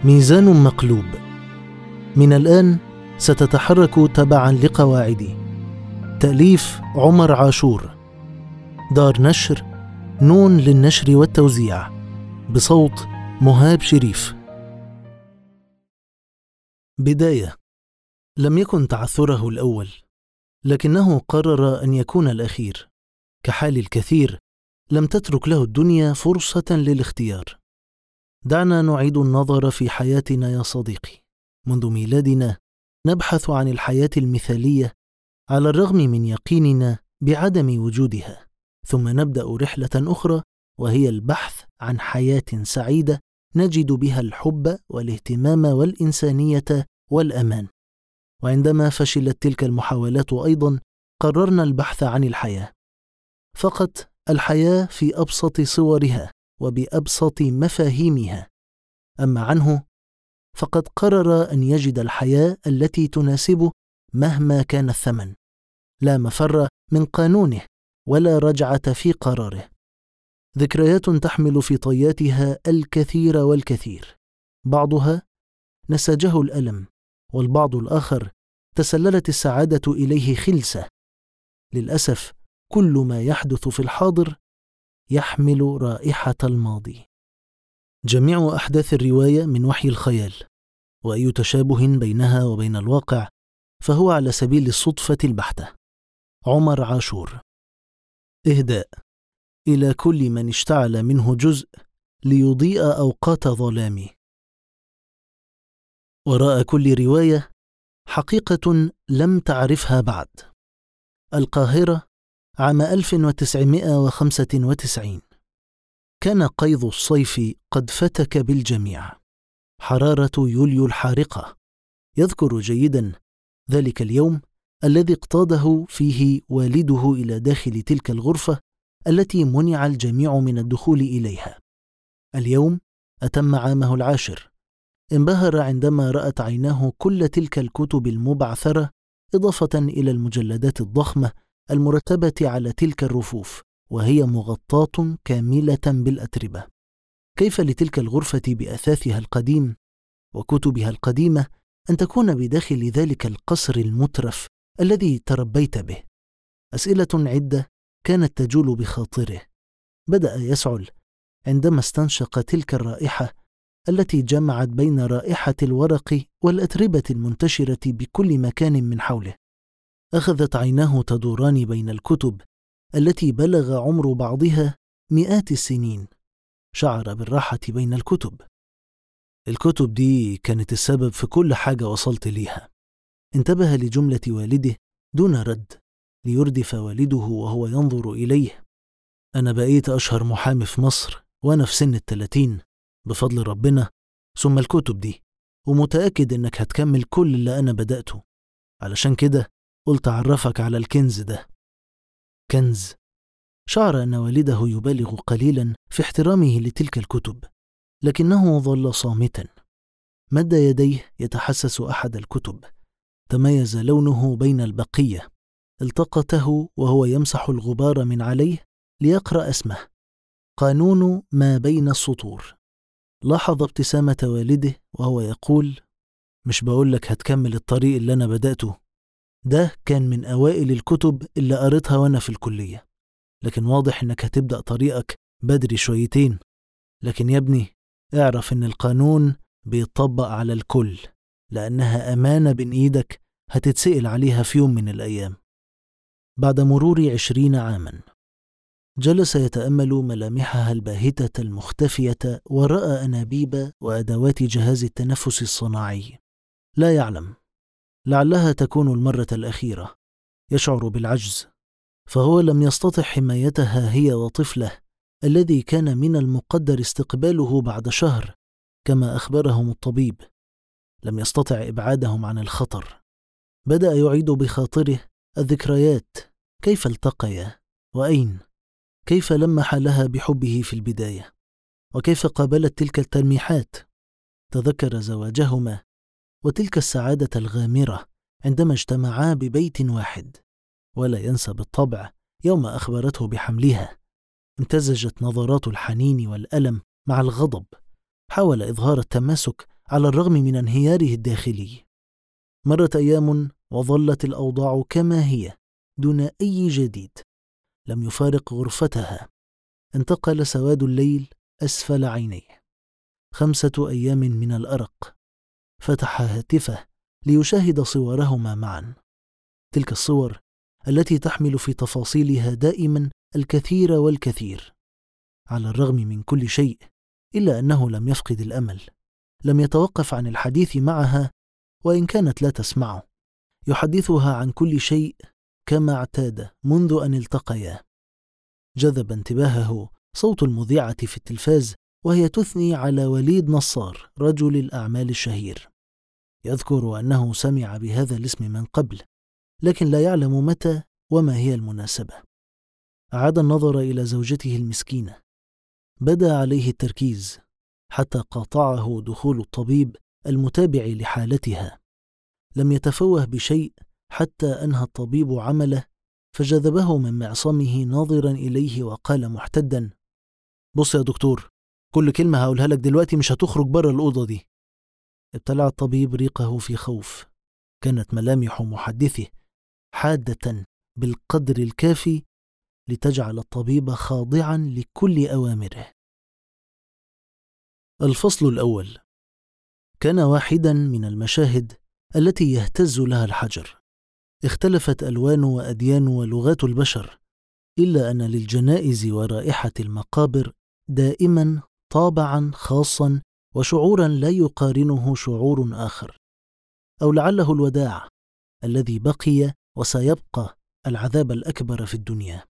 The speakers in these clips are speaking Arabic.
ميزان مقلوب. من الآن ستتحرك تبعا لقواعدي. تأليف عمر عاشور. دار نشر نون للنشر والتوزيع، بصوت مهاب شريف. بداية. لم يكن تعثره الأول، لكنه قرر أن يكون الأخير. كحال الكثير، لم تترك له الدنيا فرصة للاختيار. دعنا نعيد النظر في حياتنا يا صديقي. منذ ميلادنا نبحث عن الحياة المثالية على الرغم من يقيننا بعدم وجودها، ثم نبدأ رحلة أخرى وهي البحث عن حياة سعيدة نجد بها الحب والاهتمام والإنسانية والأمان. وعندما فشلت تلك المحاولات أيضا قررنا البحث عن الحياة، فقط الحياة في أبسط صورها وبأبسط مفاهيمها. أما عنه فقد قرر أن يجد الحياة التي تناسبه مهما كان الثمن، لا مفر من قانونه ولا رجعة في قراره. ذكريات تحمل في طياتها الكثير والكثير، بعضها نسجه الألم، والبعض الآخر تسللت السعادة إليه خلسة. للأسف كل ما يحدث في الحاضر يحمل رائحة الماضي. جميع أحداث الرواية من وحي الخيال، وأي تشابه بينها وبين الواقع فهو على سبيل الصدفة البحتة. عمر عاشور. إهداء إلى كل من اشتعل منه جزء ليضيء أوقات ظلامي. وراء كل رواية حقيقة لم تعرفها بعد. القاهرة، عام 1995. كان قيض الصيف قد فتك بالجميع. حرارة يوليو الحارقة. يذكر جيدا ذلك اليوم الذي اقتاده فيه والده إلى داخل تلك الغرفة التي منع الجميع من الدخول إليها. اليوم أتم عامه العاشر. انبهر عندما رأت عيناه كل تلك الكتب المبعثرة، إضافة إلى المجلدات الضخمة المرتبة على تلك الرفوف وهي مغطاة كاملة بالأتربة. كيف لتلك الغرفة بأثاثها القديم وكتبها القديمة أن تكون بداخل ذلك القصر المترف الذي تربيت به؟ أسئلة عدة كانت تجول بخاطره. بدأ يسعل عندما استنشق تلك الرائحة التي جمعت بين رائحة الورق والأتربة المنتشرة بكل مكان من حوله. أخذت عيناه تدوران بين الكتب التي بلغ عمر بعضها مئات السنين. شعر بالراحة بين الكتب. الكتب دي كانت السبب في كل حاجة وصلت ليها. انتبه لجملة والده دون رد، ليردف والده وهو ينظر إليه. أنا بقيت أشهر محامي في مصر وأنا في سن 30 بفضل ربنا، ثم الكتب دي، ومتأكد إنك هتكمل كل اللي أنا بدأته. علشان كده قلت أعرفك على الكنز ده. كنز؟ شعر أن والده يبالغ قليلا في احترامه لتلك الكتب، لكنه ظل صامتا. مد يديه يتحسس أحد الكتب. تميز لونه بين البقية. التقطه وهو يمسح الغبار من عليه ليقرأ اسمه: قانون ما بين السطور. لاحظ ابتسامة والده وهو يقول: مش بقولك هتكمل الطريق اللي أنا بدأته؟ ده كان من أوائل الكتب اللي قريتها وأنا في الكلية، لكن واضح إنك هتبدأ طريقك بدري شويتين. لكن يا ابني، اعرف إن القانون بيطبق على الكل، لأنها أمانة بين إيدك هتتسئل عليها في يوم من الأيام. بعد مرور 20 عاما جلس يتأمل ملامحها الباهتة المختفية وراء أنابيب وأدوات جهاز التنفس الصناعي. لا يعلم، لعلها تكون المرة الأخيرة. يشعر بالعجز، فهو لم يستطع حمايتها هي وطفله الذي كان من المقدر استقباله بعد شهر كما أخبرهم الطبيب. لم يستطع إبعادهم عن الخطر. بدأ يعيد بخاطره الذكريات، كيف التقيا وأين، كيف لمح لها بحبه في البداية، وكيف قابلت تلك التلميحات. تذكر زواجهما وتلك السعادة الغامرة عندما اجتمعا ببيت واحد. ولا ينسى بالطبع يوم أخبرته بحملها. امتزجت نظرات الحنين والألم مع الغضب. حاول إظهار التماسك على الرغم من انهياره الداخلي. مرت أيام وظلت الأوضاع كما هي دون أي جديد. لم يفارق غرفتها. انتقل سواد الليل أسفل عينيه. 5 أيام من الأرق. فتح هاتفه ليشاهد صورهما معا، تلك الصور التي تحمل في تفاصيلها دائما الكثير والكثير. على الرغم من كل شيء إلا أنه لم يفقد الأمل. لم يتوقف عن الحديث معها وإن كانت لا تسمعه. يحدثها عن كل شيء كما اعتاد منذ أن التقيا. جذب انتباهه صوت المذيعة في التلفاز وهي تثني على وليد نصار رجل الأعمال الشهير. يذكر أنه سمع بهذا الاسم من قبل، لكن لا يعلم متى وما هي المناسبة. أعاد النظر إلى زوجته المسكينة. بدأ عليه التركيز حتى قاطعه دخول الطبيب المتابع لحالتها. لم يتفوه بشيء حتى أنهى الطبيب عمله، فجذبه من معصمه ناظرا إليه وقال محتدا: بص يا دكتور، كل كلمة هقولها لك دلوقتي مش هتخرج بره الأوضة دي. ابتلع الطبيب ريقه في خوف. كانت ملامح محدثه حادة بالقدر الكافي لتجعل الطبيب خاضعا لكل أوامره. الفصل الأول. كان واحدا من المشاهد التي يهتز لها الحجر. اختلفت ألوان وأديان ولغات البشر، إلا أن للجنائز ورائحة المقابر دائما طابعا خاصا وشعورا لا يقارنه شعور آخر، أو لعله الوداع الذي بقي وسيبقى العذاب الأكبر في الدنيا.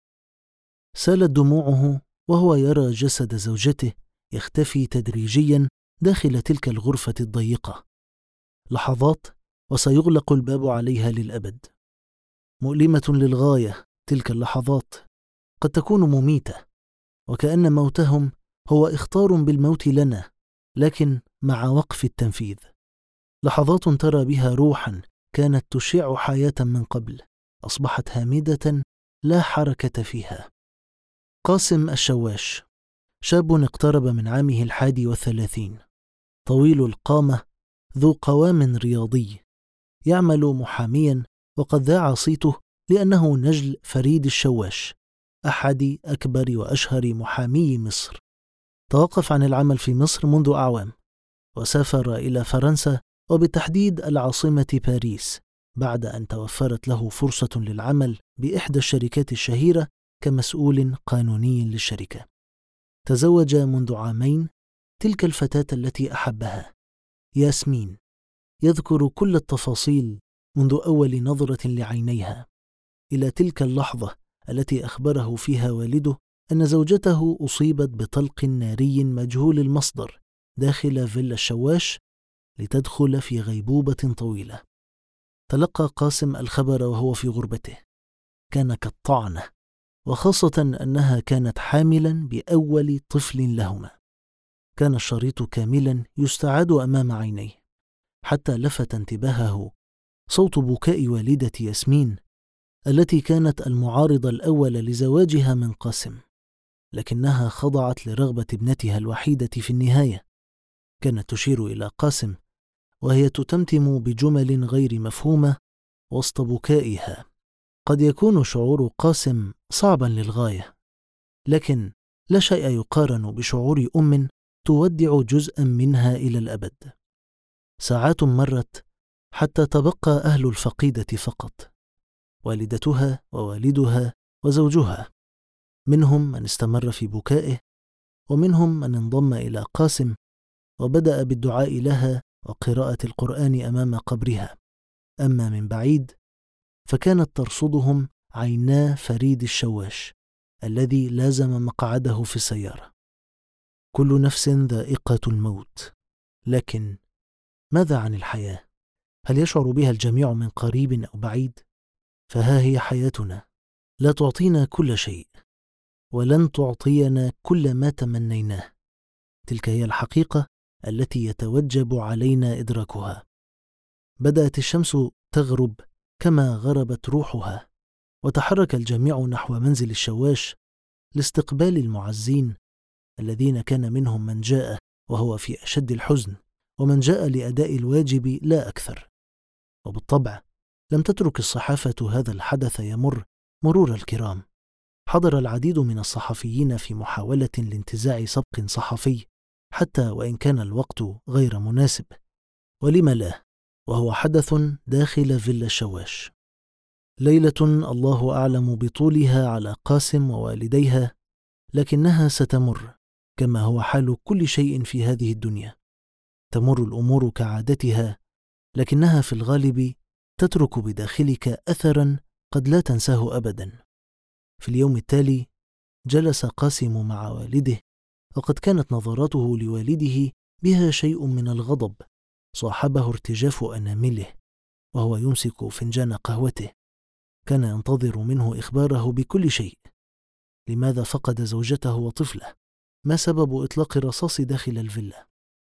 سالت دموعه وهو يرى جسد زوجته يختفي تدريجيا داخل تلك الغرفة الضيقة. لحظات وسيغلق الباب عليها للأبد. مؤلمة للغاية تلك اللحظات، قد تكون مميتة، وكأن موتهم هو إخطار بالموت لنا، لكن مع وقف التنفيذ. لحظات ترى بها روحا كانت تشع حياة من قبل، أصبحت هامدة لا حركة فيها. قاسم الشواش، شاب اقترب من عامه 31، طويل القامة، ذو قوام رياضي، يعمل محاميا، وقد ذاع صيته لأنه نجل فريد الشواش، أحد أكبر وأشهر محامي مصر. توقف عن العمل في مصر منذ أعوام، وسافر إلى فرنسا وبالتحديد العاصمة باريس بعد أن توفرت له فرصة للعمل بإحدى الشركات الشهيرة كمسؤول قانوني للشركة. تزوج منذ عامين تلك الفتاة التي أحبها، ياسمين. يذكر كل التفاصيل منذ أول نظرة لعينيها إلى تلك اللحظة التي أخبره فيها والده أن زوجته أصيبت بطلق ناري مجهول المصدر داخل فيلا الشواش لتدخل في غيبوبة طويلة. تلقى قاسم الخبر وهو في غربته. كان كالطعنة، وخاصة أنها كانت حاملا بأول طفل لهما. كان الشريط كاملا يستعاد أمام عينيه، حتى لفت انتباهه صوت بكاء والدة ياسمين التي كانت المعارض الأول لزواجها من قاسم، لكنها خضعت لرغبة ابنتها الوحيدة في النهاية. كانت تشير إلى قاسم وهي تتمتم بجمل غير مفهومة وسط بكائها. قد يكون شعور قاسم صعبا للغاية، لكن لا شيء يقارن بشعور أم تودع جزءا منها إلى الأبد. ساعات مرت حتى تبقى أهل الفقيدة فقط، والدتها ووالدها وزوجها. منهم من استمر في بكائه، ومنهم من انضم إلى قاسم وبدأ بالدعاء لها وقراءة القرآن أمام قبرها. أما من بعيد فكانت ترصدهم عينا فريد الشواش الذي لازم مقعده في السيارة. كل نفس ذائقة الموت، لكن ماذا عن الحياة؟ هل يشعر بها الجميع من قريب أو بعيد؟ فها هي حياتنا، لا تعطينا كل شيء، ولن تعطينا كل ما تمنيناه. تلك هي الحقيقة التي يتوجب علينا إدراكها. بدأت الشمس تغرب كما غربت روحها، وتحرك الجميع نحو منزل الشواش لاستقبال المعزين الذين كان منهم من جاء وهو في أشد الحزن، ومن جاء لأداء الواجب لا أكثر. وبالطبع لم تترك الصحافة هذا الحدث يمر مرور الكرام. حضر العديد من الصحفيين في محاولة لانتزاع سبق صحفي، حتى وإن كان الوقت غير مناسب. ولم لا، وهو حدث داخل فيلا الشواش. ليلة الله أعلم بطولها على قاسم ووالديها، لكنها ستمر كما هو حال كل شيء في هذه الدنيا. تمر الأمور كعادتها، لكنها في الغالب تترك بداخلك أثرا قد لا تنساه أبدا. في اليوم التالي جلس قاسم مع والده، وقد كانت نظراته لوالده بها شيء من الغضب، صاحبه ارتجاف أنامله وهو يمسك فنجان قهوته. كان ينتظر منه إخباره بكل شيء. لماذا فقد زوجته وطفله؟ ما سبب إطلاق الرصاص داخل الفيلا؟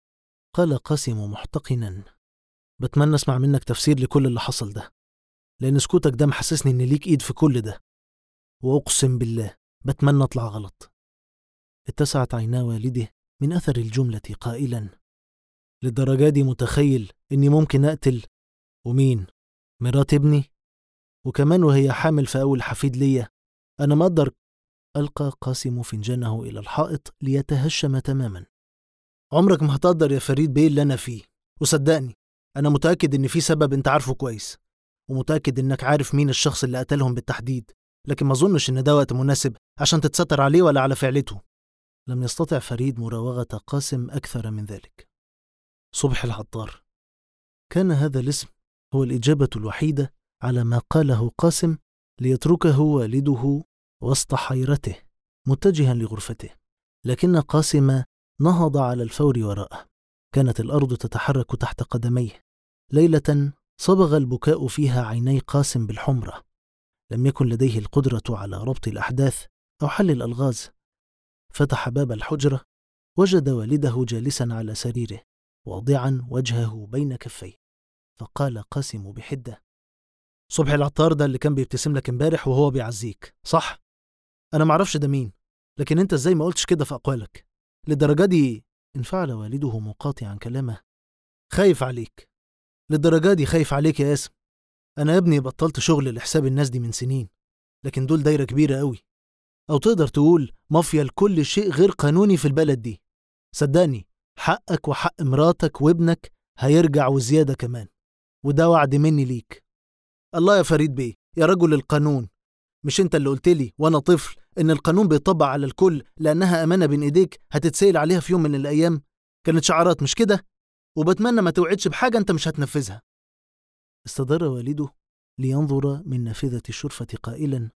قال قاسم محتقنا: بتمنى اسمع منك تفسير لكل اللي حصل ده، لأن سكوتك ده محسسني إن ليك إيد في كل ده، وأقسم بالله بتمنى أطلع غلط. اتسعت عينا والده من أثر الجملة قائلا: للدرجة دي متخيل إني ممكن أقتل ومين؟ مرات ابني؟ وكمان وهي حامل في أول حفيد ليا؟ أنا مقدر. ألقى قاسم فنجانه إلى الحائط ليتهشم تماما. عمرك ما هتقدر يا فريد بيه اللي أنا فيه، وصدقني أنا متأكد إن في سبب أنت عارفه كويس، ومتأكد إنك عارف مين الشخص اللي قتلهم بالتحديد، لكن ما أظنش إن ده وقت مناسب عشان تتستر عليه ولا على فعلته. لم يستطع فريد مراوغة قاسم أكثر من ذلك. صبحي العطار. كان هذا الاسم هو الإجابة الوحيدة على ما قاله قاسم ليتركه والده وسط حيرته متجها لغرفته. لكن قاسم نهض على الفور وراءه. كانت الأرض تتحرك تحت قدميه. ليلة صبغ البكاء فيها عيني قاسم بالحمرة. لم يكن لديه القدرة على ربط الأحداث أو حل الألغاز. فتح باب الحجرة، وجد والده جالسا على سريره واضعا وجهه بين كفيه. فقال قاسم بحدة: صبحي العطار ده اللي كان بيبتسم لك امبارح وهو بيعزيك، صح؟ أنا معرفش ده مين، لكن أنت إزاي ما قلتش كده في أقوالك؟ للدرجة دي؟ انفعل والده مقاطعا كلامه: خايف عليك، للدرجة دي خايف عليك يا اسم؟ أنا يا ابني بطلت شغل لحساب الناس دي من سنين، لكن دول دايرة كبيرة قوي، أو تقدر تقول مافيا لكل شيء غير قانوني في البلد دي. صدقني حقك وحق مراتك وابنك هيرجع وزيادة كمان، وده وعد مني ليك. الله يا فريد بيه، يا رجل القانون، مش انت اللي قلت لي وانا طفل ان القانون بيطبق على الكل لانها امانة بين ايديك هتتسأل عليها في يوم من الايام؟ كانت شعارات مش كده؟ وبتمنى ما توعدش بحاجة انت مش هتنفذها. استدار والده لينظر من نافذة الشرفة قائلا: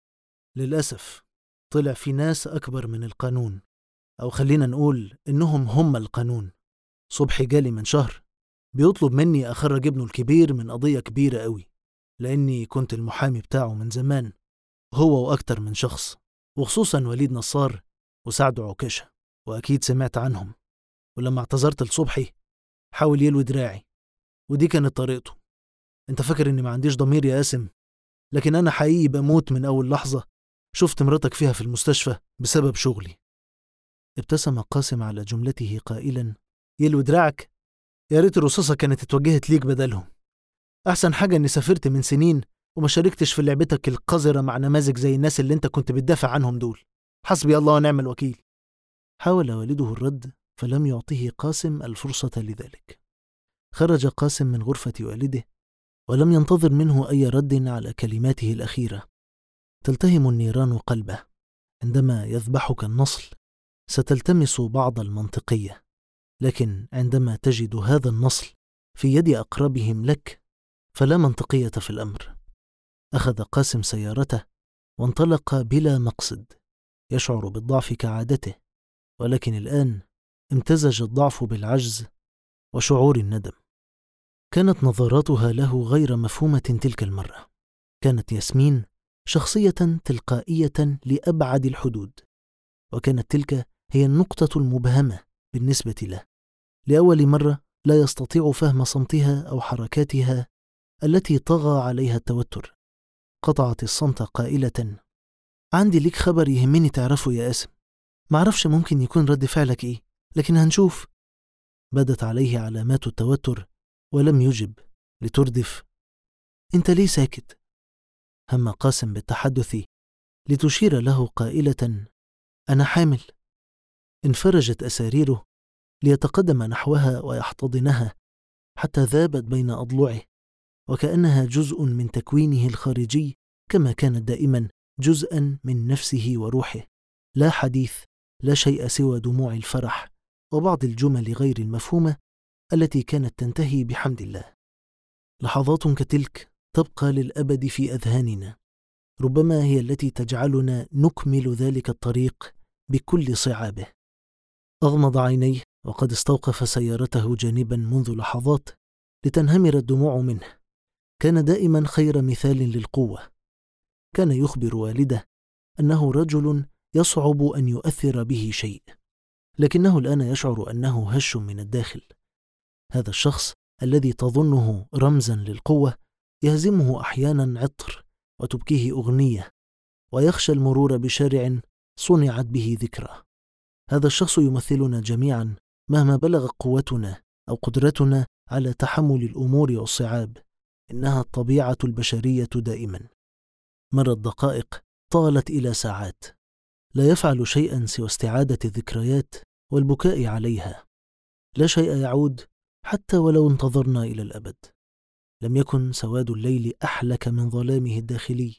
للأسف طلع في ناس أكبر من القانون، أو خلينا نقول إنهم هم القانون. صبحي جالي من شهر بيطلب مني أخرج ابنه الكبير من قضية كبيرة قوي، لأني كنت المحامي بتاعه من زمان، هو وأكتر من شخص، وخصوصا وليد نصار وسعد عكاشة، وأكيد سمعت عنهم. ولما اعتذرت لصبحي حاول يلوي دراعي، ودي كانت طريقته. انت فاكر اني ما عنديش ضمير يا قاسم؟ لكن انا حقيقي بموت من اول لحظة شفت مراتك فيها في المستشفى بسبب شغلي. ابتسم قاسم على جملته قائلا: يلوي دراعك؟ يا ريت الرصاصة كانت اتوجهت ليك بدلهم. احسن حاجة اني سافرت من سنين وما شاركتش في لعبتك القذرة مع نماذج زي الناس اللي انت كنت بتدافع عنهم دول. حسبي الله ونعم الوكيل. حاول والده الرد فلم يعطيه قاسم الفرصة لذلك. خرج قاسم من غرفة والده ولم ينتظر منه أي رد على كلماته الأخيرة. تلتهم النيران قلبه. عندما يذبحك النصل ستلتمس بعض المنطقية، لكن عندما تجد هذا النصل في يد أقربهم لك فلا منطقية في الأمر. أخذ قاسم سيارته وانطلق بلا مقصد، يشعر بالضعف كعادته، ولكن الآن امتزج الضعف بالعجز وشعور الندم. كانت نظراتها له غير مفهومة تلك المرة. كانت ياسمين شخصية تلقائية لأبعد الحدود، وكانت تلك هي النقطة المبهمة بالنسبة له. لأول مرة لا يستطيع فهم صمتها أو حركاتها التي طغى عليها التوتر. قطعت الصمت قائلة: عندي ليك خبر يهمني تعرفه يا قاسم. معرفش ممكن يكون رد فعلك إيه، لكن هنشوف. بدت عليه علامات التوتر ولم يجب، لتردف: أنت ليه ساكت؟ هم قاسم بالتحدث لتشير له قائلة: أنا حامل. انفرجت أساريره ليتقدم نحوها ويحتضنها حتى ذابت بين أضلعه، وكأنها جزء من تكوينه الخارجي كما كانت دائما جزءا من نفسه وروحه. لا حديث، لا شيء سوى دموع الفرح وبعض الجمل غير المفهومة التي كانت تنتهي بحمد الله. لحظات كتلك تبقى للأبد في أذهاننا، ربما هي التي تجعلنا نكمل ذلك الطريق بكل صعابه. أغمض عينيه وقد استوقف سيارته جانبا منذ لحظات لتنهمر الدموع منه. كان دائما خير مثال للقوة. كان يخبر والده أنه رجل يصعب أن يؤثر به شيء، لكنه الآن يشعر أنه هش من الداخل. هذا الشخص الذي تظنه رمزا للقوة يهزمه أحيانا عطر وتبكيه أغنية، ويخشى المرور بشارع صنعت به ذكرى. هذا الشخص يمثلنا جميعا مهما بلغ قوتنا أو قدرتنا على تحمل الأمور والصعاب. إنها الطبيعة البشرية دائما. مرت دقائق طالت إلى ساعات، لا يفعل شيئا سوى استعادة الذكريات والبكاء عليها. لا شيء يعود حتى ولو انتظرنا إلى الأبد. لم يكن سواد الليل أحلك من ظلامه الداخلي.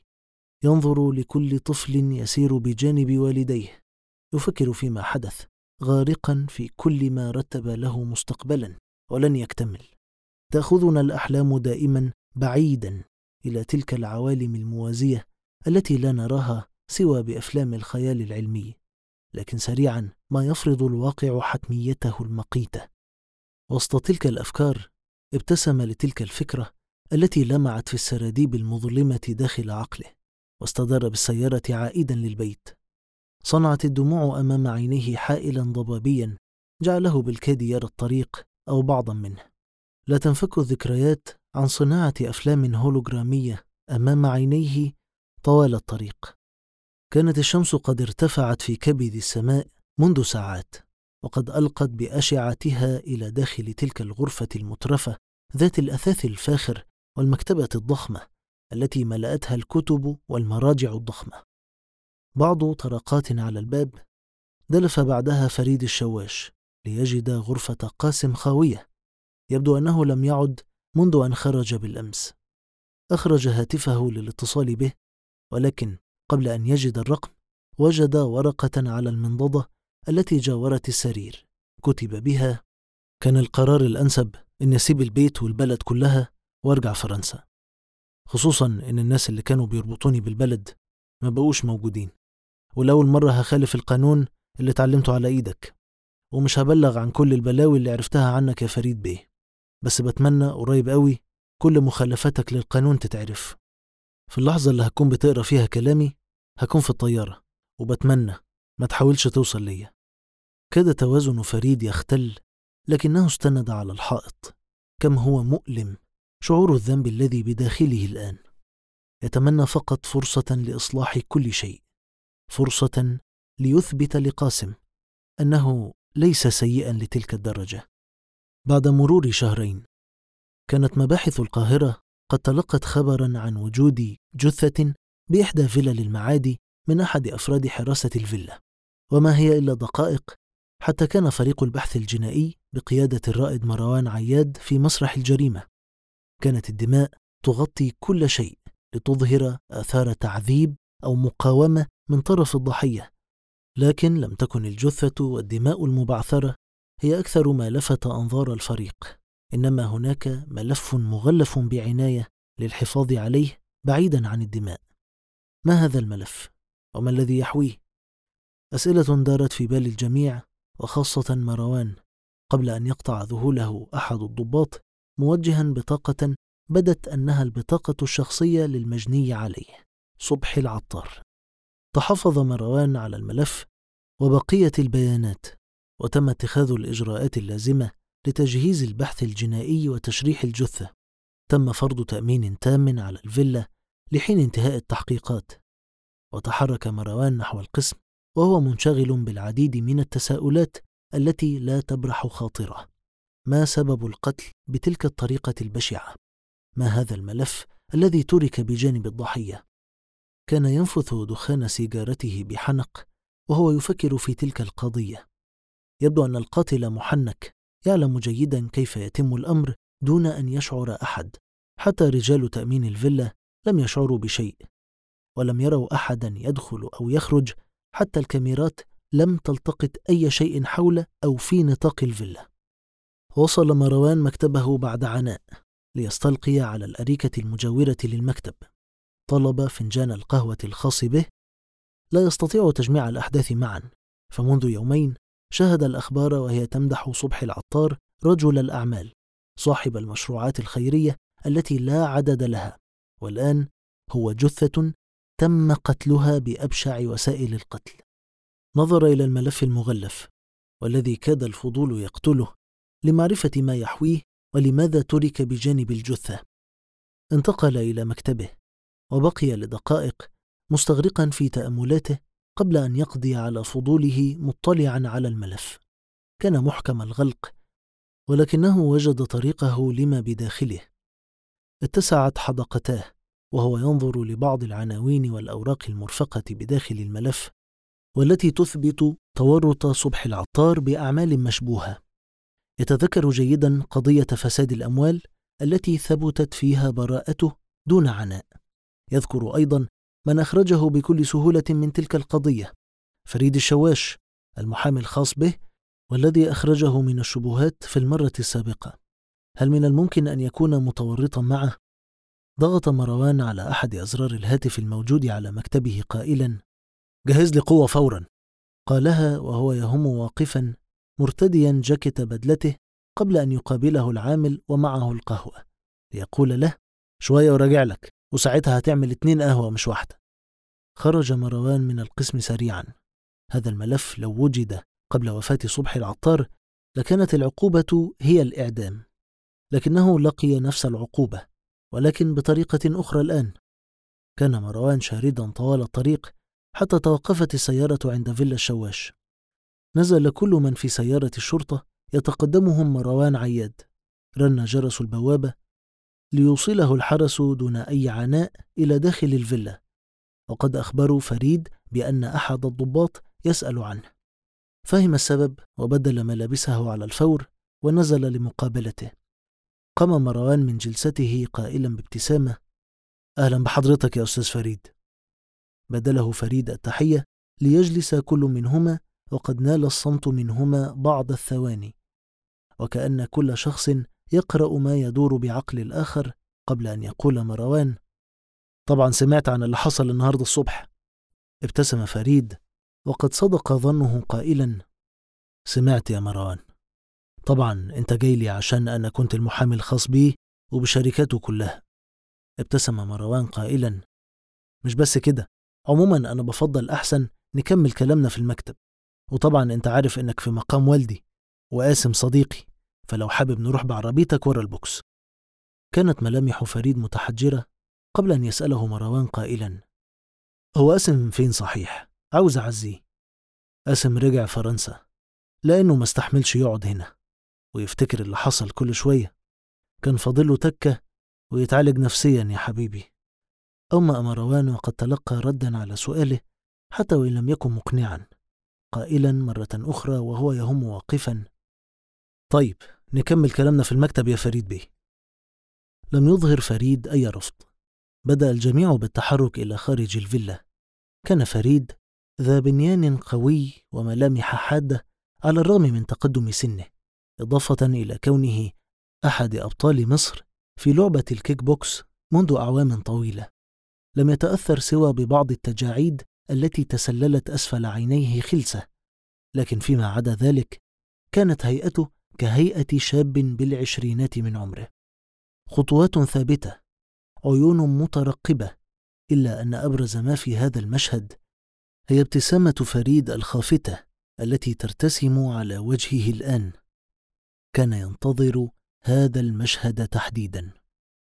ينظر لكل طفل يسير بجانب والديه، يفكر فيما حدث، غارقا في كل ما رتب له مستقبلا ولن يكتمل. تأخذنا الأحلام دائما بعيدا إلى تلك العوالم الموازية التي لا نراها سوى بأفلام الخيال العلمي، لكن سريعا ما يفرض الواقع حتميته المقيتة. وسط تلك الأفكار ابتسم لتلك الفكرة التي لمعت في السراديب المظلمة داخل عقله، واستدار بالسيارة عائدا للبيت. صنعت الدموع أمام عينيه حائلا ضبابيا جعله بالكاد يرى الطريق أو بعضا منه. لا تنفك الذكريات عن صناعة أفلام هولوغرامية أمام عينيه طوال الطريق. كانت الشمس قد ارتفعت في كبد السماء منذ ساعات، وقد ألقت بأشعتها إلى داخل تلك الغرفة المترفة ذات الأثاث الفاخر والمكتبة الضخمة التي ملأتها الكتب والمراجع الضخمة. بعض طرقات على الباب دلف بعدها فريد الشواش ليجد غرفة قاسم خاوية. يبدو أنه لم يعد منذ أن خرج بالأمس. أخرج هاتفه للاتصال به، ولكن قبل أن يجد الرقم وجد ورقة على المنضدة التي جاورت السرير كتب بها: كان القرار الأنسب إن أسيب البيت والبلد كلها وارجع فرنسا، خصوصا إن الناس اللي كانوا بيربطوني بالبلد ما بقوش موجودين، ولأول مرة هخالف القانون اللي اتعلمته على إيدك، ومش هبلغ عن كل البلاوي اللي عرفتها عنك يا فريد بيه، بس بتمنى قريب قوي كل مخالفتك للقانون تتعرف. في اللحظة اللي هكون بتقرأ فيها كلامي هكون في الطيارة، وبتمنى ما تحاولش توصل ليا. كاد توازن فريد يختل، لكنه استند على الحائط. كم هو مؤلم شعور الذنب الذي بداخله الآن. يتمنى فقط فرصة لإصلاح كل شيء، فرصة ليثبت لقاسم أنه ليس سيئا لتلك الدرجة. بعد مرور شهرين كانت مباحث القاهرة قد تلقت خبرا عن وجود جثة بإحدى فلل المعادي من أحد أفراد حراسة الفيلا، وما هي إلا دقائق حتى كان فريق البحث الجنائي بقيادة الرائد مروان عياد في مسرح الجريمة. كانت الدماء تغطي كل شيء لتظهر آثار تعذيب أو مقاومة من طرف الضحية، لكن لم تكن الجثة والدماء المبعثرة هي أكثر ما لفت أنظار الفريق، إنما هناك ملف مغلف بعناية للحفاظ عليه بعيدا عن الدماء. ما هذا الملف؟ وما الذي يحويه؟ أسئلة دارت في بال الجميع، وخاصة مروان، قبل أن يقطع ذهوله أحد الضباط موجها بطاقة بدت أنها البطاقة الشخصية للمجني عليه، صبحي العطار. تحفظ مروان على الملف وبقية البيانات، وتم اتخاذ الإجراءات اللازمة لتجهيز البحث الجنائي وتشريح الجثة. تم فرض تأمين تام على الفيلا لحين انتهاء التحقيقات، وتحرك مروان نحو القسم وهو منشغل بالعديد من التساؤلات التي لا تبرح خاطره. ما سبب القتل بتلك الطريقة البشعة؟ ما هذا الملف الذي ترك بجانب الضحية؟ كان ينفث دخان سيجارته بحنق وهو يفكر في تلك القضية. يبدو أن القاتل محنك، يعلم جيدا كيف يتم الأمر دون أن يشعر أحد. حتى رجال تأمين الفيلا لم يشعروا بشيء، ولم يروا أحدا يدخل أو يخرج. حتى الكاميرات لم تلتقط أي شيء حول أو في نطاق الفيلا. وصل مروان مكتبه بعد عناء ليستلقي على الأريكة المجاورة للمكتب. طلب فنجان القهوة الخاص به. لا يستطيع تجميع الأحداث معا، فمنذ يومين شاهد الأخبار وهي تمدح صبحي العطار رجل الأعمال صاحب المشروعات الخيرية التي لا عدد لها، والآن هو جثة تم قتلها بأبشع وسائل القتل. نظر إلى الملف المغلف والذي كاد الفضول يقتله لمعرفة ما يحويه ولماذا ترك بجانب الجثة. انتقل إلى مكتبه وبقي لدقائق مستغرقا في تأملاته قبل أن يقضي على فضوله مطلعا على الملف. كان محكم الغلق، ولكنه وجد طريقه لما بداخله. اتسعت حدقتاه وهو ينظر لبعض العناوين والأوراق المرفقة بداخل الملف، والتي تثبت تورط صبحي العطار بأعمال مشبوهة. يتذكر جيدا قضية فساد الأموال التي ثبتت فيها براءته دون عناء. يذكر أيضا من أخرجه بكل سهولة من تلك القضية، فريد الشواش المحامي الخاص به، والذي أخرجه من الشبهات في المرة السابقة. هل من الممكن أن يكون متورطا معه؟ ضغط مروان على أحد أزرار الهاتف الموجود على مكتبه قائلا: جهز لي قوة فورا. قالها وهو يهم واقفا مرتديا جاكيت بدلته قبل أن يقابله العامل ومعه القهوة، ليقول له: شوية وراجع لك، وساعتها هتعمل 2 قهوة مش واحدة. خرج مروان من القسم سريعا. هذا الملف لو وجد قبل وفاة صبحي العطار لكانت العقوبة هي الإعدام، لكنه لقي نفس العقوبة ولكن بطريقة أخرى. الآن كان مروان شاردا طوال الطريق حتى توقفت السيارة عند فيلا الشواش. نزل كل من في سيارة الشرطة، يتقدمهم مروان عياد. رن جرس البوابة ليوصله الحرس دون أي عناء إلى داخل الفيلا، وقد أخبروا فريد بأن أحد الضباط يسأل عنه. فهم السبب وبدل ملابسه على الفور ونزل لمقابلته. قام مروان من جلسته قائلا بابتسامة: أهلا بحضرتك يا أستاذ فريد. بدله فريد التحية ليجلس كل منهما، وقد نال الصمت منهما بعض الثواني، وكأن كل شخص يقرأ ما يدور بعقل الآخر، قبل أن يقول مروان: طبعا سمعت عن اللي حصل النهاردة الصبح. ابتسم فريد وقد صدق ظنه قائلا: سمعت يا مروان، طبعا انت جاي لي عشان أنا كنت المحامي الخاص بيه وبشركاته كلها. ابتسم مروان قائلا: مش بس كده، عموما أنا بفضل أحسن نكمل كلامنا في المكتب، وطبعا انت عارف انك في مقام والدي وقاسم صديقي، فلو حابب نروح بعربيتك ورا البوكس. كانت ملامح فريد متحجرة قبل أن يسأله مروان قائلا: هو قاسم فين صحيح؟ عاوز أعزيه. قاسم رجع فرنسا لأنه ما استحملش يقعد هنا ويفتكر اللي حصل كل شوية. كان فاضله تكة ويتعالج نفسيا يا حبيبي. أومأ مروان وقد تلقى ردا على سؤاله حتى وإن لم يكن مقنعا، قائلا مرة أخرى وهو يهم واقفا: طيب نكمل كلامنا في المكتب يا فريد بيه. لم يظهر فريد أي رفض. بدأ الجميع بالتحرك إلى خارج الفيلا. كان فريد ذا بنيان قوي وملامح حادة على الرغم من تقدم سنه، إضافة إلى كونه أحد أبطال مصر في لعبة الكيك بوكس منذ أعوام طويلة. لم يتأثر سوى ببعض التجاعيد التي تسللت أسفل عينيه خلسة، لكن فيما عدا ذلك كانت هيئته كهيئة شاب بالعشرينات من عمره. خطوات ثابتة، عيون مترقبة، إلا أن أبرز ما في هذا المشهد هي ابتسامة فريد الخافتة التي ترتسم على وجهه الآن. كان ينتظر هذا المشهد تحديدا.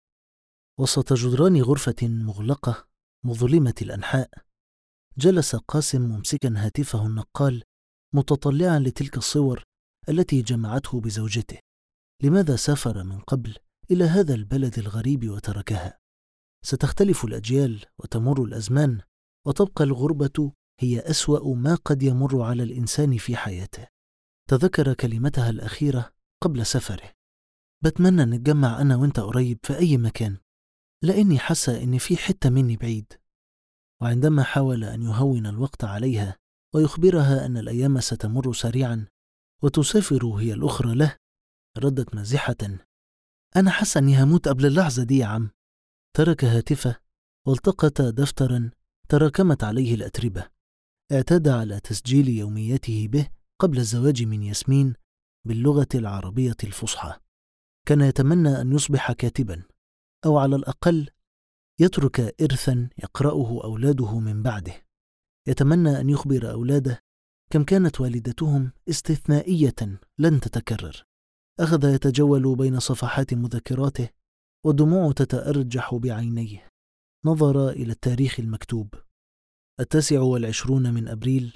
وسط جدران غرفة مغلقة مظلمة الأنحاء جلس قاسم ممسكا هاتفه النقال متطلعا لتلك الصور التي جمعته بزوجته. لماذا سافر من قبل إلى هذا البلد الغريب وتركها؟ ستختلف الأجيال وتمر الأزمان، وتبقى الغربة هي أسوأ ما قد يمر على الإنسان في حياته. تذكر كلمتها الأخيرة قبل سفره: بتمنى نتجمع أنا وإنت قريب في أي مكان، لأني حاسة إن في حتة مني بعيد. وعندما حاول أن يهون الوقت عليها ويخبرها أن الأيام ستمر سريعا وتسافر هي الأخرى له، ردت مازحة: أنا حاسة أني هموت قبل اللحظة دي يا عم. ترك هاتفه والتقط دفترا تراكمت عليه الأتربة. اعتاد على تسجيل يومياته به قبل الزواج من ياسمين باللغة العربية الفصحى. كان يتمنى أن يصبح كاتبا، أو على الأقل يترك إرثا يقرأه أولاده من بعده. يتمنى أن يخبر أولاده كم كانت والدتهم استثنائية لن تتكرر. أخذ يتجول بين صفحات مذكراته والدموع تتأرجح بعينيه. نظر إلى التاريخ المكتوب: 29 من أبريل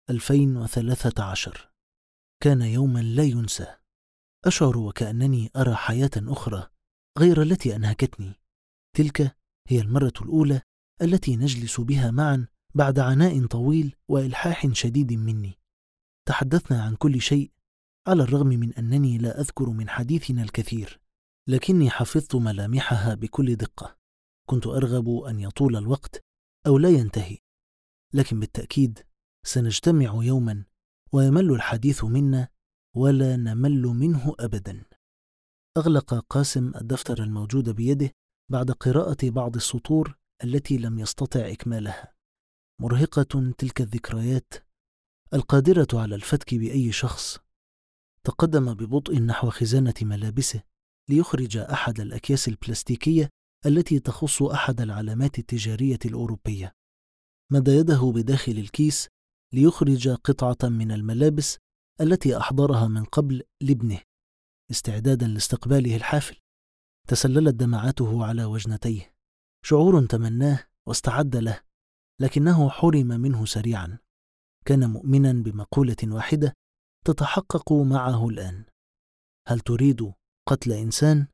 2013. كان يوما لا ينسى. أشعر وكأنني أرى حياة أخرى غير التي أنهكتني. تلك هي المرة الأولى التي نجلس بها معا بعد عناء طويل وإلحاح شديد مني. تحدثنا عن كل شيء، على الرغم من أنني لا أذكر من حديثنا الكثير، لكني حفظت ملامحها بكل دقة. كنت أرغب أن يطول الوقت أو لا ينتهي، لكن بالتأكيد سنجتمع يوما ويمل الحديث منا ولا نمل منه أبدا. أغلق قاسم الدفتر الموجود بيده بعد قراءة بعض السطور التي لم يستطع إكمالها. مرهقة تلك الذكريات القادرة على الفتك بأي شخص. تقدم ببطء نحو خزانة ملابسه ليخرج أحد الأكياس البلاستيكية التي تخص أحد العلامات التجارية الأوروبية. مد يده بداخل الكيس ليخرج قطعة من الملابس التي أحضرها من قبل لابنه استعدادا لاستقباله الحافل. تسللت دمعاته على وجنتيه. شعور تمناه واستعد له، لكنه حرم منه سريعا. كان مؤمنا بمقولة واحدة تتحقق معه الآن: هل تريد قتل إنسان؟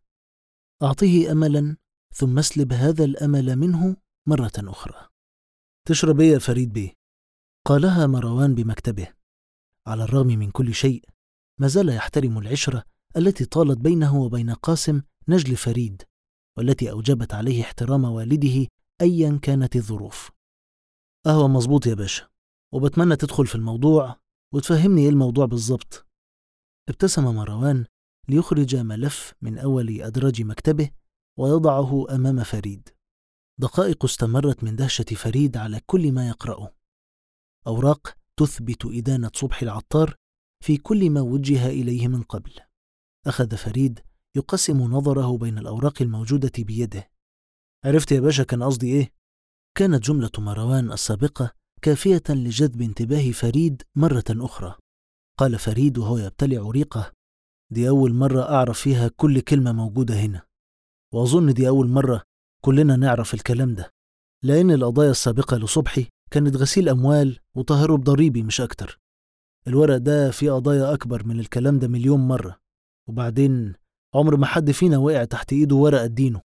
أعطيه أملا ثم اسلب هذا الأمل منه مرة أخرى. تشرب إيه يا فريد بيه؟ قالها مروان بمكتبه. على الرغم من كل شيء ما زال يحترم العشرة التي طالت بينه وبين قاسم نجل فريد، والتي أوجبت عليه احترام والده أيا كانت الظروف. قهوة مظبوط يا باشا، وبتمنى تدخل في الموضوع وتفهمني إيه الموضوع بالظبط. ابتسم مروان ليخرج ملف من أول أدراج مكتبه ويضعه أمام فريد. دقائق استمرت من دهشة فريد على كل ما يقرأه. أوراق تثبت إدانة صبحي العطار في كل ما وجه إليه من قبل. أخذ فريد يقسم نظره بين الأوراق الموجودة بيده. عرفت يا باشا كان قصدي إيه؟ كانت جملة مروان السابقة كافية لجذب انتباه فريد مرة أخرى. قال فريد وهو يبتلع ريقه: دي أول مرة أعرف فيها كل كلمة موجودة هنا، وأظن دي أول مرة كلنا نعرف الكلام ده، لأن القضايا السابقة لصبحي كانت غسيل أموال وتهرب ضريبي مش أكتر. الورق ده فيه قضايا أكبر من الكلام ده مليون مرة، وبعدين عمر ما حد فينا وقع تحت إيده ورقة دينه.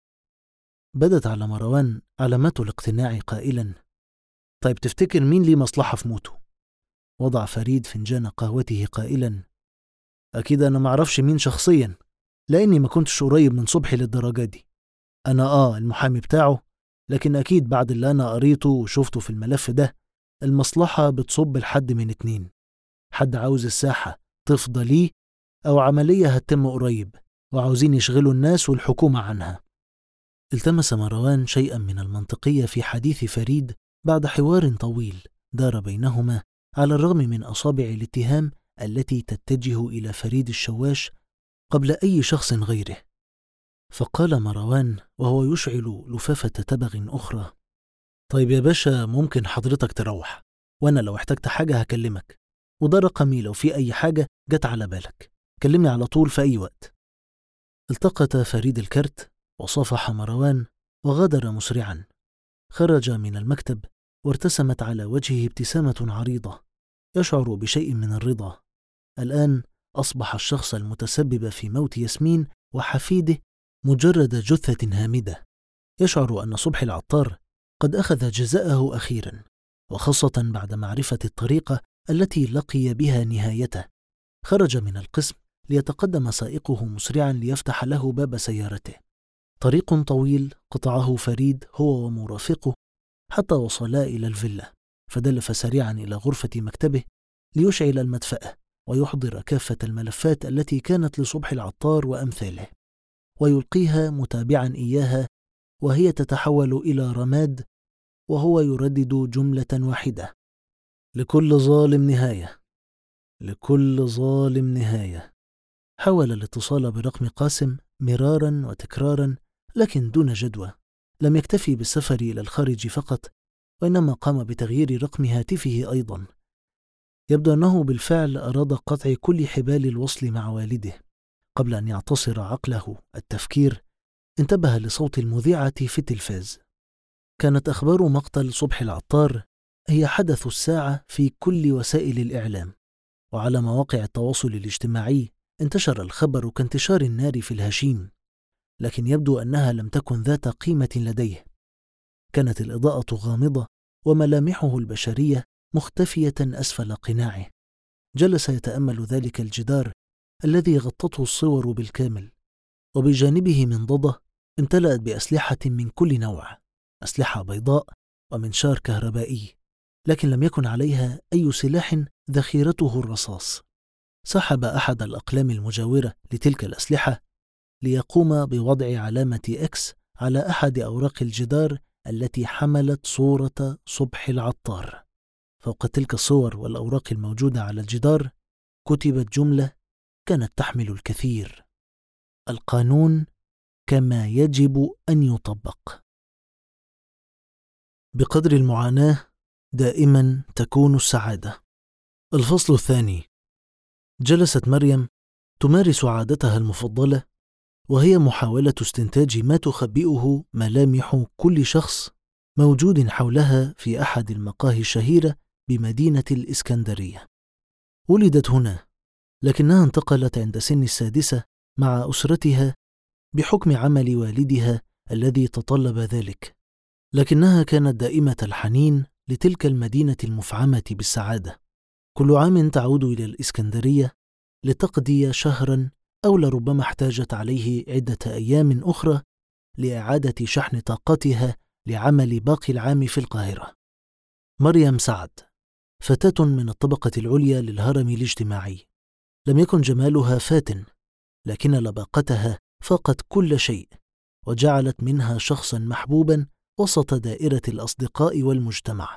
بدت على مروان علامات الاقتناع قائلا: طيب تفتكر مين ليه مصلحة في موته؟ وضع فريد فنجان قهوته قائلا: أكيد أنا معرفش مين شخصيا، لأني ما كنتش قريب من صبحي للدرجة دي. أنا المحامي بتاعه، لكن أكيد بعد اللي أنا قريته وشفته في الملف ده المصلحة بتصب لحد من اتنين: حد عاوز الساحة تفضى ليه، أو عملية هتتم قريب وعاوزين يشغلوا الناس والحكومة عنها. التمس مروان شيئا من المنطقية في حديث فريد بعد حوار طويل دار بينهما، على الرغم من أصابع الاتهام التي تتجه إلى فريد الشواش قبل أي شخص غيره. فقال مروان وهو يشعل لفافة تبغ أخرى: طيب يا باشا، ممكن حضرتك تروح، وأنا لو احتجت حاجة هكلمك، وده رقمي لو في أي حاجة جت على بالك كلمني على طول في أي وقت. التقط فريد الكرت وصافح مروان وغادر مسرعا. خرج من المكتب وارتسمت على وجهه ابتسامة عريضة، يشعر بشيء من الرضا. الآن أصبح الشخص المتسبب في موت ياسمين وحفيده مجرد جثة هامدة. يشعر أن صبحي العطار قد أخذ جزاءه أخيرا، وخاصة بعد معرفة الطريقة التي لقي بها نهايته. خرج من القسم ليتقدم سائقه مسرعا ليفتح له باب سيارته. طريق طويل قطعه فريد هو ومرافقه حتى وصلا إلى الفيلا، فدلف سريعا إلى غرفة مكتبه ليشعل المدفأة ويحضر كافة الملفات التي كانت لصبحي العطار وأمثاله، ويلقيها متابعا إياها وهي تتحول إلى رماد، وهو يردد جملة واحدة: لكل ظالم نهاية، لكل ظالم نهاية. حاول الاتصال برقم قاسم مرارا وتكرارا، لكن دون جدوى. لم يكتفي بالسفر إلى الخارج فقط، وإنما قام بتغيير رقم هاتفه أيضا. يبدو أنه بالفعل أراد قطع كل حبال الوصل مع والده. قبل أن يعتصر عقله التفكير، انتبه لصوت المذيعة في التلفاز. كانت أخبار مقتل صبحي العطار هي حدث الساعة في كل وسائل الإعلام، وعلى مواقع التواصل الاجتماعي انتشر الخبر كانتشار النار في الهشيم، لكن يبدو أنها لم تكن ذات قيمة لديه. كانت الإضاءة غامضة وملامحه البشرية مختفية أسفل قناعه. جلس يتأمل ذلك الجدار الذي غطته الصور بالكامل، وبجانبه منضدة امتلأت بأسلحة من كل نوع، أسلحة بيضاء ومنشار كهربائي، لكن لم يكن عليها أي سلاح ذخيرته الرصاص. سحب أحد الأقلام المجاورة لتلك الأسلحة ليقوم بوضع علامة إكس على أحد أوراق الجدار التي حملت صورة صبحي العطار. فوق تلك الصور والأوراق الموجودة على الجدار كتبت جملة كانت تحمل الكثير: القانون كما يجب أن يطبق. بقدر المعاناة دائما تكون السعادة. الفصل الثاني. جلست مريم تمارس عادتها المفضلة، وهي محاولة استنتاج ما تخبئه ملامح كل شخص موجود حولها في أحد المقاهي الشهيرة بمدينة الإسكندرية. ولدت هنا، لكنها انتقلت عند سن 6 مع أسرتها بحكم عمل والدها الذي تطلب ذلك، لكنها كانت دائمة الحنين لتلك المدينة المفعمة بالسعادة. كل عام تعود إلى الإسكندرية لتقضي شهرا، أو لربما احتاجت عليه عدة أيام أخرى لإعادة شحن طاقتها لعمل باقي العام في القاهرة. مريم سعد فتاة من الطبقة العليا للهرم الاجتماعي. لم يكن جمالها فاتن، لكن لباقتها فاقت كل شيء، وجعلت منها شخصا محبوبا وسط دائرة الأصدقاء والمجتمع.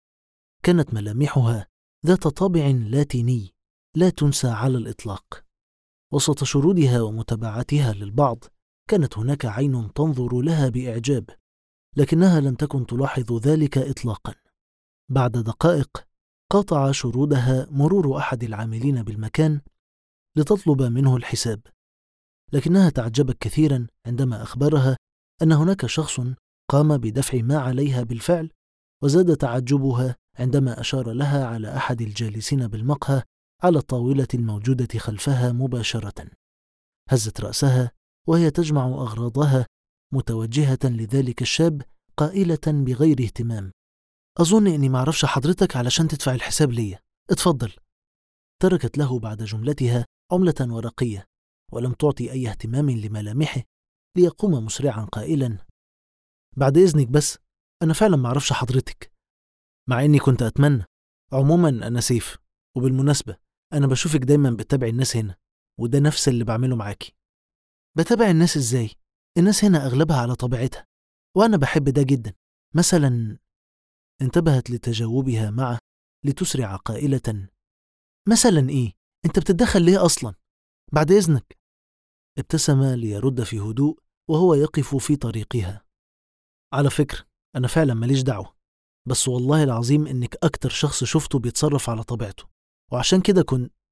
كانت ملامحها ذات طابع لاتيني لا تنسى على الإطلاق. وسط شرودها ومتابعتها للبعض كانت هناك عين تنظر لها بإعجاب، لكنها لم تكن تلاحظ ذلك إطلاقا. بعد دقائق قاطع شرودها مرور أحد العاملين بالمكان لتطلب منه الحساب، لكنها تعجبت كثيرا عندما أخبرها أن هناك شخص قام بدفع ما عليها بالفعل، وزاد تعجبها عندما أشار لها على أحد الجالسين بالمقهى على الطاولة الموجودة خلفها مباشرة. هزت رأسها وهي تجمع أغراضها متوجهة لذلك الشاب، قائلة بغير اهتمام: أظن إني معرفش حضرتك علشان تدفع الحساب ليا، اتفضل. تركت له بعد جملتها عملة ورقية، ولم تعطي أي اهتمام لملامحه، ليقوم مسرعا قائلا: بعد إذنك، بس أنا فعلا معرفش حضرتك، مع إني كنت أتمنى. عموما أنا سيف، وبالمناسبة أنا بشوفك دايما بتتابع الناس هنا، وده نفس اللي بعمله معاكي. بتابع الناس إزاي؟ الناس هنا أغلبها على طبيعتها، وأنا بحب ده جدا. مثلا انتبهت لتجاوبها معه لتسرع قائلة: مثلا إيه؟ أنت بتتدخل ليه أصلا؟ بعد إذنك. ابتسم ليرد في هدوء وهو يقف في طريقها: على فكرة أنا فعلا ماليش دعوة، بس والله العظيم إنك أكتر شخص شفته بيتصرف على طبيعته، وعشان كده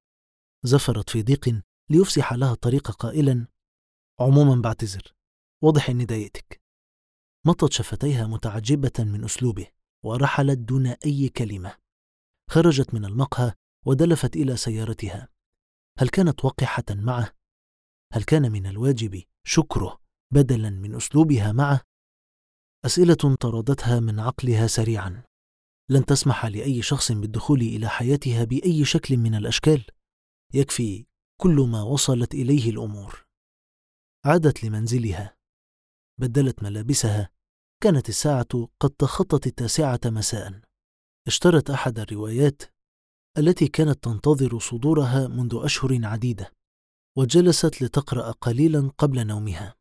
زفرت في ضيق ليفسح لها الطريق قائلا: عموما بعتذر، واضح إني ضايقتك. مطت شفتيها متعجبة من أسلوبه، ورحلت دون أي كلمة. خرجت من المقهى ودلفت إلى سيارتها. هل كانت وقحة معه؟ هل كان من الواجب شكره بدلا من أسلوبها معه؟ أسئلة طردتها من عقلها سريعا. لن تسمح لأي شخص بالدخول إلى حياتها بأي شكل من الأشكال. يكفي كل ما وصلت إليه الأمور. عادت لمنزلها، بدلت ملابسها. كانت الساعة قد تخطت 9 مساء. اشترت أحد الروايات التي كانت تنتظر صدورها منذ أشهر عديدة، وجلست لتقرأ قليلا قبل نومها.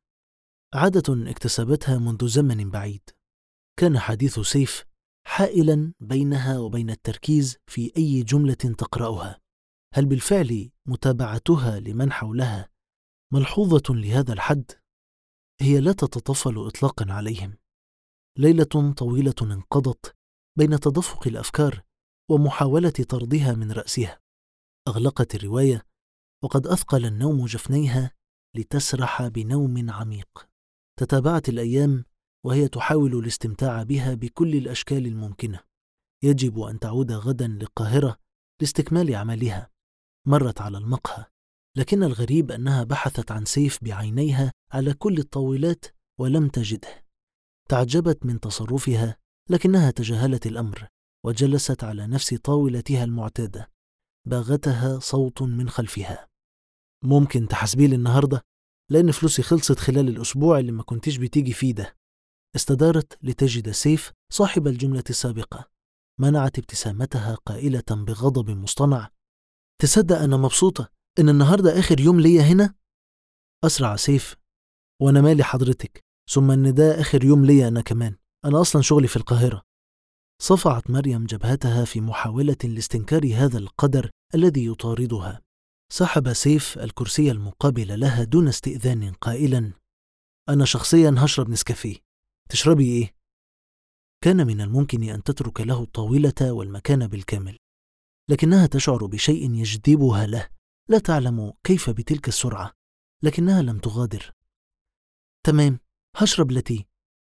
عادة اكتسبتها منذ زمن بعيد. كان حديث سيف حائلا بينها وبين التركيز في أي جملة تقرأها. هل بالفعل متابعتها لمن حولها ملحوظة لهذا الحد؟ هي لا تتطفل إطلاقا عليهم. ليلة طويلة انقضت بين تدفق الأفكار ومحاولة طردها من رأسها. أغلقت الرواية وقد أثقل النوم جفنيها لتسرح بنوم عميق. تتابعت الأيام وهي تحاول الاستمتاع بها بكل الأشكال الممكنة. يجب أن تعود غدا للقاهرة لاستكمال عملها. مرت على المقهى، لكن الغريب أنها بحثت عن سيف بعينيها على كل الطاولات ولم تجده. تعجبت من تصرفها، لكنها تجاهلت الأمر وجلست على نفس طاولتها المعتادة. باغتها صوت من خلفها: ممكن تحاسبي لي النهاردة؟ لأن فلوسي خلصت خلال الأسبوع اللي ما كنتيش بتيجي فيه ده. استدارت لتجد سيف صاحب الجملة السابقة. منعت ابتسامتها قائلة بغضب مصطنع: تصدق أنا مبسوطة إن النهاردة آخر يوم ليا هنا؟ أسرع سيف: وأنا مالي حضرتك؟ ثم إن ده آخر يوم ليا أنا كمان، أنا أصلا شغلي في القاهرة. صفعت مريم جبهتها في محاولة لاستنكار هذا القدر الذي يطاردها. سحب سيف الكرسي المقابل لها دون استئذان قائلا: أنا شخصيا هشرب نسكافيه، تشربي إيه؟ كان من الممكن أن تترك له الطاولة والمكان بالكامل، لكنها تشعر بشيء يجذبها له، لا تعلم كيف بتلك السرعة، لكنها لم تغادر. تمام، هشرب لاتيه.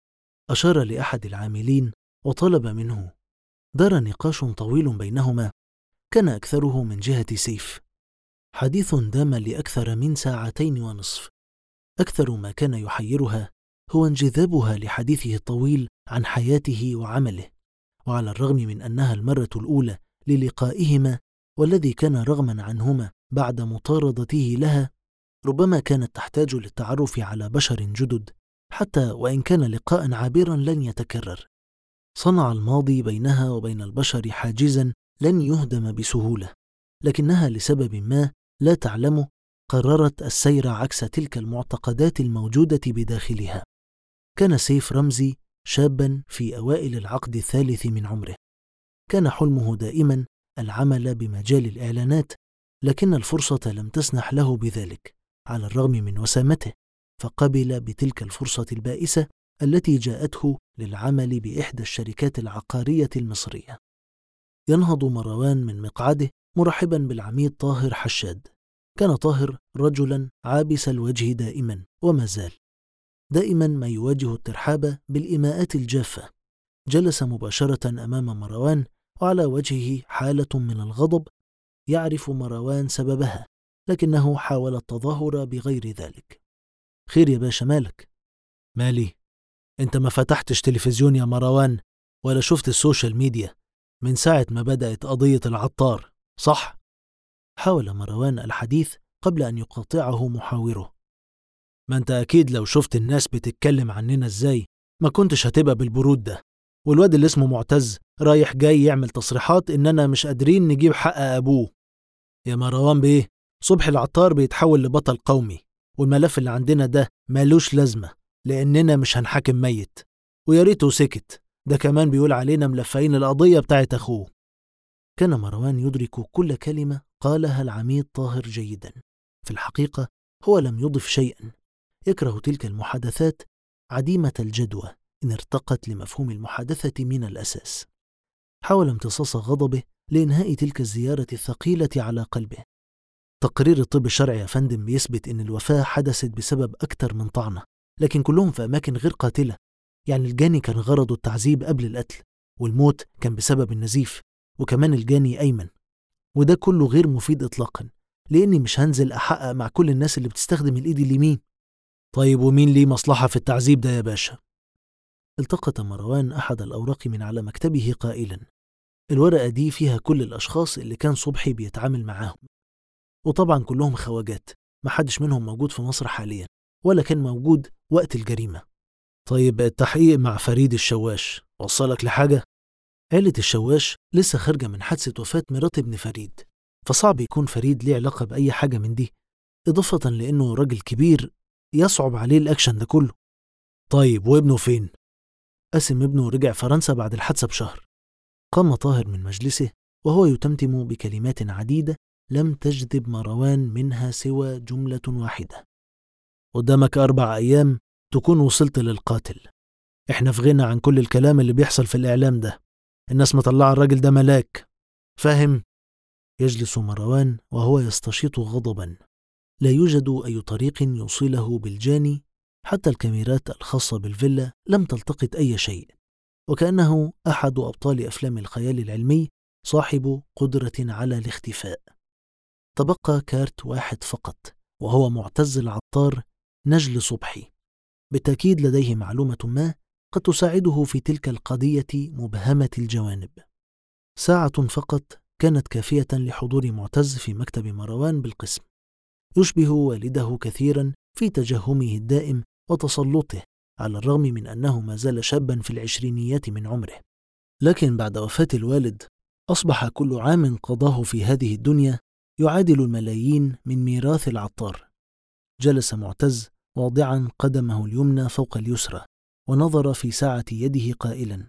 أشار لأحد العاملين وطلب منه. دار نقاش طويل بينهما، كان أكثره من جهة سيف. حديث دام لأكثر من 2.5 ساعة. أكثر ما كان يحيرها هو انجذابها لحديثه الطويل عن حياته وعمله، وعلى الرغم من أنها المرة الأولى للقائهما والذي كان رغما عنهما بعد مطاردته لها، ربما كانت تحتاج للتعرف على بشر جدد، حتى وإن كان لقاء عابرا لن يتكرر. صنع الماضي بينها وبين البشر حاجزا لن يهدم بسهولة، لكنها لسبب ما لا تعلم قررت السير عكس تلك المعتقدات الموجودة بداخلها. كان سيف رمزي شابا في أوائل العقد الثالث من عمره. كان حلمه دائما العمل بمجال الإعلانات، لكن الفرصة لم تسنح له بذلك على الرغم من وسامته، فقبل بتلك الفرصة البائسة التي جاءته للعمل بإحدى الشركات العقارية المصرية. ينهض مروان من مقعده مرحبا بالعميد طاهر حشاد. كان طاهر رجلا عابس الوجه دائما، وما زال دائما ما يواجه الترحاب بالإيماءات الجافة. جلس مباشرة أمام مروان وعلى وجهه حالة من الغضب، يعرف مروان سببها، لكنه حاول التظاهر بغير ذلك. خير يا باشا، مالك؟ مالي؟ انت ما فتحتش تلفزيون يا مروان ولا شفت السوشيال ميديا من ساعة ما بدأت قضية العطار، صح؟ حاول مروان الحديث قبل أن يقاطعه محاوره. ما انت أكيد لو شفت الناس بتتكلم عننا ازاي ما كنتش هتبقى بالبرود ده. والواد اللي اسمه معتز رايح جاي يعمل تصريحات إننا مش قادرين نجيب حق أبوه. يا مروان بيه، صبحي العطار بيتحول لبطل قومي، والملف اللي عندنا ده مالوش لازمة لأننا مش هنحاكم ميت، ويا ريته سكت، ده كمان بيقول علينا ملفقين القضية بتاعت أخوه. كان مروان يدرك كل كلمة قالها العميد طاهر جيدا. في الحقيقة هو لم يضف شيئا. يكره تلك المحادثات عديمة الجدوى إن ارتقت لمفهوم المحادثة من الأساس. حاول امتصاص غضبه لإنهاء تلك الزيارة الثقيلة على قلبه. تقرير الطب الشرعي يا فندم بيثبت إن الوفاة حدثت بسبب أكتر من طعنة، لكن كلهم في أماكن غير قاتلة. يعني الجاني كان غرضه التعذيب قبل القتل، والموت كان بسبب النزيف، وكمان الجاني أيمن، وده كله غير مفيد إطلاقا، لأني مش هنزل أحقق مع كل الناس اللي بتستخدم الإيد اليمين. طيب ومين ليه مصلحة في التعذيب ده يا باشا؟ التقط مروان أحد الأوراق من على مكتبه قائلا: الورقة دي فيها كل الأشخاص اللي كان صبحي بيتعامل معاهم، وطبعا كلهم خواجات، محدش منهم موجود في مصر حاليا ولا كان موجود وقت الجريمة. طيب التحقيق مع فريد الشواش وصلك لحاجة؟ عيلة الشواش لسه خارجة من حادثة وفاة مرات ابن فريد، فصعب يكون فريد ليه علاقة بأي حاجة من دي، إضافة لأنه راجل كبير يصعب عليه الأكشن ده كله. طيب وابنه فين؟ قاسم ابنه رجع فرنسا بعد الحادثة بشهر. قام طاهر من مجلسه وهو يتمتم بكلمات عديدة لم تجذب مروان منها سوى جملة واحدة: قدامك 4 أيام تكون وصلت للقاتل. احنا في غنى عن كل الكلام اللي بيحصل في الإعلام ده، الناس مطلعة الراجل ده ملاك، فاهم؟ يجلس مروان وهو يستشيط غضبا. لا يوجد أي طريق يوصله بالجاني، حتى الكاميرات الخاصة بالفيلا لم تلتقط أي شيء، وكأنه أحد أبطال أفلام الخيال العلمي صاحب قدرة على الاختفاء. تبقى كارت واحد فقط، وهو معتز العطار نجل صبحي. بالتأكيد لديه معلومة ما قد تساعده في تلك القضية مبهمة الجوانب. ساعة فقط كانت كافية لحضور معتز في مكتب مروان بالقسم. يشبه والده كثيرا في تجهمه الدائم وتسلطه، على الرغم من أنه ما زال شابا في العشرينيات من عمره. لكن بعد وفاة الوالد أصبح كل عام قضاه في هذه الدنيا يعادل الملايين من ميراث العطار. جلس معتز واضعا قدمه اليمنى فوق اليسرى ونظر في ساعة يده قائلا: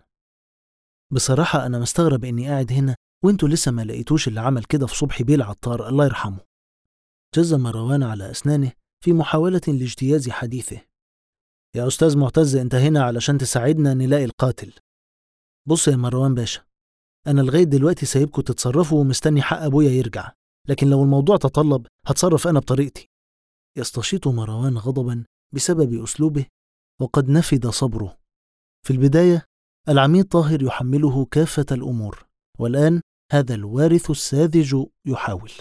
بصراحة أنا مستغرب إني قاعد هنا وإنتوا لسه ما لقيتوش اللي عمل كده في صبحي بيه العطار الله يرحمه. جز مروان على أسنانه في محاولة لاجتياز حديثه. يا أستاذ معتز، أنت هنا علشان تساعدنا نلاقي القاتل. بص يا مروان باشا، أنا لغاية دلوقتي سايبكم تتصرفوا ومستني حق أبويا يرجع، لكن لو الموضوع تطلب هتصرف أنا بطريقتي. يستشيط مروان غضبا بسبب أسلوبه، وقد نفد صبره. في البداية العميد طاهر يحمله كافة الأمور، والآن هذا الوارث الساذج يحاول.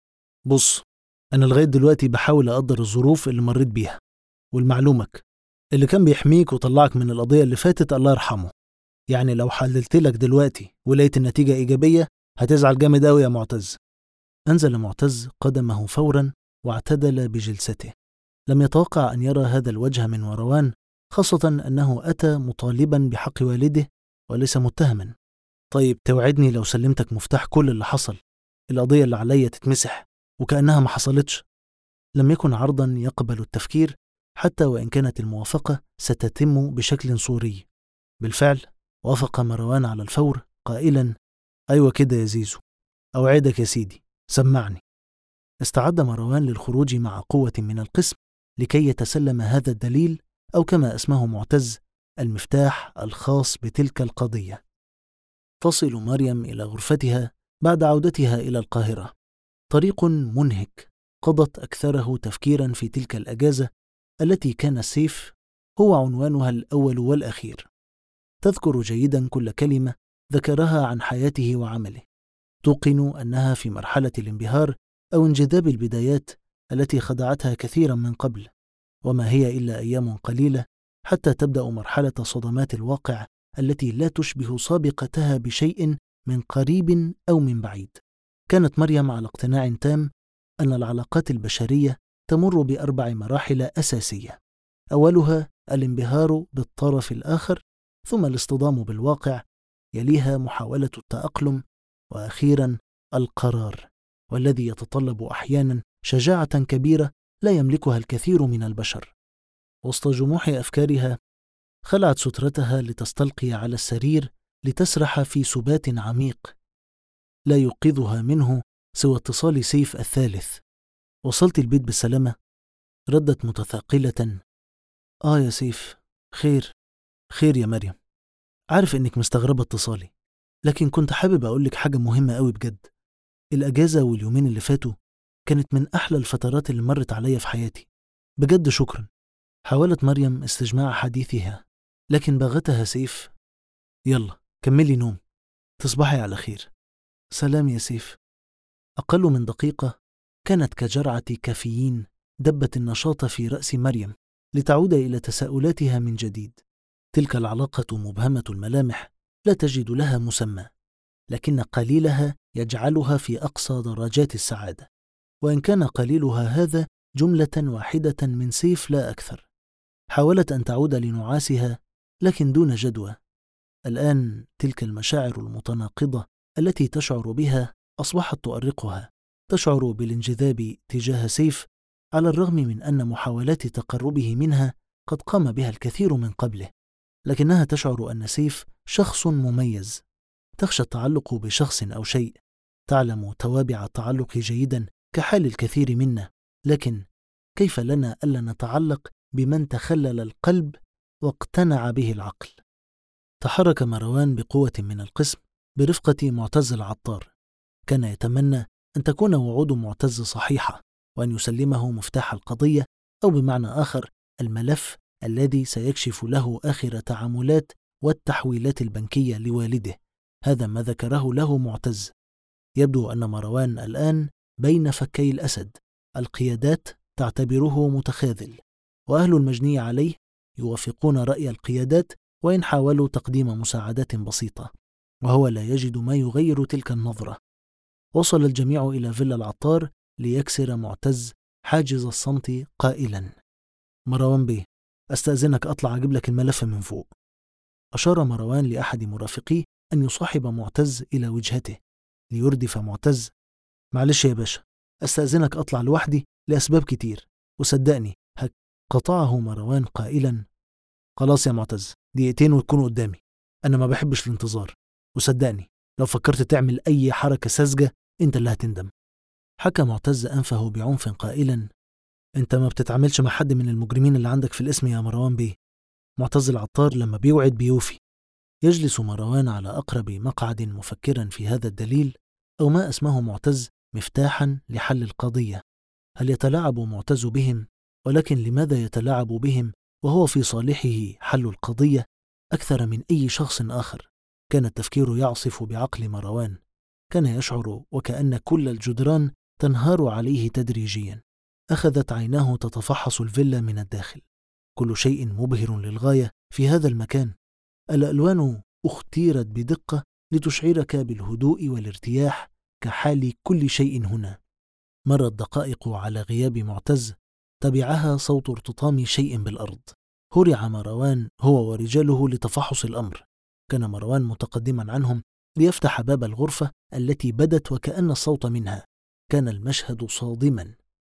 بص، أنا لغاية دلوقتي بحاول أقدر الظروف اللي مريت بيها، والمعلومك اللي كان بيحميك وطلعك من القضية اللي فاتت الله يرحمه. يعني لو حللت لك دلوقتي ولقيت النتيجة إيجابية هتزعل جامد أوي يا معتز. أنزل معتز قدمه فورا واعتدل بجلسته. لم يتوقع أن يرى هذا الوجه من مروان، خاصة أنه أتى مطالبا بحق والده وليس متهما. طيب توعدني لو سلمتك مفتاح كل اللي حصل القضية اللي عليا تتمسح وكأنها ما حصلتش؟ لم يكن عرضا يقبل التفكير، حتى وإن كانت الموافقة ستتم بشكل صوري. بالفعل وافق مروان على الفور قائلا: أيوة كده يا زيزو، أوعدك يا سيدي، سمعني. استعد مروان للخروج مع قوة من القسم لكي يتسلم هذا الدليل، أو كما اسمه معتز: المفتاح الخاص بتلك القضية. تصل مريم إلى غرفتها بعد عودتها إلى القاهرة. طريق منهك قضت أكثره تفكيرا في تلك الأجازة التي كان سيف هو عنوانها الأول والأخير. تذكر جيدا كل كلمة ذكرها عن حياته وعمله، توقن أنها في مرحلة الانبهار أو انجذاب البدايات التي خدعتها كثيرا من قبل، وما هي إلا أيام قليلة حتى تبدأ مرحلة صدمات الواقع التي لا تشبه سابقتها بشيء من قريب أو من بعيد. كانت مريم على اقتناع تام أن العلاقات البشرية تمر ب4 مراحل أساسية: أولها الانبهار بالطرف الآخر، ثم الاصطدام بالواقع، يليها محاولة التأقلم، وأخيرا القرار، والذي يتطلب أحيانا شجاعة كبيرة لا يملكها الكثير من البشر. وسط جموح أفكارها خلعت سترتها لتستلقي على السرير لتسرح في سبات عميق لا يوقظها منه سوى اتصال سيف الثالث. وصلت البيت بالسلامة؟ ردت متثاقلة: يا سيف، خير يا مريم، عارف إنك مستغربة اتصالي، لكن كنت حابب أقولك حاجة مهمة قوي بجد. الأجازة واليومين اللي فاتوا كانت من أحلى الفترات اللي مرت عليا في حياتي، بجد شكرا. حاولت مريم استجماع حديثها، لكن باغتها سيف: يلا كملي نوم، تصبحي على خير. سلام يا سيف. أقل من دقيقة كانت كجرعة كافيين دبت النشاط في رأس مريم لتعود إلى تساؤلاتها من جديد. تلك العلاقة مبهمة الملامح لا تجد لها مسمى، لكن قليلها يجعلها في أقصى درجات السعادة، وإن كان قليلها هذا جملة واحدة من سيف لا أكثر. حاولت أن تعود لنعاسها لكن دون جدوى. الآن تلك المشاعر المتناقضة التي تشعر بها أصبحت تؤرقها. تشعر بالانجذاب تجاه سيف على الرغم من أن محاولات تقربه منها قد قام بها الكثير من قبله، لكنها تشعر أن سيف شخص مميز. تخشى التعلق بشخص أو شيء. تعلم توابع التعلق جيدا كحال الكثير منا، لكن كيف لنا ألا نتعلق بمن تخلل القلب واقتنع به العقل؟ تحرك مروان بقوة من القسم برفقة معتز العطار. كان يتمنى أن تكون وعود معتز صحيحة، وأن يسلمه مفتاح القضية، أو بمعنى آخر الملف الذي سيكشف له آخر تعاملات والتحويلات البنكية لوالده. هذا ما ذكره له معتز. يبدو أن مروان الآن بين فكي الأسد. القيادات تعتبره متخاذل، وأهل المجني عليه يوافقون رأي القيادات وإن حاولوا تقديم مساعدات بسيطة، وهو لا يجد ما يغير تلك النظرة. وصل الجميع إلى فيلا العطار ليكسر معتز حاجز الصمت قائلا: مروان بيه، أستأذنك أطلع أجيب لك الملف من فوق. أشار مروان لأحد مرافقيه أن يصاحب معتز إلى وجهته ليردف معتز: معلش يا باشا، أستأذنك أطلع لوحدي لأسباب كتير، وصدقني قطعه مروان قائلا: خلاص يا معتز، دقيقتين وتكون قدامي، أنا ما بحبش الانتظار، وصدقني لو فكرت تعمل أي حركة ساذجة أنت اللي هتندم. حكى معتز أنفه بعنف قائلا: أنت ما بتتعاملش مع حد من المجرمين اللي عندك في الاسم يا مروان بيه. معتز العطار لما بيوعد بيوفي. يجلس مروان على أقرب مقعد مفكرا في هذا الدليل، أو ما اسمه معتز مفتاحا لحل القضية. هل يتلاعب معتز بهم؟ ولكن لماذا يتلاعب بهم وهو في صالحه حل القضية أكثر من أي شخص آخر؟ كان التفكير يعصف بعقل مروان. كان يشعر وكأن كل الجدران تنهار عليه تدريجيا. أخذت عيناه تتفحص الفيلا من الداخل. كل شيء مبهر للغاية في هذا المكان. الألوان اختيرت بدقة لتشعرك بالهدوء والارتياح كحال كل شيء هنا. مرت دقائق على غياب معتز، تبعها صوت ارتطام شيء بالأرض. هرع مروان هو ورجاله لتفحص الأمر. كان مروان متقدما عنهم ليفتح باب الغرفة التي بدت وكأن الصوت منها. كان المشهد صادما.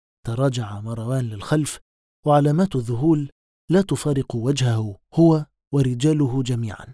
تراجع مروان للخلف، وعلامات الذهول لا تفارق وجهه هو ورجاله جميعا.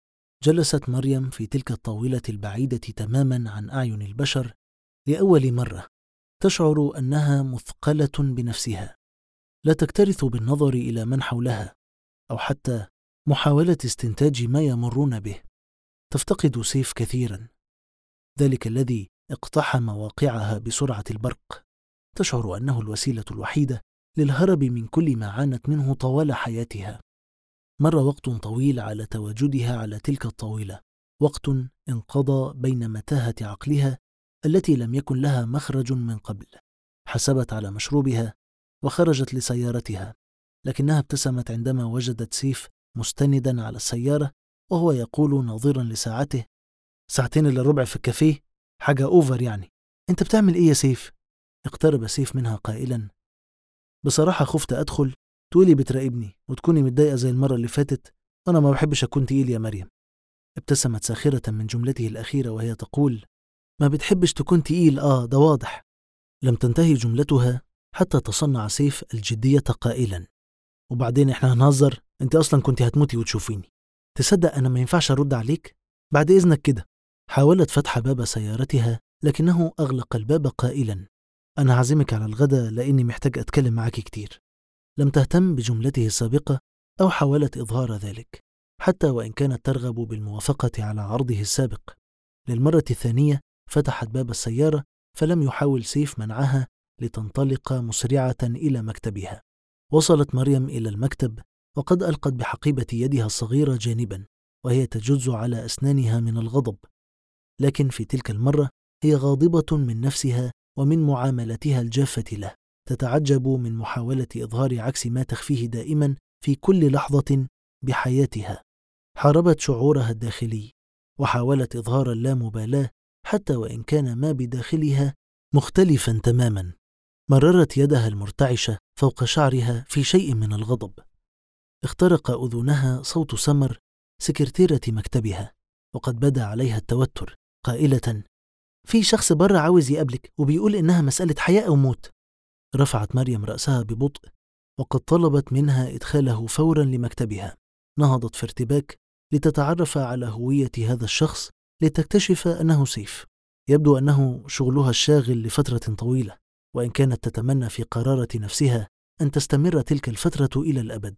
جلست مريم في تلك الطاولة البعيدة تماما عن أعين البشر لأول مرة. تشعر أنها مثقلة بنفسها، لا تكترث بالنظر إلى من حولها أو حتى محاولة استنتاج ما يمرون به. تفتقد سيف كثيرا، ذلك الذي اقتحم واقعها بسرعة البرق. تشعر أنه الوسيلة الوحيدة للهرب من كل ما عانت منه طوال حياتها. مر وقت طويل على تواجدها على تلك الطاولة، وقت انقضى بين متاهة عقلها التي لم يكن لها مخرج من قبل. حسبت على مشروبها وخرجت لسيارتها، لكنها ابتسمت عندما وجدت سيف مستندا على السيارة وهو يقول ناظرا لساعته: 2:15 في الكافيه، حاجة أوفر يعني. أنت بتعمل إيه يا سيف؟ اقترب سيف منها قائلا: بصراحة خفت أدخل تقولي بتراقبني وتكوني متضايقة زي المرة اللي فاتت، وأنا ما بحبش أكون تقيل يا مريم. ابتسمت ساخرة من جملته الأخيرة وهي تقول: ما بتحبش تكون تقيل، ده واضح. لم تنتهي جملتها حتى تصنع سيف الجدية قائلا: وبعدين إحنا هنهزر؟ أنت أصلا كنت هتموتي وتشوفيني. تصدق أنا ما ينفعش أرد عليك؟ بعد إذنك كده. حاولت فتح باب سيارتها لكنه أغلق الباب قائلا: أنا هعزمك على الغداء لأني محتاج أتكلم معك كتير. لم تهتم بجملته السابقة أو حاولت إظهار ذلك، حتى وإن كانت ترغب بالموافقة على عرضه السابق. للمرة الثانية فتحت باب السيارة، فلم يحاول سيف منعها لتنطلق مسرعة إلى مكتبها. وصلت مريم إلى المكتب وقد ألقت بحقيبة يدها الصغيرة جانبا، وهي تجز على أسنانها من الغضب. لكن في تلك المرة هي غاضبة من نفسها ومن معاملتها الجافة له. تتعجب من محاولة إظهار عكس ما تخفيه دائما في كل لحظة بحياتها. حاربت شعورها الداخلي وحاولت إظهار اللامبالاة حتى وإن كان ما بداخلها مختلفا تماما. مررت يدها المرتعشة فوق شعرها في شيء من الغضب. اخترق أذنها صوت سمر سكرتيرة مكتبها، وقد بدا عليها التوتر، قائلة: في شخص برا عاوز يقابلك وبيقول إنها مسألة حياة أو موت. رفعت مريم رأسها ببطء وقد طلبت منها إدخاله فورا لمكتبها. نهضت في ارتباك لتتعرف على هوية هذا الشخص، لتكتشف أنه سيف. يبدو أنه شغلها الشاغل لفترة طويلة، وإن كانت تتمنى في قرارة نفسها أن تستمر تلك الفترة إلى الأبد.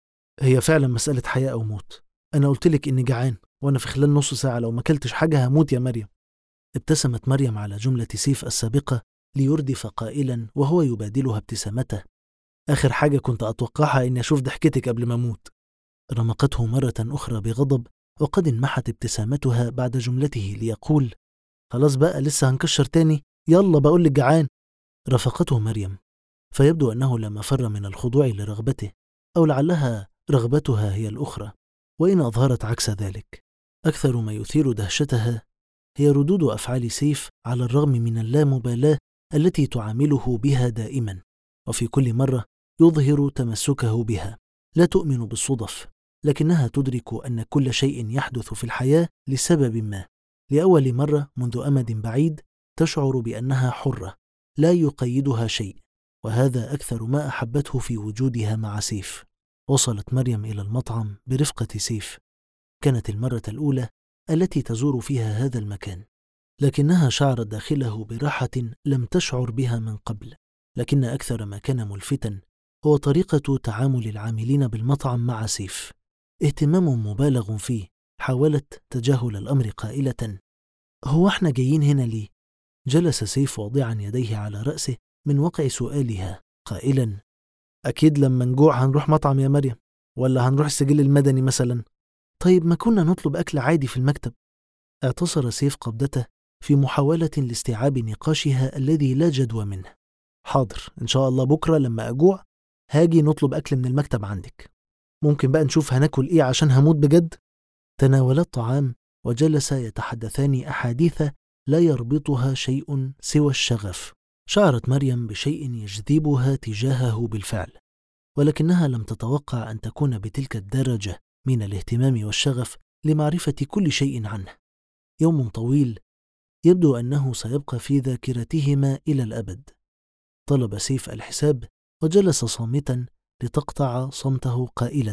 هي فعلا مسألة حياة أو موت. أنا قلتلك إني جعان، وأنا في خلال نص ساعة لو ما كلتش حاجة هموت يا مريم. ابتسمت مريم على جملة سيف السابقة ليردف قائلا وهو يبادلها ابتسامته: آخر حاجة كنت أتوقعها إني أشوف ضحكتك قبل ما أموت. رمقته مرة أخرى بغضب، وقد انمحت ابتسامتها بعد جملته ليقول: خلاص بقى، لسه هنكشر تاني؟ يلا بقولك جعان. رافقته مريم، فيبدو أنه لا مفر من الخضوع لرغبته، أو لعلها رغبتها هي الأخرى، وإن أظهرت عكس ذلك. أكثر ما يثير دهشتها هي ردود أفعال سيف على الرغم من اللامبالاة التي تعامله بها دائما، وفي كل مرة يظهر تمسكه بها. لا تؤمن بالصدف، لكنها تدرك أن كل شيء يحدث في الحياة لسبب ما. لأول مرة منذ أمد بعيد تشعر بأنها حرة، لا يقيدها شيء، وهذا أكثر ما أحبته في وجودها مع سيف. وصلت مريم إلى المطعم برفقة سيف. كانت المرة الأولى التي تزور فيها هذا المكان، لكنها شعرت داخله براحة لم تشعر بها من قبل. لكن أكثر ما كان ملفتا هو طريقة تعامل العاملين بالمطعم مع سيف. اهتمام مبالغ فيه. حاولت تجاهل الأمر قائلة: هو احنا جايين هنا ليه؟ جلس سيف واضعا يديه على رأسه من وقع سؤالها، قائلا: أكيد لما نجوع هنروح مطعم يا مريم، ولا هنروح السجل المدني مثلا. طيب ما كنا نطلب أكل عادي في المكتب. اعتصر سيف قبضته في محاولة لاستيعاب نقاشها الذي لا جدوى منه. حاضر، إن شاء الله بكرة لما أجوع هاجي نطلب أكل من المكتب عندك. ممكن بقى نشوف هناكل إيه عشان هموت بجد. تناولا الطعام وجلسا يتحدثان أحاديث لا يربطها شيء سوى الشغف. شعرت مريم بشيء يجذبها تجاهه بالفعل، ولكنها لم تتوقع أن تكون بتلك الدرجة من الاهتمام والشغف لمعرفة كل شيء عنه. يوم طويل يبدو أنه سيبقى في ذاكرتهما إلى الأبد. طلب سيف الحساب وجلس صامتا لتقطع صمته قائلة: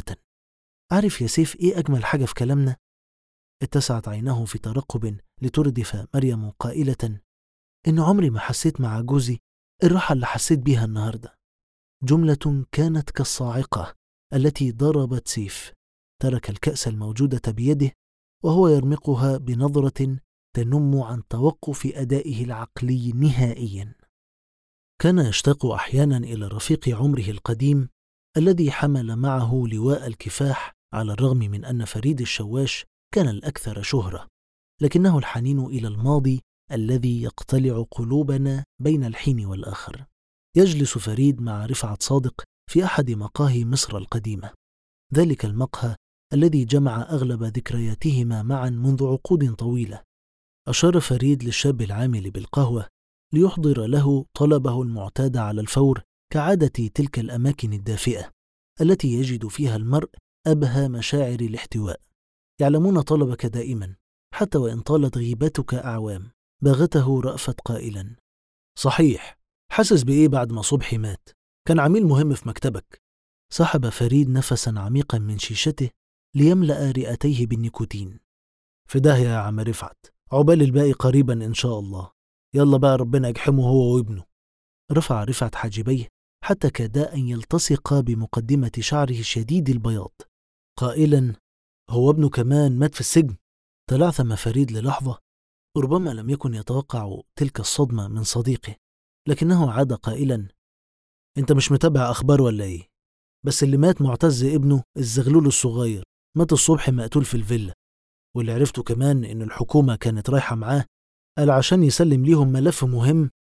عارف يا سيف إيه أجمل حاجة في كلامنا؟ اتسعت عيناه في ترقب لتردف مريم قائلة: إن عمري ما حسيت مع جوزي الراحة اللي حسيت بيها النهاردة. جملة كانت كالصاعقة التي ضربت سيف. ترك الكأس الموجودة بيده وهو يرمقها بنظرة تنم عن توقف أدائه العقلي نهائيا. كان يشتاق أحيانا إلى رفيق عمره القديم الذي حمل معه لواء الكفاح، على الرغم من أن فريد الشواش كان الأكثر شهرة، لكنه الحنين إلى الماضي الذي يقتلع قلوبنا بين الحين والآخر. يجلس فريد مع رفعت صادق في أحد مقاهي مصر القديمة، ذلك المقهى الذي جمع أغلب ذكرياتهما معا منذ عقود طويلة. أشار فريد للشاب العامل بالقهوة ليحضر له طلبه المعتاد على الفور، كعادة تلك الأماكن الدافئة التي يجد فيها المرء أبهى مشاعر الاحتواء. يعلمون طلبك دائما حتى وإن طالت غيبتك أعوام. باغته رأفت قائلا: صحيح، حاسس بإيه بعد ما صبحي مات؟ كان عميل مهم في مكتبك. سحب فريد نفسا عميقا من شيشته ليملأ رئتيه بالنيكوتين. في داهية يا عم رفعت، عقبال الباقي قريبا إن شاء الله. يلا بقى ربنا يجحمه هو وابنه. رفع رفعت حاجبيه حتى كادا أن يلتصق بمقدمة شعره شديد البياض، قائلا: هو ابنه كمان مات في السجن؟ تلعثم فريد للحظة، ربما لم يكن يتوقع تلك الصدمة من صديقه، لكنه عاد قائلا: انت مش متابع أخبار ولا ايه؟ بس اللي مات معتز ابنه الزغلول الصغير، مات الصبح مقتول في الفيلا. واللي عرفته كمان ان الحكومة كانت رايحة معاه، قال عشان يسلم ليهم ملف مهم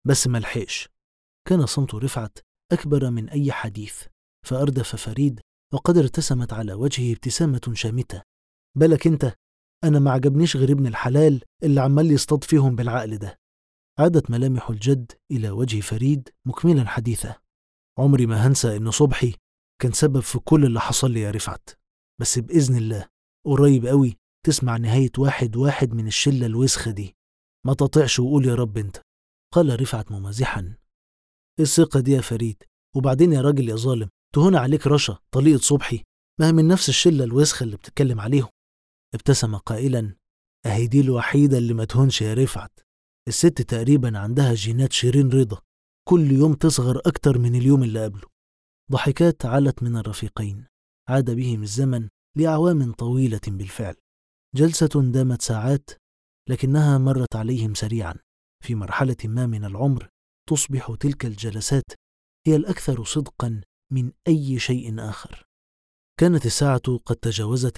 بس ملحقش. كان صمت رفعت أكبر من أي حديث، فأردف فريد وقد ارتسمت على وجهه ابتسامة شامتة. بالك انت، أنا ما عجبنيش غير ابن الحلال اللي عمال يصطاد فيهم بالعقل ده. عادت ملامح الجد إلى وجه فريد مكملا حديثه. عمري ما هنسى إن صبحي كان سبب في كل اللي حصل لي يا رفعت، بس بإذن الله قريب قوي تسمع نهاية واحد من الشلة الوسخة دي. ما تطيعش وقول يا رب انت، قال رفعت ممازحا. الثقة دي يا فريد، وبعدين يا راجل يا ظالم، تهون عليك رشا طليقة صبحي، ما هي من نفس الشلة الوسخة اللي بتتكلم عليهم. ابتسم قائلا: اهي دي الوحيدة اللي ما تهونش يا رفعت. الست تقريبا عندها جينات شيرين رضا، كل يوم تصغر أكتر من اليوم اللي قبله. ضحكات علت من الرفيقين. عاد بهم الزمن لأعوام طويلة بالفعل. جلسة دامت ساعات، لكنها مرت عليهم سريعا. في مرحلة ما من العمر تصبح تلك الجلسات هي الأكثر صدقا من أي شيء آخر. كانت الساعة قد تجاوزت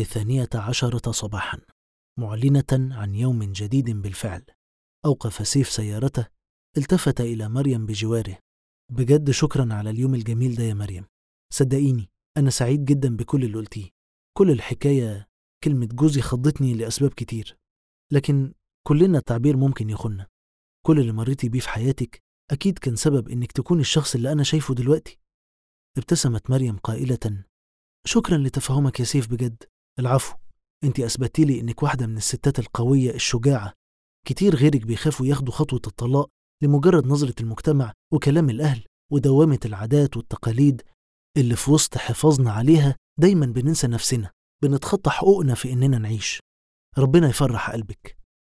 12 صباحا، معلنة عن يوم جديد بالفعل. أوقف سيف سيارته، التفت إلى مريم بجواره. بجد شكرا على اليوم الجميل ده يا مريم، صدقيني أنا سعيد جدا بكل اللي قلتيه. كل الحكاية كلمة جوزي خضتني لأسباب كتير، لكن كلنا التعبير ممكن يخوننا. كل اللي مريتي بيه في حياتك أكيد كان سبب إنك تكون الشخص اللي أنا شايفه دلوقتي. ابتسمت مريم قائلة: شكرا لتفهمك يا سيف بجد. العفو، انت أثبتي لي إنك واحدة من الستات القوية الشجاعة. كتير غيرك بيخافوا ياخدوا خطوة الطلاق لمجرد نظرة المجتمع وكلام الأهل ودوامة العادات والتقاليد اللي في وسط حفاظنا عليها دايما بننسى نفسنا، بنتخطى حقوقنا في إننا نعيش. ربنا يفرح قلبك.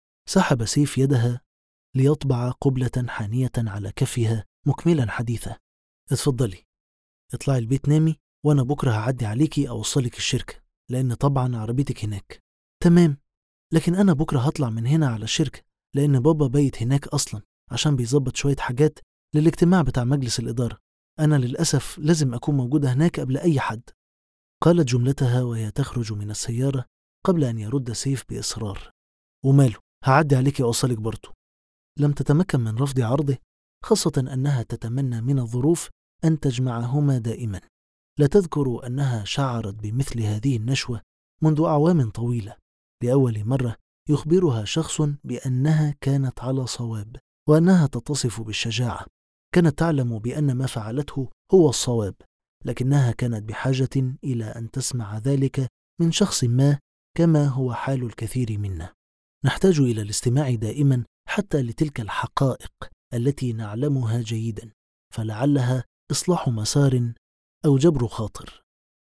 سحب سيف يدها ليطبع قبلة حانية على كفها مكملا حديثه. اتفضلي، اطلعي البيت نامي، وأنا بكرة هعدي عليكي أوصلك الشركة، لأن طبعا عربيتك هناك. تمام، لكن أنا بكرة هطلع من هنا على الشركة، لأن بابا بايت هناك أصلا عشان بيظبط شوية حاجات للاجتماع بتاع مجلس الإدارة. أنا للأسف لازم أكون موجودة هناك قبل أي حد. قالت جملتها وهي تخرج من السيارة قبل أن يرد سيف بإصرار: وماله، هعدي عليكي أوصلك برضه. لم تتمكن من رفض عرضه، خاصة أنها تتمنى من الظروف أن تجمعهما دائما. لا تذكر أنها شعرت بمثل هذه النشوة منذ أعوام طويلة. لأول مرة يخبرها شخص بأنها كانت على صواب، وأنها تتصف بالشجاعة. كانت تعلم بأن ما فعلته هو الصواب، لكنها كانت بحاجة إلى أن تسمع ذلك من شخص ما، كما هو حال الكثير منا. نحتاج إلى الاستماع دائما حتى لتلك الحقائق التي نعلمها جيدا، فلعلها إصلاح مسار أو جبر خاطر.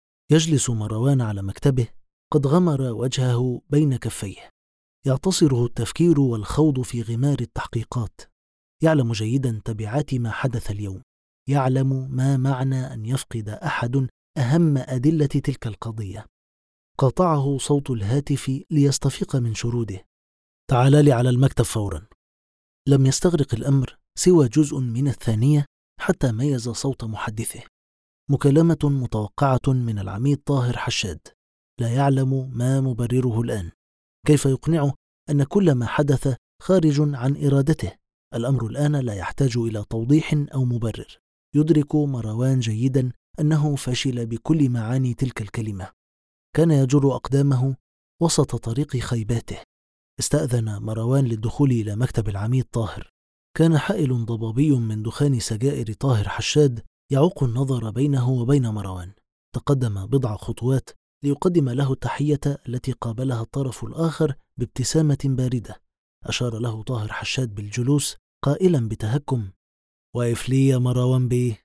يجلس مروان على مكتبه قد غمر وجهه بين كفيه، يعتصره التفكير والخوض في غمار التحقيقات. يعلم جيدا تبعات ما حدث اليوم، يعلم ما معنى أن يفقد أحد أهم أدلة تلك القضية. قاطعه صوت الهاتف ليستفيق من شروده: تعال لي على المكتب فورا. لم يستغرق الأمر سوى جزء من الثانية حتى ميز صوت محدثه. مكالمة متوقعة من العميد طاهر حشاد، لا يعلم ما مبرره الآن. كيف يقنعه أن كل ما حدث خارج عن إرادته؟ الأمر الآن لا يحتاج إلى توضيح أو مبرر. يدرك مروان جيدا أنه فشل بكل معاني تلك الكلمة. كان يجر أقدامه وسط طريق خيباته. استأذن مروان للدخول إلى مكتب العميد طاهر. كان حائل ضبابي من دخان سجائر طاهر حشاد يعوق النظر بينه وبين مروان. تقدم بضع خطوات ليقدم له التحية التي قابلها الطرف الآخر بابتسامة باردة. أشار له طاهر حشاد بالجلوس قائلا بتهكم: واقف لي يا مروان بيه؟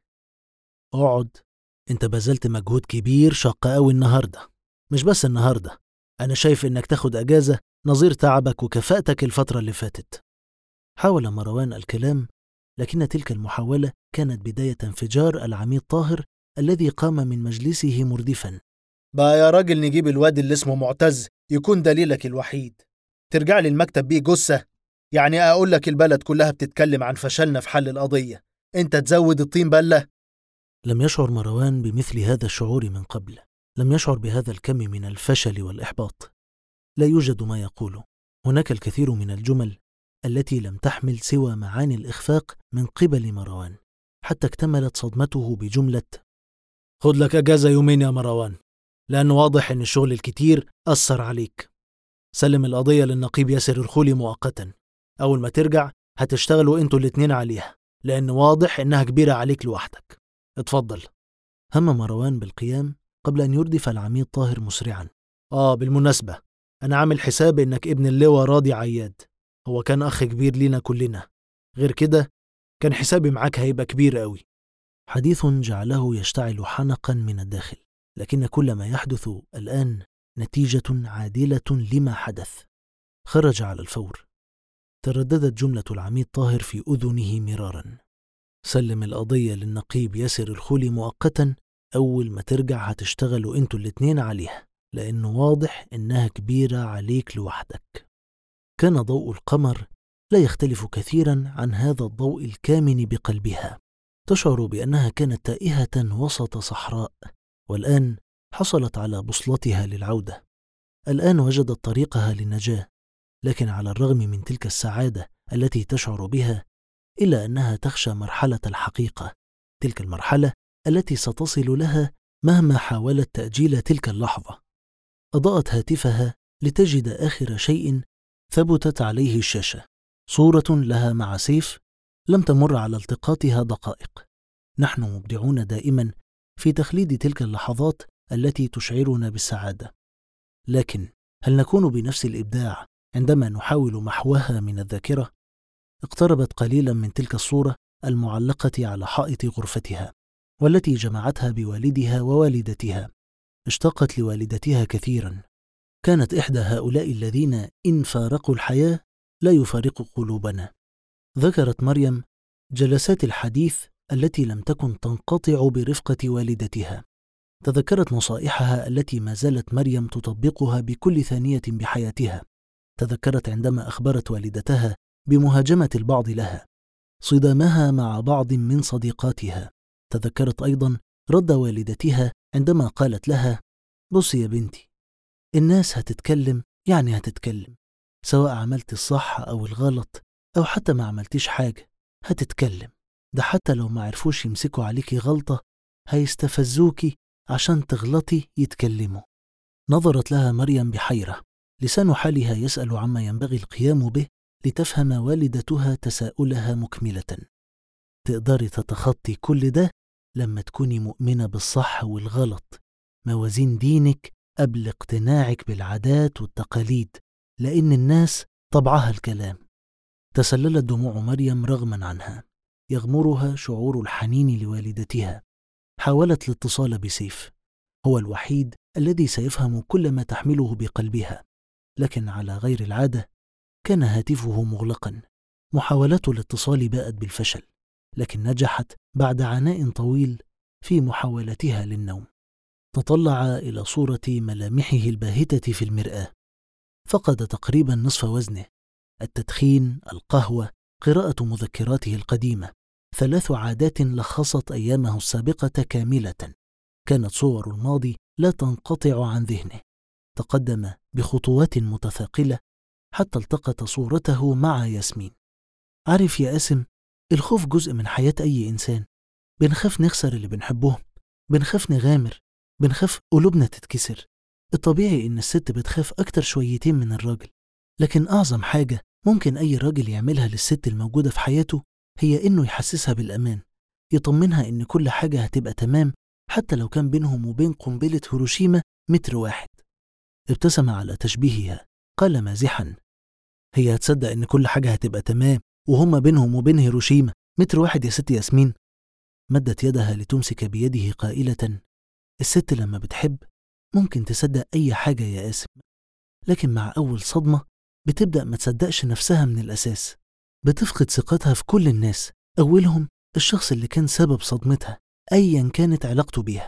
اقعد، انت بذلت مجهود كبير شاق قوي النهاردة. مش بس النهاردة، أنا شايف إنك تاخد أجازة نظير تعبك وكفاءتك الفترة اللي فاتت. حاول مروان الكلام، لكن تلك المحاولة كانت بداية انفجار العميد طاهر الذي قام من مجلسه مردفا: بقى يا راجل نجيب الواد اللي اسمه معتز يكون دليلك الوحيد؟ ترجع لي المكتب بيه جثة؟ يعني أقول لك البلد كلها بتتكلم عن فشلنا في حل القضية، أنت تزود الطين بلة؟ لم يشعر مروان بمثل هذا الشعور من قبل. لم يشعر بهذا الكم من الفشل والإحباط. لا يوجد ما يقوله. هناك الكثير من الجمل التي لم تحمل سوى معاني الإخفاق من قبل مروان، حتى اكتملت صدمته بجملة: خد لك أجازة يومين يا مروان، لأنه واضح إن الشغل الكتير أثر عليك. سلم القضية للنقيب ياسر الخولي مؤقتا، أول ما ترجع هتشتغلوا انتوا الاتنين عليها، لأن واضح إنها كبيرة عليك لوحدك. اتفضل. هم مروان بالقيام قبل أن يردف العميد طاهر مسرعا: بالمناسبة، أنا عامل حساب إنك ابن اللواء راضي عياد، هو كان أخ كبير لينا كلنا، غير كده كان حسابي معاك هيبقى كبير قوي. حديث جعله يشتعل حنقا من الداخل، لكن كل ما يحدث الآن نتيجة عادلة لما حدث. خرج على الفور. ترددت جملة العميد طاهر في أذنه مرارا: سلم القضية للنقيب ياسر الخولي مؤقتا، أول ما ترجع هتشتغلوا انتوا الاتنين عليها، لأنه واضح إنها كبيرة عليك لوحدك. كان ضوء القمر لا يختلف كثيرا عن هذا الضوء الكامن بقلبها. تشعر بأنها كانت تائهة وسط صحراء، والآن حصلت على بوصلتها للعودة. الآن وجدت طريقها للنجاة، لكن على الرغم من تلك السعادة التي تشعر بها، إلا أنها تخشى مرحلة الحقيقة، تلك المرحلة التي ستصل لها مهما حاولت تأجيل تلك اللحظة. أضاءت هاتفها لتجد آخر شيء ثبتت عليه الشاشة، صورة لها مع سيف لم تمر على التقاطها دقائق. نحن مبدعون دائما في تخليد تلك اللحظات التي تشعرنا بالسعادة، لكن هل نكون بنفس الإبداع عندما نحاول محوها من الذاكرة؟ اقتربت قليلا من تلك الصورة المعلقة على حائط غرفتها، والتي جمعتها بوالدها ووالدتها. اشتاقت لوالدتها كثيرا، كانت إحدى هؤلاء الذين إن فارقوا الحياة لا يفارق قلوبنا. ذكرت مريم جلسات الحديث التي لم تكن تنقطع برفقة والدتها. تذكرت نصائحها التي ما زالت مريم تطبقها بكل ثانية بحياتها. تذكرت عندما أخبرت والدتها بمهاجمة البعض لها، صدامها مع بعض من صديقاتها. تذكرت أيضا رد والدتها عندما قالت لها: بصي يا بنتي، الناس هتتكلم، يعني هتتكلم، سواء عملت الصح أو الغلط أو حتى ما عملتيش حاجة هتتكلم. ده حتى لو ما عرفوش يمسكوا عليكي غلطة هيستفزوكي عشان تغلطي يتكلموا. نظرت لها مريم بحيرة، لسان حالها يسأل عما ينبغي القيام به لتفهم والدتها تساؤلها مكملة: تقدري تتخطي كل ده لما تكوني مؤمنة بالصح والغلط، موازين دينك قبل اقتناعك بالعادات والتقاليد، لأن الناس طبعها الكلام. تسللت دموع مريم رغما عنها، يغمرها شعور الحنين لوالدتها. حاولت الاتصال بسيف، هو الوحيد الذي سيفهم كل ما تحمله بقلبها، لكن على غير العادة كان هاتفه مغلقا. محاولات الاتصال باءت بالفشل، لكن نجحت بعد عناء طويل في محاولتها للنوم. تطلع إلى صورة ملامحه الباهتة في المرآة. فقد تقريبا نصف وزنه: التدخين، القهوة، قراءة مذكراته القديمة، 3 عادات لخصت أيامه السابقة كاملة. كانت صور الماضي لا تنقطع عن ذهنه. تقدم بخطوات متثاقلة حتى التقط صورته مع ياسمين. عارف يا قاسم، الخوف جزء من حياة أي إنسان. بنخاف نخسر اللي بنحبهم، بنخاف نغامر، بنخاف قلوبنا تتكسر. الطبيعي إن الست بتخاف أكتر شويتين من الراجل، لكن أعظم حاجة ممكن أي راجل يعملها للست الموجودة في حياته هي إنه يحسسها بالأمان، يطمنها إن كل حاجة هتبقى تمام حتى لو كان بينهم وبين قنبلة هيروشيما متر واحد. ابتسم على تشبيهها، قال مازحا: هي هتصدق إن كل حاجة هتبقى تمام وهما بينهم وبين هيروشيما متر واحد يا ست ياسمين؟ مدت يدها لتمسك بيده قائلة: الست لما بتحب ممكن تصدق أي حاجة يا قاسم، لكن مع أول صدمة بتبدأ ما تصدقش نفسها من الأساس، بتفقد ثقتها في كل الناس، أولهم الشخص اللي كان سبب صدمتها أيا كانت علاقته بيها.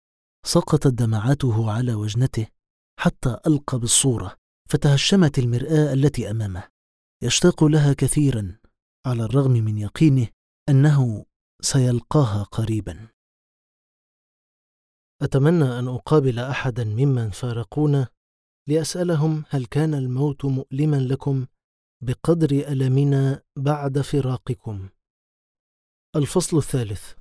سقطت دمعاته على وجنته حتى ألقى بالصورة، فتهشمت المرآة التي أمامه. يشتاق لها كثيرا على الرغم من يقينه أنه سيلقاها قريبا. أتمنى أن أقابل أحدا ممن فارقونا لأسألهم: هل كان الموت مؤلما لكم بقدر ألمنا بعد فراقكم. الفصل الثالث.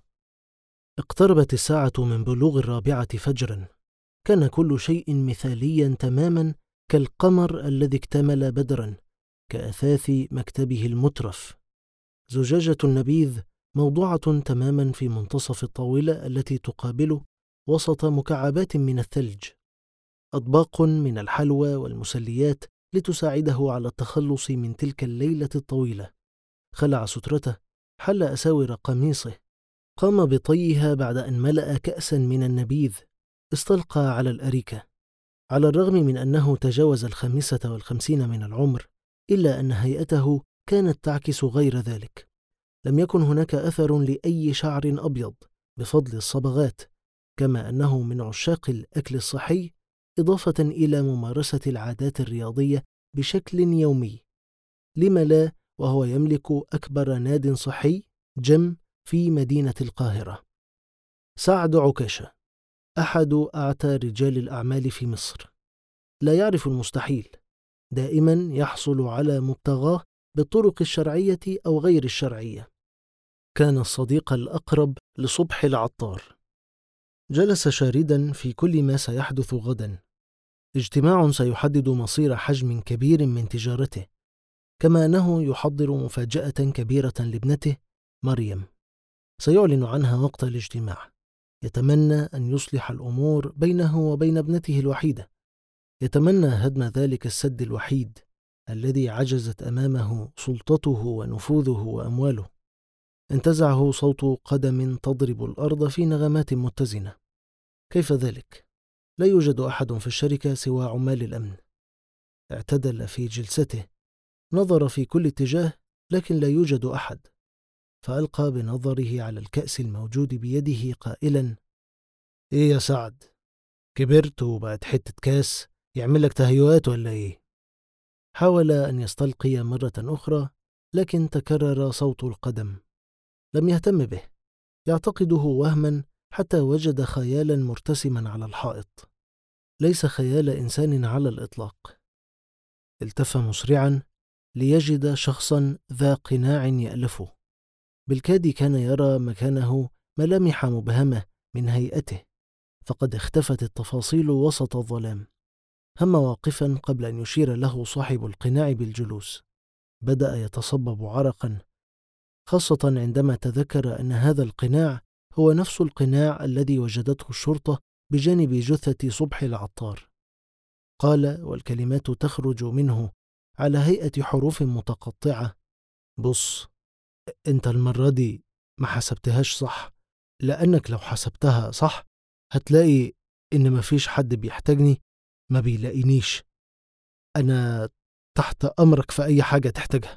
اقتربت الساعة من بلوغ 4 فجرا. كان كل شيء مثاليا تماما كالقمر الذي اكتمل بدرا، كأثاث مكتبه المترف. زجاجة النبيذ موضوعة تماما في منتصف الطاولة التي تقابله وسط مكعبات من الثلج. أطباق من الحلوى والمسليات لتساعده على التخلص من تلك الليلة الطويلة. خلع سترته، حل أساور قميصه، قام بطيها بعد أن ملأ كأسا من النبيذ. استلقى على الأريكة. على الرغم من أنه تجاوز 55 من العمر، إلا أن هيئته كانت تعكس غير ذلك. لم يكن هناك أثر لأي شعر أبيض بفضل الصبغات، كما أنه من عشاق الأكل الصحي، إضافة إلى ممارسة العادات الرياضية بشكل يومي. لم لا وهو يملك أكبر ناد صحي جيم في مدينة القاهرة. سعد عكاشة أحد أعتى رجال الأعمال في مصر. لا يعرف المستحيل، دائما يحصل على مبتغاه بالطرق الشرعية أو غير الشرعية. كان الصديق الأقرب لصبحي العطار. جلس شاردا في كل ما سيحدث غدا. اجتماع سيحدد مصير حجم كبير من تجارته، كما أنه يحضر مفاجأة كبيرة لابنته مريم، سيعلن عنها وقت الاجتماع. يتمنى أن يصلح الأمور بينه وبين ابنته الوحيدة. يتمنى هدم ذلك السد الوحيد الذي عجزت أمامه سلطته ونفوذه وأمواله. انتزعه صوت قدم تضرب الأرض في نغمات متزنة. كيف ذلك؟ لا يوجد أحد في الشركة سوى عمال الأمن. اعتدل في جلسته، نظر في كل اتجاه لكن لا يوجد أحد، فألقى بنظره على الكأس الموجود بيده قائلا: إيه يا سعد؟ كبرت وبقت حتة كاس يعملك تهيؤات ولا إيه؟ حاول أن يستلقي مرة أخرى، لكن تكرر صوت القدم. لم يهتم به، يعتقده وهما، حتى وجد خيالا مرتسما على الحائط، ليس خيال إنسان على الإطلاق. التف مسرعا ليجد شخصا ذا قناع يألفه. بالكاد كان يرى مكانه ملامح مبهمة من هيئته، فقد اختفت التفاصيل وسط الظلام. هم واقفا قبل أن يشير له صاحب القناع بالجلوس. بدأ يتصبب عرقا، خاصة عندما تذكر أن هذا القناع هو نفس القناع الذي وجدته الشرطة بجانب جثة صبحي العطار. قال والكلمات تخرج منه على هيئة حروف متقطعة: بص، انت المرة دي ما حسبتهاش صح، لأنك لو حسبتها صح هتلاقي إن مفيش حد بيحتاجني ما بيلاقينيش. أنا تحت أمرك في أي حاجة تحتاجها.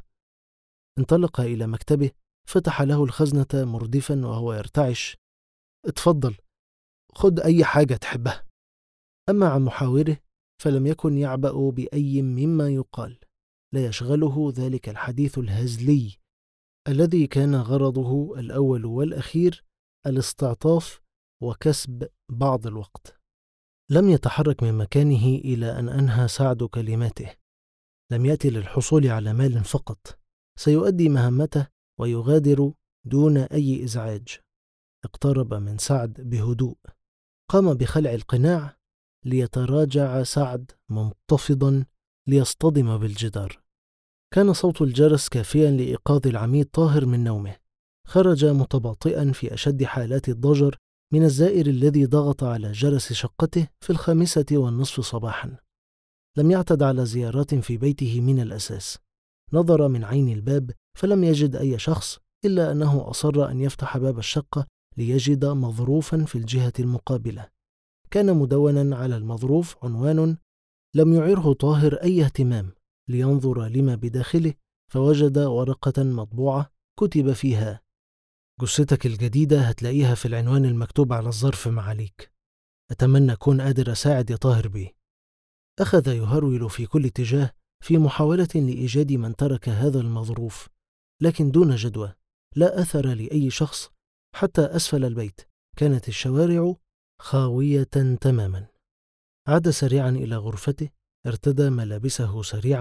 انطلق إلى مكتبه، فتح له الخزنة مردفا وهو يرتعش: اتفضل، خد أي حاجة تحبها. أما عن محاوره فلم يكن يعبأ بأي مما يقال، لا يشغله ذلك الحديث الهزلي الذي كان غرضه الأول والأخير الاستعطاف وكسب بعض الوقت. لم يتحرك من مكانه إلى أن أنهى سعد كلماته. لم يأتي للحصول على مال فقط، سيؤدي مهمته ويغادر دون أي إزعاج. اقترب من سعد بهدوء، قام بخلع القناع ليتراجع سعد منتفضا ليصطدم بالجدار. كان صوت الجرس كافيا لإيقاظ العميد طاهر من نومه. خرج متباطئا في أشد حالات الضجر من الزائر الذي ضغط على جرس شقته في 5:30 صباحا. لم يعتد على زيارات في بيته من الأساس. نظر من عين الباب فلم يجد أي شخص، إلا أنه أصر أن يفتح باب الشقة ليجد مظروفا في الجهة المقابلة. كان مدونا على المظروف عنوان لم يعره طاهر أي اهتمام، لينظر لما بداخله، فوجد ورقة مطبوعة كتب فيها: جثتك الجديدة هتلاقيها في العنوان المكتوب على الظرف معاليك. أتمنى أكون قادر أساعد يا طاهر بيه. أخذ يهرول في كل اتجاه في محاولة لإيجاد من ترك هذا المظروف، لكن دون جدوى. لا أثر لأي شخص. حتى أسفل البيت كانت الشوارع خاوية تماما. عاد سريعا إلى غرفته، ارتدى ملابسه سريعا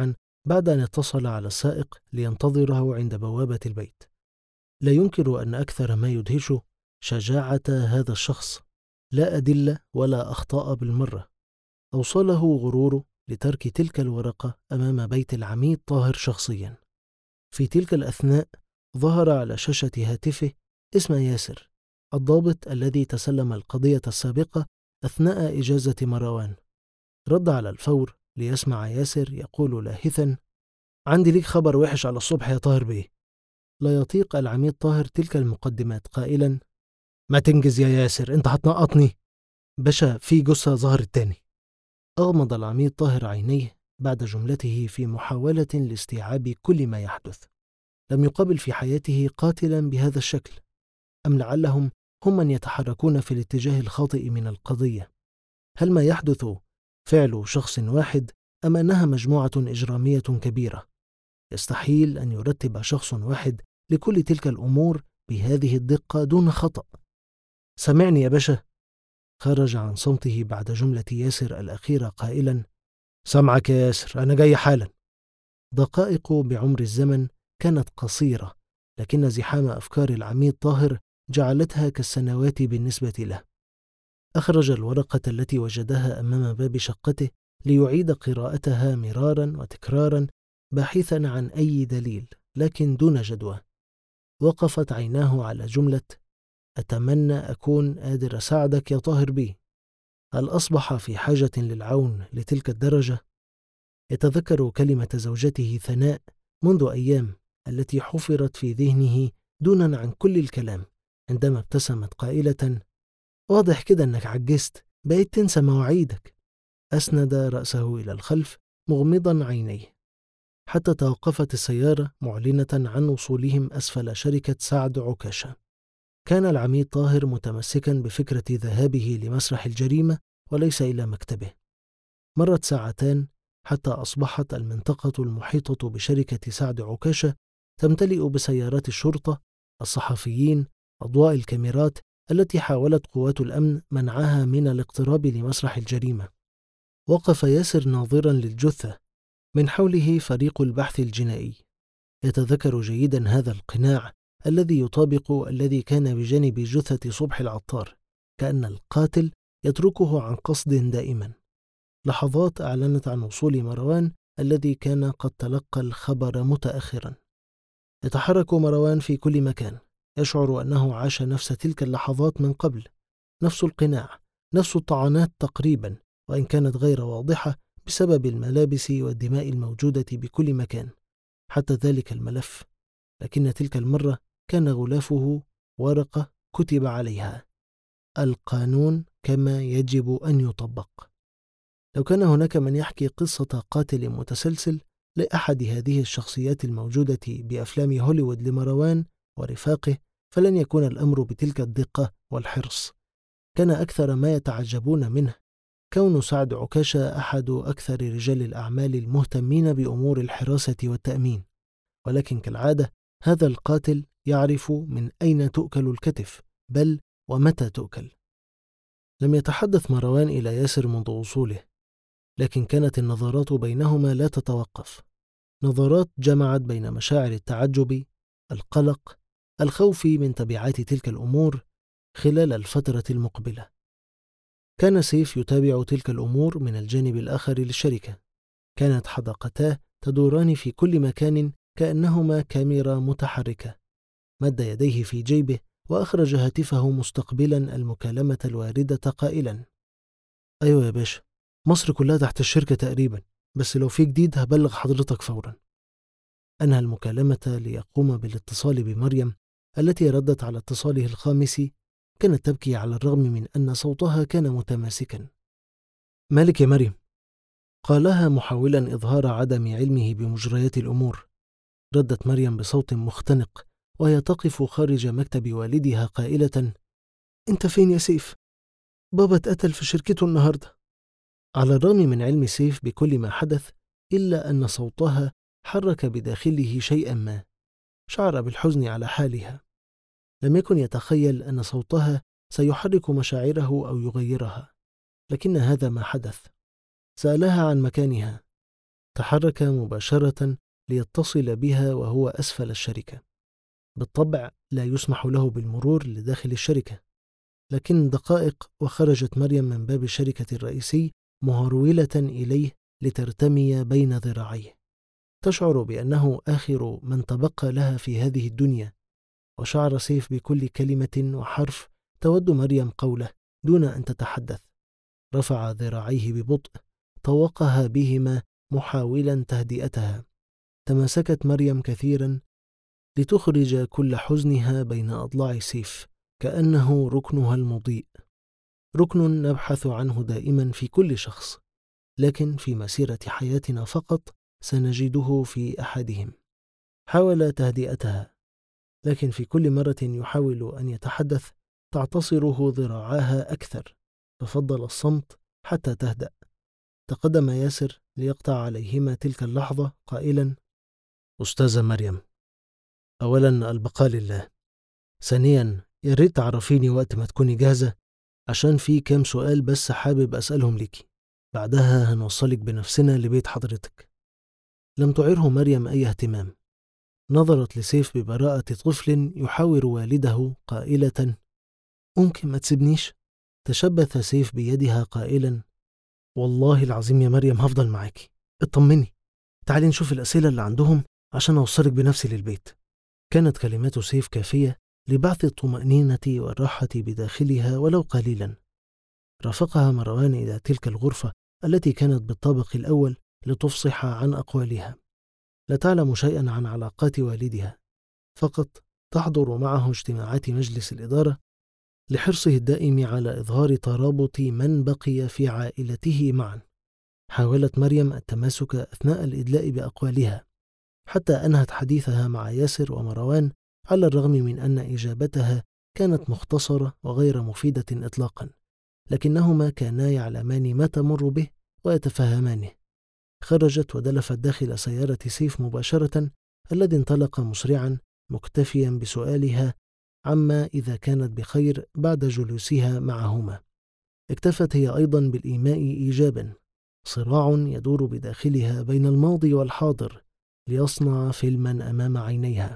بعد أن اتصل على السائق لينتظره عند بوابة البيت. لا ينكر أن أكثر ما يدهشه شجاعة هذا الشخص، لا أدلة ولا أخطاء بالمرة. أوصله غروره لترك تلك الورقة أمام بيت العميد طاهر شخصيا. في تلك الأثناء ظهر على شاشة هاتفه اسم ياسر، الضابط الذي تسلم القضية السابقة أثناء إجازة مروان. رد على الفور ليسمع ياسر يقول لاهثا: عندي ليك خبر وحش على الصبح يا طاهر بيه. لا يطيق العميد طاهر تلك المقدمات قائلا: ما تنجز يا ياسر، انت هتنقطني. باشا، في جثة ظهرت تاني. أغمض العميد طاهر عينيه بعد جملته في محاولة لاستيعاب كل ما يحدث. لم يقابل في حياته قاتلا بهذا الشكل، أم لعلهم هم من يتحركون في الاتجاه الخاطئ من القضية؟ هل ما يحدث فعل شخص واحد أم أنها مجموعة إجرامية كبيرة؟ يستحيل أن يرتب شخص واحد لكل تلك الأمور بهذه الدقة دون خطأ. سمعني يا باشا. خرج عن صمته بعد جملة ياسر الأخيرة قائلا: سمعك يا ياسر، أنا جاي حالا. دقائق بعمر الزمن كانت قصيرة، لكن زحام أفكار العميد طاهر جعلتها كالسنوات بالنسبة له. أخرج الورقة التي وجدها أمام باب شقته ليعيد قراءتها مرارا وتكرارا باحثا عن أي دليل، لكن دون جدوى. وقفت عيناه على جملة: أتمنى أكون قادر أساعدك يا طاهر بيه. هل أصبح في حاجة للعون لتلك الدرجة؟ يتذكر كلمة زوجته ثناء منذ أيام التي حفرت في ذهنه دونا عن كل الكلام، عندما ابتسمت قائلة: واضح كده أنك عجزت، بقيت تنسى مواعيدك. أسند رأسه إلى الخلف مغمضا عينيه حتى توقفت السيارة معلنة عن وصولهم أسفل شركة سعد عكاشة. كان العميد طاهر متمسكا بفكرة ذهابه لمسرح الجريمة وليس إلى مكتبه. مرت ساعتان حتى أصبحت المنطقة المحيطة بشركة سعد عكاشة تمتلئ بسيارات الشرطة، الصحفيين، أضواء الكاميرات التي حاولت قوات الأمن منعها من الاقتراب لمسرح الجريمة. وقف ياسر ناظرا للجثة، من حوله فريق البحث الجنائي. يتذكر جيدا هذا القناع الذي يطابق الذي كان بجانب جثة صبح العطار، كأن القاتل يتركه عن قصد دائما. لحظات أعلنت عن وصول مروان الذي كان قد تلقى الخبر متأخرا. يتحرك مروان في كل مكان، يشعر أنه عاش نفس تلك اللحظات من قبل، نفس القناع، نفس الطعنات تقريبا، وإن كانت غير واضحة بسبب الملابس والدماء الموجودة بكل مكان، حتى ذلك الملف. لكن تلك المرة كان غلافه ورقة كتب عليها: القانون كما يجب أن يطبق. لو كان هناك من يحكي قصة قاتل متسلسل لأحد هذه الشخصيات الموجودة بأفلام هوليوود لمروان ورفاقه، فلن يكون الأمر بتلك الدقة والحرص. كان أكثر ما يتعجبون منه كون سعد عكاشة أحد أكثر رجال الأعمال المهتمين بأمور الحراسة والتأمين، ولكن كالعادة هذا القاتل يعرف من أين تؤكل الكتف، بل ومتى تؤكل. لم يتحدث مروان إلى ياسر منذ وصوله، لكن كانت النظرات بينهما لا تتوقف، نظرات جمعت بين مشاعر التعجب، القلق، الخوف من تبعات تلك الأمور خلال الفترة المقبلة. كان سيف يتابع تلك الأمور من الجانب الآخر للشركة. كانت حدقتاه تدوران في كل مكان كأنهما كاميرا متحركة. مد يديه في جيبه وأخرج هاتفه مستقبلا المكالمة الواردة قائلا: أيوة يا باشا، مصر كلها تحت الشركة تقريبا، بس لو في جديد هبلغ حضرتك فورا. أنهى المكالمة ليقوم بالاتصال بمريم التي ردت على اتصاله الخامس. كانت تبكي على الرغم من أن صوتها كان متماسكا. مالك يا مريم؟ قالها محاولا إظهار عدم علمه بمجريات الأمور. ردت مريم بصوت مختنق وهي تقف خارج مكتب والدها قائلة: أنت فين يا سيف؟ بابا اتقتل في شركته النهاردة. على الرغم من علم سيف بكل ما حدث، إلا أن صوتها حرك بداخله شيئا ما. شعر بالحزن على حالها. لم يكن يتخيل أن صوتها سيحرك مشاعره أو يغيرها، لكن هذا ما حدث. سألها عن مكانها. تحرك مباشرة ليتصل بها وهو أسفل الشركة. بالطبع لا يسمح له بالمرور لداخل الشركة، لكن دقائق وخرجت مريم من باب الشركة الرئيسي مهرولة إليه لترتمي بين ذراعيه. تشعر بأنه آخر من تبقى لها في هذه الدنيا، وشعر سيف بكل كلمة وحرف تود مريم قوله دون أن تتحدث. رفع ذراعيه ببطء، طوقها بهما محاولا تهدئتها. تماسكت مريم كثيرا لتخرج كل حزنها بين أضلاع سيف، كأنه ركنها المضيء، ركن نبحث عنه دائما في كل شخص، لكن في مسيرة حياتنا فقط سنجده في أحدهم. حاول تهدئتها، لكن في كل مرة يحاول أن يتحدث تعتصره ذراعاها أكثر، ففضل الصمت حتى تهدأ. تقدم ياسر ليقطع عليهما تلك اللحظة قائلا: أستاذة مريم، أولا البقاء لله، ثانيا يا ريت تعرفيني وقت ما تكوني جاهزة، عشان في كام سؤال بس حابب أسألهم ليكي، بعدها هنوصلك بنفسنا لبيت حضرتك. لم تعره مريم أي اهتمام. نظرت لسيف ببراءة طفل يحاور والده قائلة: ممكن ما تسيبنيش؟ تشبث سيف بيدها قائلا: والله العظيم يا مريم هفضل معاكي، اطمني، تعالي نشوف الأسئلة اللي عندهم عشان أوصلك بنفسي للبيت. كانت كلمات سيف كافية لبعث الطمأنينة والراحة بداخلها ولو قليلا. رافقها مروان إلى تلك الغرفة التي كانت بالطابق الأول لتفصح عن أقوالها. لا تعلم شيئا عن علاقات والدها، فقط تحضر معه اجتماعات مجلس الإدارة لحرصه الدائم على إظهار ترابط من بقي في عائلته معا. حاولت مريم التماسك أثناء الإدلاء بأقوالها، حتى أنهت حديثها مع ياسر ومروان، على الرغم من أن إجابتها كانت مختصرة وغير مفيدة إطلاقا، لكنهما كانا يعلمان ما تمر به ويتفهمانه. خرجت ودلفت داخل سيارة سيف مباشرة، الذي انطلق مسرعا مكتفيا بسؤالها عما إذا كانت بخير بعد جلوسها معهما. اكتفت هي أيضا بالإيماء إيجابا. صراع يدور بداخلها بين الماضي والحاضر ليصنع فيلما أمام عينيها.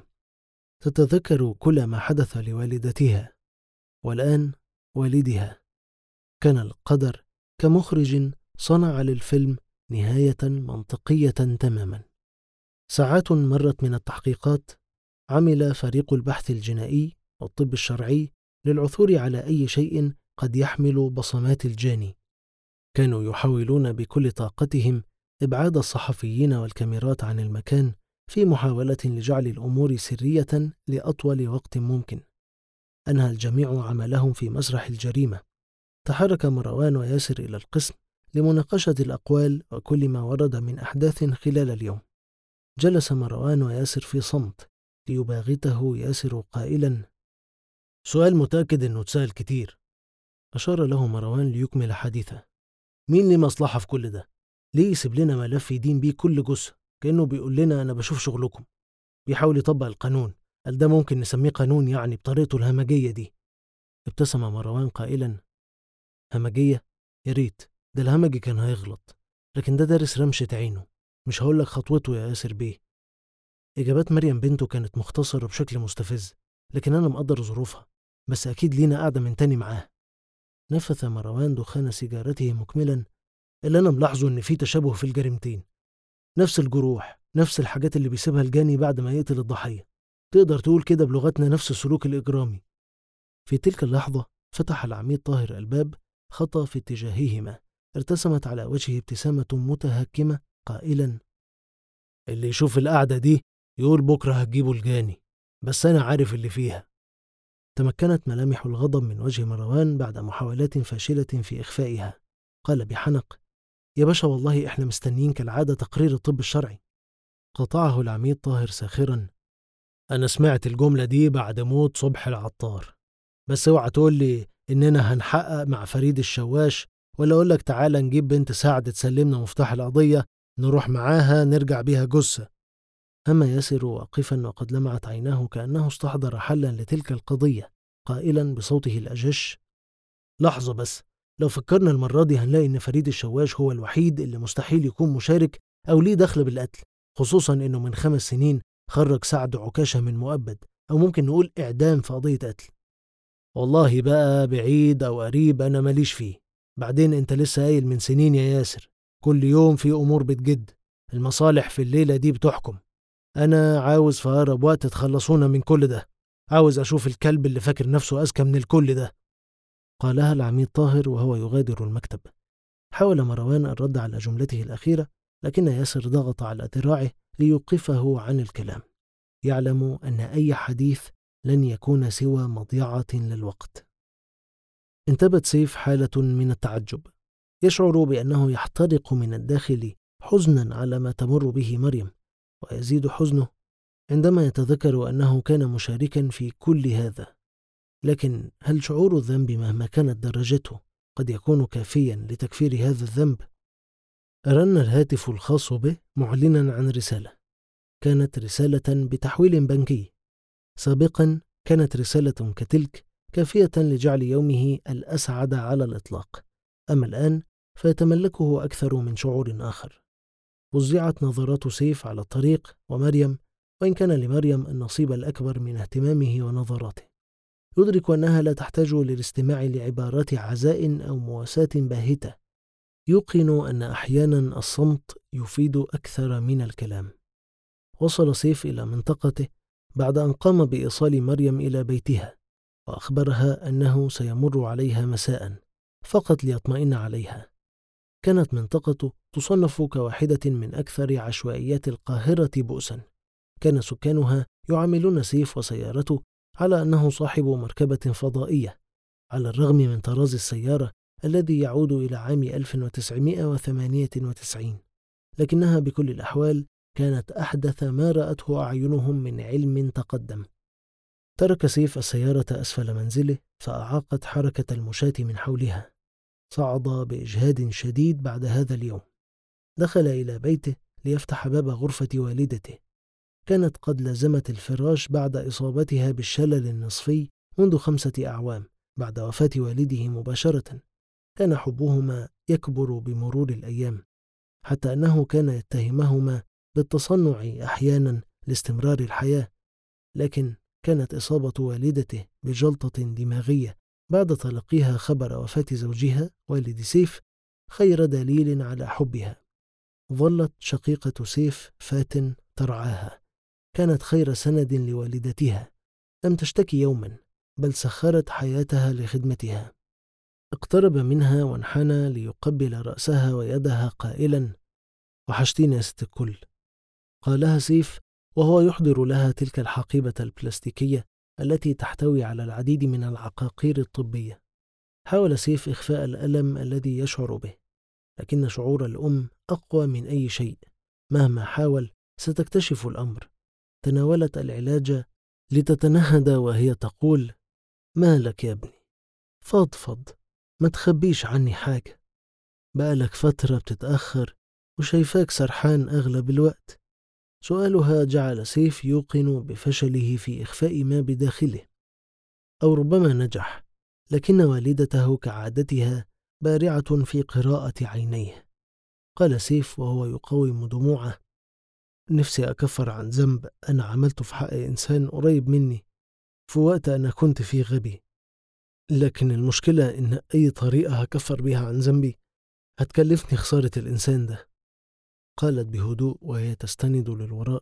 تتذكر كل ما حدث لوالدتها، والآن والدها. كان القدر كمخرج صنع للفيلم نهاية منطقية تماما. ساعات مرت من التحقيقات. عمل فريق البحث الجنائي والطب الشرعي للعثور على أي شيء قد يحمل بصمات الجاني. كانوا يحاولون بكل طاقتهم إبعاد الصحفيين والكاميرات عن المكان في محاولة لجعل الأمور سرية لأطول وقت ممكن. أنهى الجميع عملهم في مسرح الجريمة. تحرك مروان وياسر إلى القسم لمناقشة الأقوال وكل ما ورد من أحداث خلال اليوم. جلس مروان وياسر في صمت ليباغته ياسر قائلا: سؤال متأكد أنه تسأل كتير. أشار له مروان ليكمل حديثه: مين ليه مصلحة في كل ده؟ ليه يسيب لنا ملف يدين بيه كل جثة كأنه بيقول لنا أنا بشوف شغلكم؟ بيحاول يطبق القانون. هل ده ممكن نسميه قانون يعني بطريقته الهمجية دي؟ ابتسم مروان قائلا: همجية؟ يا ريت، ده الهمجي كان هيغلط، لكن ده دارس رمشة عينه، مش هقول لك خطوته يا ياسر بيه. إجابات مريم بنته كانت مختصرة بشكل مستفز، لكن أنا مقدر ظروفها، بس أكيد لينا قاعدة من تاني معاه. نفث مروان دخان سيجارته مكملا: اللي أنا ملاحظه إن في تشابه في الجريمتين، نفس الجروح، نفس الحاجات اللي بيسيبها الجاني بعد ما يقتل الضحية. تقدر تقول كده بلغتنا نفس السلوك الإجرامي. في تلك اللحظة فتح العميد طاهر الباب، خطى في اتجاههما. ارتسمت على وجهه ابتسامة متهكمة قائلا: اللي يشوف القعدة دي يقول بكرة هتجيبوا الجاني، بس أنا عارف اللي فيها. تمكنت ملامح الغضب من وجه مروان بعد محاولات فاشلة في إخفائها. قال بحنق: يا باشا والله إحنا مستنيين كالعادة تقرير الطب الشرعي. قطعه العميد طاهر ساخرا: أنا سمعت الجملة دي بعد موت صبحي العطار، بس اوعى تقول لي إننا هنحقق مع فريد الشواش، ولا أقول لك تعالى نجيب بنت سعد تسلمنا مفتاح القضية نروح معاها نرجع بيها جثة. هم ياسر واقفا وقد لمعت عيناه كأنه استحضر حلا لتلك القضية، قائلا بصوته الأجش: لحظة بس، لو فكرنا المرة دي هنلاقي إن فريد الشواش هو الوحيد اللي مستحيل يكون مشارك أو ليه دخل بالقتل، خصوصا إنه من 5 سنين خرج سعد عكاشة من مؤبد، أو ممكن نقول إعدام في قضية قتل. والله بقى بعيد أو قريب أنا ماليش فيه. بعدين أنت لسه قايل من سنين يا ياسر كل يوم في أمور بتجد، المصالح في الليلة دي بتحكم. أنا عاوز في أقرب وقت تخلصونا من كل ده، عاوز أشوف الكلب اللي فاكر نفسه أذكى من الكل ده. قالها العميد طاهر وهو يغادر المكتب. حاول مروان الرد على جملته الأخيرة، لكن ياسر ضغط على ذراعه ليوقفه عن الكلام. يعلم أن أي حديث لن يكون سوى مضيعة للوقت. انتابت سيف حالة من التعجب، يشعر بأنه يحترق من الداخل حزنا على ما تمر به مريم، ويزيد حزنه عندما يتذكر أنه كان مشاركا في كل هذا. لكن هل شعور الذنب مهما كانت درجته قد يكون كافيا لتكفير هذا الذنب؟ رن الهاتف الخاص به معلنا عن رسالة. كانت رسالة بتحويل بنكي. سابقا كانت رسالة كتلك كافية لجعل يومه الأسعد على الإطلاق، أما الآن فيتملكه أكثر من شعور آخر. وزعت نظرات سيف على الطريق ومريم، وإن كان لمريم النصيب الأكبر من اهتمامه ونظراته. يدرك أنها لا تحتاج للاستماع لعبارات عزاء أو مواساة باهتة. يوقن أن أحيانا الصمت يفيد أكثر من الكلام. وصل سيف إلى منطقته بعد أن قام بإيصال مريم إلى بيتها، وأخبرها أنه سيمر عليها مساء فقط ليطمئن عليها. كانت منطقة تصنف كواحدة من أكثر عشوائيات القاهرة بؤسا. كان سكانها يعاملون سيف وسيارته على أنه صاحب مركبة فضائية، على الرغم من طراز السيارة الذي يعود إلى عام 1998، لكنها بكل الأحوال كانت أحدث ما رأته أعينهم من علم تقدم. ترك سيف السيارة أسفل منزله، فأعاقت حركة المشاة من حولها. صعد بإجهاد شديد بعد هذا اليوم. دخل إلى بيته ليفتح باب غرفة والدته. كانت قد لزمت الفراش بعد إصابتها بالشلل النصفي منذ 5 أعوام بعد وفاة والده مباشرة. كان حبهما يكبر بمرور الأيام، حتى أنه كان يتهمهما بالتصنع أحيانا لاستمرار الحياة. لكن كانت إصابة والدته بجلطة دماغية بعد تلقيها خبر وفاة زوجها والد سيف خير دليل على حبها. ظلت شقيقة سيف فاتن ترعاها، كانت خير سند لوالدتها، لم تشتكي يوما بل سخرت حياتها لخدمتها. اقترب منها وانحنى ليقبل رأسها ويدها قائلا: وحشتيني يا ست الكل. قالها سيف وهو يحضر لها تلك الحقيبة البلاستيكية التي تحتوي على العديد من العقاقير الطبية. حاول سيف إخفاء الألم الذي يشعر به، لكن شعور الأم أقوى من أي شيء. مهما حاول ستكتشف الأمر. تناولت العلاج لتتنهد وهي تقول: مالك يا ابني؟ فضفض، ما تخبيش عني حاجة. بقالك فترة بتتأخر وشايفاك سرحان أغلب الوقت. سؤالها جعل سيف يوقن بفشله في إخفاء ما بداخله، أو ربما نجح، لكن والدته كعادتها بارعة في قراءة عينيه. قال سيف وهو يقاوم دموعه: نفسي أكفر عن ذنب أنا عملته في حق إنسان قريب مني في وقت أنا كنت فيه غبي، لكن المشكلة إن أي طريقة هكفر بيها عن ذنبي هتكلفني خسارة الإنسان ده. قالت بهدوء وهي تستند للوراء: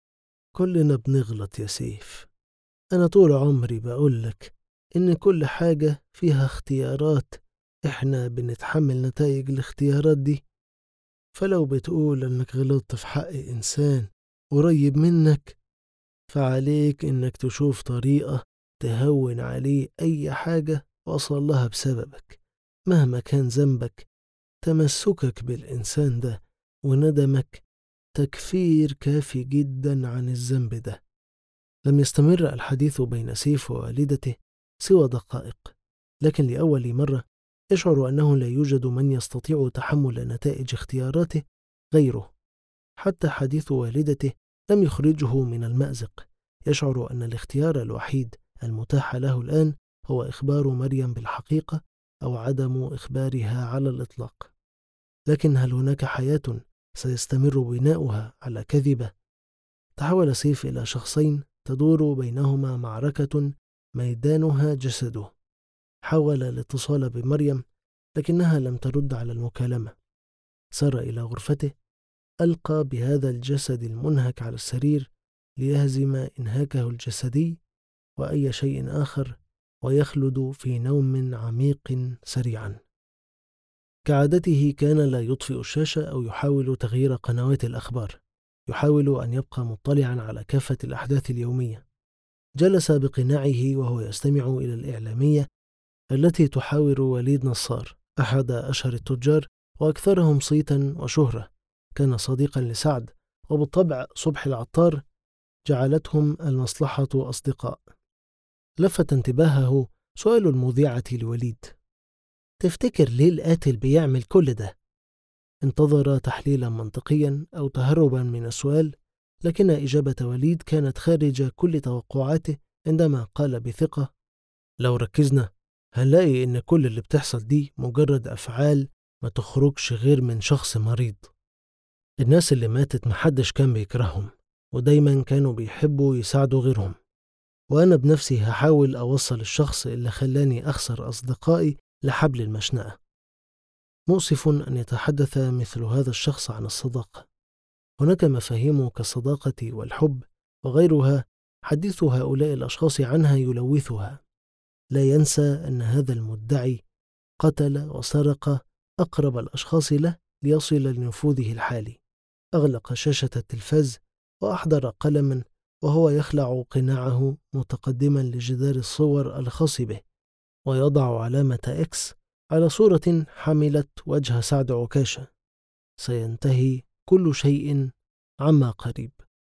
كلنا بنغلط يا سيف. أنا طول عمري بقولك إن كل حاجة فيها اختيارات، إحنا بنتحمل نتائج الاختيارات دي. فلو بتقول إنك غلطت في حق إنسان قريب منك، فعليك إنك تشوف طريقة تهون عليه أي حاجة وصل لها بسببك مهما كان ذنبك. تمسكك بالإنسان ده وندمك تكفير كافي جدا عن الذنب ده. لم يستمر الحديث بين سيف ووالدته سوى دقائق، لكن لأول مرة يشعر أنه لا يوجد من يستطيع تحمل نتائج اختياراته غيره. حتى حديث والدته لم يخرجه من المأزق. يشعر أن الاختيار الوحيد المتاح له الآن هو إخبار مريم بالحقيقة أو عدم إخبارها على الإطلاق. لكن هل هناك حياة سيستمر بناؤها على كذبة. تحول سيف إلى شخصين تدور بينهما معركة ميدانها جسده. حاول الاتصال بمريم لكنها لم ترد على المكالمة. سار إلى غرفته، ألقى بهذا الجسد المنهك على السرير ليهزم إنهاكه الجسدي وأي شيء آخر ويخلد في نوم عميق سريعا. كعادته كان لا يطفئ الشاشة أو يحاول تغيير قنوات الأخبار. يحاول أن يبقى مطلعا على كافة الأحداث اليومية. جلس بقناعه وهو يستمع إلى الإعلامية التي تحاور وليد نصار، أحد أشهر التجار وأكثرهم صيتا وشهرة. كان صديقا لسعد، وبالطبع صبحي العطار جعلتهم المصلحة أصدقاء. لفت انتباهه سؤال المذيعة لوليد: تفتكر ليه القاتل بيعمل كل ده؟ انتظر تحليلا منطقيا أو تهربا من السؤال، لكن إجابة وليد كانت خارج كل توقعاته عندما قال بثقة: لو ركزنا هنلاقي إن كل اللي بتحصل دي مجرد أفعال ما تخرجش غير من شخص مريض. الناس اللي ماتت محدش كان بيكرههم، ودايما كانوا بيحبوا يساعدوا غيرهم. وأنا بنفسي هحاول أوصل الشخص اللي خلاني أخسر أصدقائي لحبل المشنقة. مؤسف أن يتحدث مثل هذا الشخص عن الصداقة. هناك مفاهيم كالصداقة والحب وغيرها حديث هؤلاء الأشخاص عنها يلوثها. لا ينسى أن هذا المدعي قتل وسرق أقرب الأشخاص له ليصل لنفوذه الحالي. أغلق شاشة التلفاز وأحضر قلما وهو يخلع قناعه متقدما لجدار الصور الخاص به، ويضع علامة إكس على صورة حملت وجه سعد عكاشة. سينتهي كل شيء عما قريب.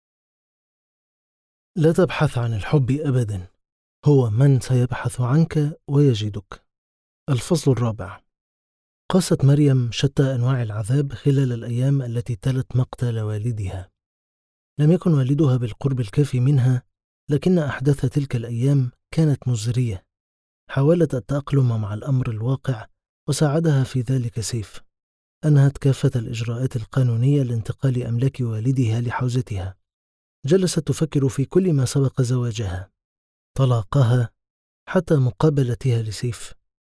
لا تبحث عن الحب أبدا، هو من سيبحث عنك ويجدك. الفصل الرابع. قاست مريم شتى أنواع العذاب خلال الأيام التي تلت مقتل والدها. لم يكن والدها بالقرب الكافي منها، لكن أحداث تلك الأيام كانت مزرية. حاولت التأقلم مع الأمر الواقع وساعدها في ذلك سيف. أنهت كافة الإجراءات القانونية لانتقال أملاك والدها لحوزتها. جلست تفكر في كل ما سبق زواجها، طلاقها، حتى مقابلتها لسيف.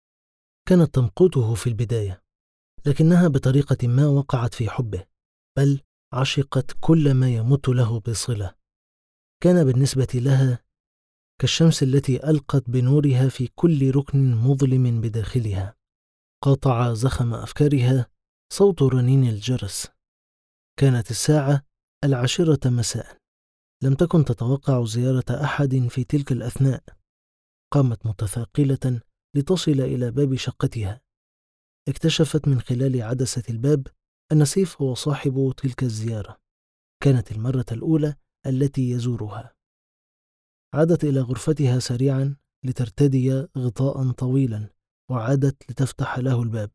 كانت تمقته في البداية، لكنها بطريقة ما وقعت في حبه، بل عشقت كل ما يمت له بصلة. كان بالنسبة لها كالشمس التي ألقت بنورها في كل ركن مظلم بداخلها. قاطع زخم أفكارها صوت رنين الجرس. كانت الساعة 10 مساء. لم تكن تتوقع زيارة أحد في تلك الأثناء. قامت متثاقلة لتصل إلى باب شقتها. اكتشفت من خلال عدسة الباب أن سيف هو صاحب تلك الزيارة. كانت المرة الأولى التي يزورها. عادت إلى غرفتها سريعا لترتدي غطاء طويلا، وعادت لتفتح له الباب.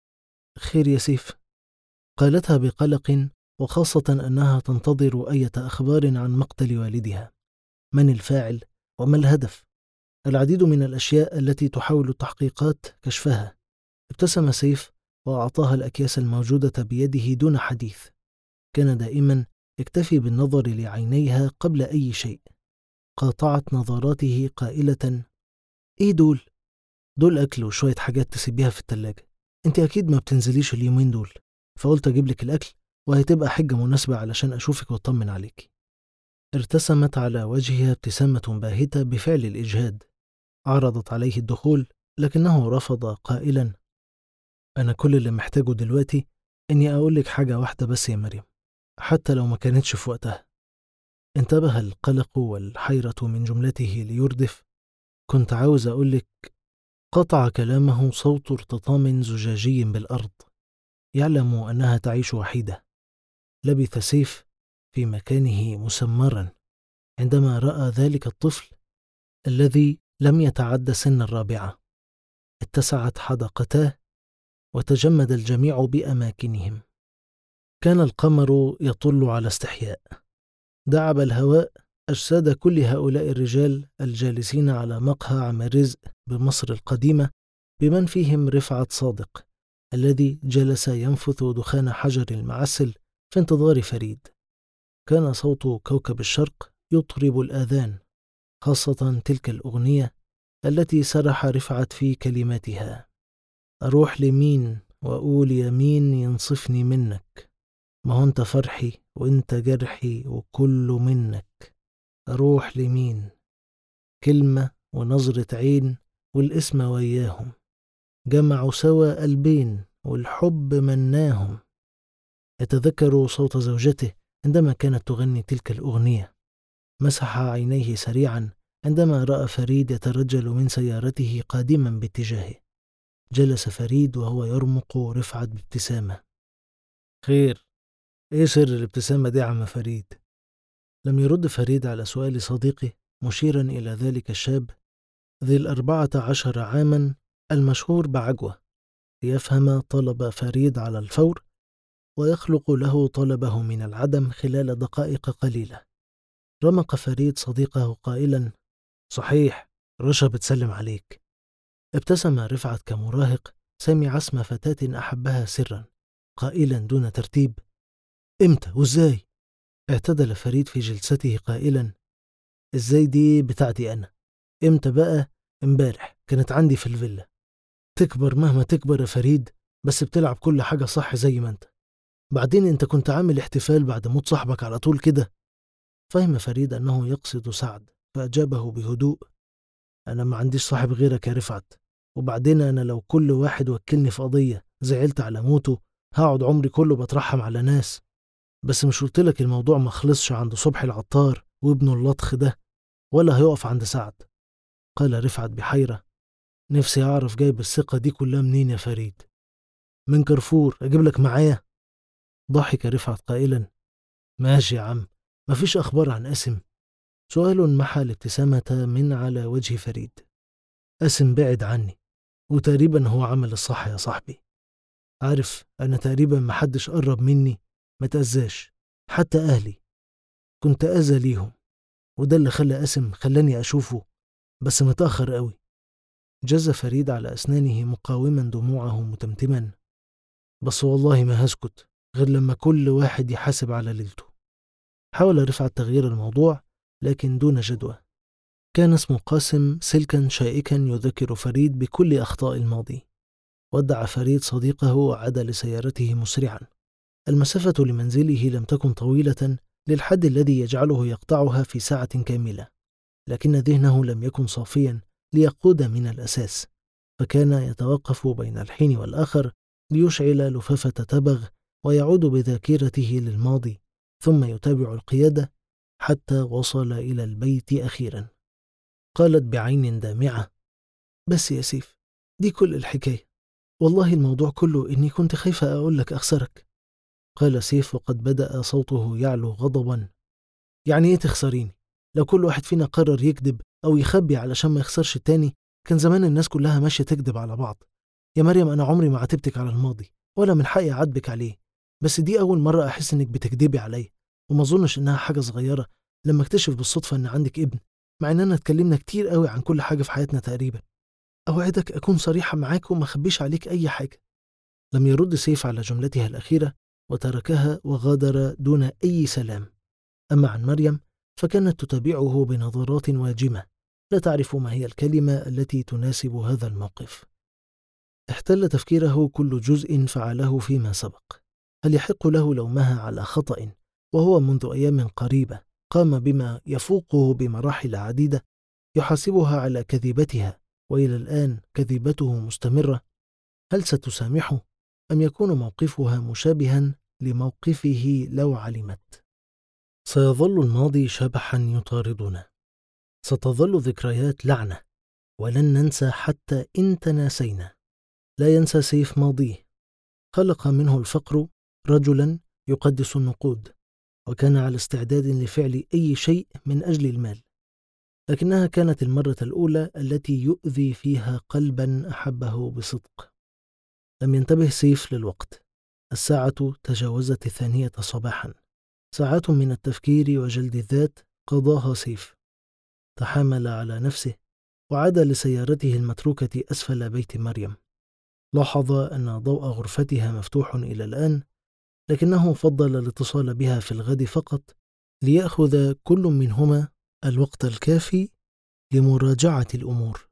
خير يا سيف؟ قالتها بقلق، وخاصة أنها تنتظر أي أخبار عن مقتل والدها. من الفاعل وما الهدف؟ العديد من الأشياء التي تحاول التحقيقات كشفها. ابتسم سيف وأعطاها الأكياس الموجودة بيده دون حديث. كان دائما يكتفي بالنظر لعينيها قبل أي شيء. قاطعت نظراته قائلة: إيه دول؟ دول أكل وشوية حاجات تسيبيها في التلاجة. أنت أكيد ما بتنزليش اليومين دول، فقلت أجيب لك الأكل وهتبقى حجة مناسبة علشان أشوفك وأطمن عليك. ارتسمت على وجهها ابتسامة باهتة بفعل الإجهاد. عرضت عليه الدخول، لكنه رفض قائلا: أنا كل اللي محتاجه دلوقتي إني أقول لك حاجة واحدة بس يا مريم، حتى لو ما كانتش في وقتها. انتبه القلق والحيرة من جملته ليردف: كنت عاوز أقول لك. قطع كلامه صوت ارتطام زجاجي بالأرض. يعلم أنها تعيش وحيدة. لبث سيف في مكانه مسمرا عندما رأى ذلك الطفل الذي لم يتعد سن 4. اتسعت حدقتاه وتجمد الجميع بأماكنهم. كان القمر يطل على استحياء. دعب الهواء أجساد كل هؤلاء الرجال الجالسين على مقهى عم الرزق بمصر القديمة، بمن فيهم رفعت صادق الذي جلس ينفث دخان حجر المعسل في انتظار فريد. كان صوت كوكب الشرق يطرب الآذان، خاصة تلك الأغنية التي سرح رفعت في كلماتها: أروح لمين وأقول يمين ينصفني منك، ما هو أنت فرحي وأنت جرحي وكله منك. أروح لمين؟ كلمة ونظرة عين والاسم وياهم، جمعوا سوا قلبين والحب مناهم. يتذكر صوت زوجته عندما كانت تغني تلك الأغنية. مسح عينيه سريعا عندما رأى فريد يترجل من سيارته قادما باتجاهه. جلس فريد وهو يرمق رفعت بابتسامة. خير، ايه سر الابتسامة دي يا عم فريد؟ لم يرد فريد على سؤال صديقه، مشيرا إلى ذلك الشاب ذي 14 عاما المشهور بعجوة، ليفهم طلب فريد على الفور ويخلق له طلبه من العدم خلال دقائق قليلة. رمق فريد صديقه قائلا: صحيح، رشا بتسلم عليك. ابتسم رفعت كمراهق سمع اسم فتاة أحبها سرا، قائلا دون ترتيب: امتى وازاي؟ اعتدل فريد في جلسته قائلا: ازاي دي بتاعتي أنا، امتى بقى؟ امبارح كانت عندي في الفيلا. تكبر مهما تكبر يا فريد، بس بتلعب كل حاجة صح زي ما انت. بعدين انت كنت عامل احتفال بعد موت صاحبك على طول كده. فهم فريد أنه يقصد سعد، فأجابه بهدوء: أنا ما عنديش صاحب غيرك يا رفعت، وبعدين أنا لو كل واحد وكلني في قضية زعلت على موته هقعد عمري كله بترحم على ناس. بس مش قلتلك الموضوع ما خلصش عند صبحي العطار وابنه اللطخ ده، ولا هيقف عند سعد؟ قال رفعت بحيرة: نفسي أعرف جايب الثقة دي كلها منين يا فريد؟ من كرفور، أجيب لك معايا؟ ضحك رفعت قائلا: ماشي يا عم، مفيش أخبار عن أسم؟ سؤال محى الابتسامة من على وجه فريد. أسم بعد عني، وتقريبا هو عمل الصح يا صاحبي. عارف، أنا تقريبا محدش قرب مني ما تأذاش، حتى أهلي كنت أذى ليهم، وده اللي خلاني أشوفه، بس متأخر قوي. جز فريد على أسنانه مقاوما دموعه متمتما: بس والله ما هسكت غير لما كل واحد يحاسب على ليلته. حاول رفعت تغيير الموضوع لكن دون جدوى. كان اسم قاسم سلكا شائكا يذكر فريد بكل أخطاء الماضي. ودع فريد صديقه وعاد لسيارته مسرعا. المسافة لمنزله لم تكن طويلة للحد الذي يجعله يقطعها في ساعة كاملة، لكن ذهنه لم يكن صافيا ليقود من الأساس، فكان يتوقف بين الحين والآخر ليشعل لفافة تبغ ويعود بذاكرته للماضي، ثم يتابع القيادة حتى وصل إلى البيت أخيرا. قالت بعين دامعة: بس يا سيف، دي كل الحكاية، والله الموضوع كله إني كنت خايفة أقول لك أخسرك. قال سيف وقد بدأ صوته يعلو غضبا: يعني إيه تخسريني؟ لو كل واحد فينا قرر يكذب أو يخبي علشان ما يخسرش التاني كان زمان الناس كلها ماشية تكذب على بعض. يا مريم، أنا عمري ما عاتبتك على الماضي ولا من حقي أعاتبك عليه، بس دي أول مرة أحس إنك بتكذبي عليا، وما أظنش إنها حاجة صغيرة لما اكتشف بالصدفة إن عندك ابن، مع إننا اتكلمنا كتير قوي عن كل حاجة في حياتنا تقريبا. أوعدك أكون صريحة معاك وما أخبيش عليك أي حاجة. لم يرد سيف على جملتها الأخيرة وتركها وغادر دون أي سلام. أما عن مريم فكانت تتابعه بنظرات واجمة، لا تعرف ما هي الكلمة التي تناسب هذا الموقف. احتل تفكيره كل جزء فعله فيما سبق. هل يحق له لومها على خطأ وهو منذ أيام قريبة قام بما يفوقه بمراحل عديدة؟ يحاسبها على كذبتها وإلى الآن كذبته مستمرة. هل ستسامحه أم يكون موقفها مشابها لموقفه لو علمت؟ سيظل الماضي شبحا يطاردنا، ستظل ذكريات لعنة، ولن ننسى حتى إن تناسينا. لا ينسى سيف ماضيه. خلق منه الفقر رجلا يقدس النقود، وكان على استعداد لفعل أي شيء من أجل المال، لكنها كانت المرة الأولى التي يؤذي فيها قلبا أحبه بصدق. لم ينتبه سيف للوقت. الساعة تجاوزت 2 صباحا. ساعات من التفكير وجلد الذات قضاها سيف. تحامل على نفسه وعاد لسيارته المتروكة أسفل بيت مريم. لاحظ أن ضوء غرفتها مفتوح إلى الآن، لكنه فضل الاتصال بها في الغد فقط ليأخذ كل منهما الوقت الكافي لمراجعة الأمور.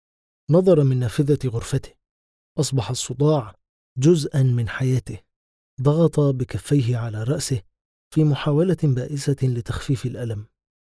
نظر من نافذة غرفته. أصبح الصداع جزءا من حياته. ضغط بكفيه على رأسه في محاولة بائسة لتخفيف الألم.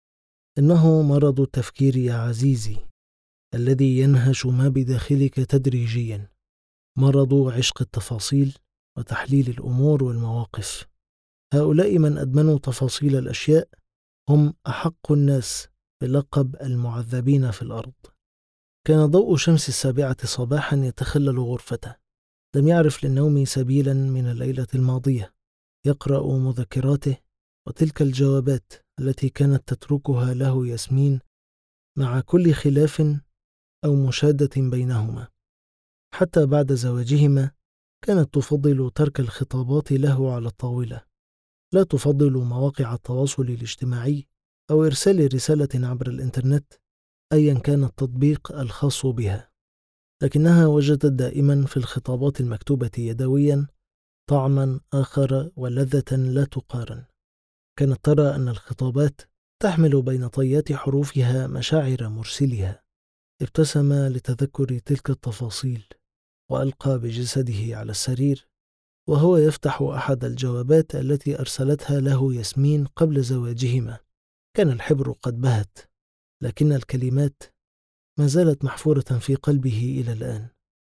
إنه مرض التفكير يا عزيزي، الذي ينهش ما بداخلك تدريجيا. مرض عشق التفاصيل وتحليل الأمور والمواقف. هؤلاء من أدمنوا تفاصيل الأشياء هم أحق الناس بلقب المعذبين في الأرض. كان ضوء شمس 7 صباحا يتخلل غرفته. لم يعرف للنوم سبيلا من الليلة الماضية. يقرأ مذكراته وتلك الجوابات التي كانت تتركها له ياسمين مع كل خلاف أو مشادة بينهما. حتى بعد زواجهما كانت تفضل ترك الخطابات له على الطاولة. لا تفضل مواقع التواصل الاجتماعي أو إرسال رسالة عبر الإنترنت أيا كان التطبيق الخاص بها، لكنها وجدت دائما في الخطابات المكتوبة يدويا طعما آخر ولذة لا تقارن. كانت ترى أن الخطابات تحمل بين طيات حروفها مشاعر مرسلها. ابتسم لتذكر تلك التفاصيل وألقى بجسده على السرير وهو يفتح أحد الجوابات التي أرسلتها له ياسمين قبل زواجهما. كان الحبر قد بهت، لكن الكلمات ما زالت محفورة في قلبه إلى الآن.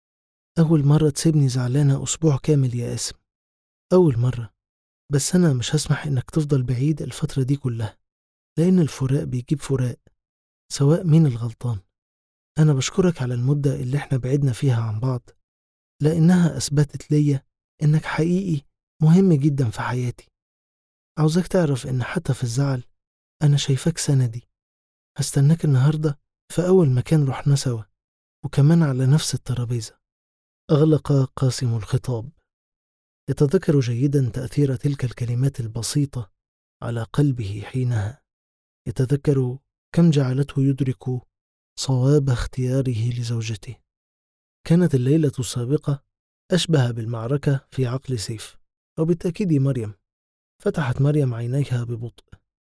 أول مرة تسيبني زعلانة أسبوع كامل يا اسم. أول مرة، بس أنا مش هسمح إنك تفضل بعيد الفترة دي كلها، لأن الفراق بيجيب فراق سواء مين الغلطان. أنا بشكرك على المدة اللي احنا بعدنا فيها عن بعض، لأنها أثبتت ليا إنك حقيقي مهم جدا في حياتي. عاوزك تعرف إن حتى في الزعل أنا شايفاك سندي. هستناك النهاردة في أول مكان رحنا سوا، وكمان على نفس الترابيزة. أغلق قاسم الخطاب. يتذكر جيدا تأثير تلك الكلمات البسيطة على قلبه حينها. يتذكر كم جعلته يدرك صواب اختياره لزوجته. كانت الليلة السابقة أشبه بالمعركة في عقل سيف، وبالتأكيد مريم. فتحت مريم عينيها ببطء.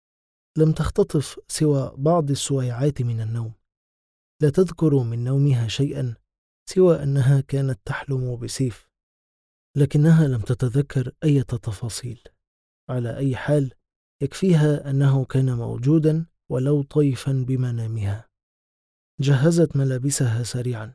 لم تختطف سوى بعض السويعات من النوم. لا تذكر من نومها شيئا سوى أنها كانت تحلم بسيف، لكنها لم تتذكر أي تفاصيل. على أي حال يكفيها أنه كان موجودا ولو طيفا بمنامها. جهزت ملابسها سريعا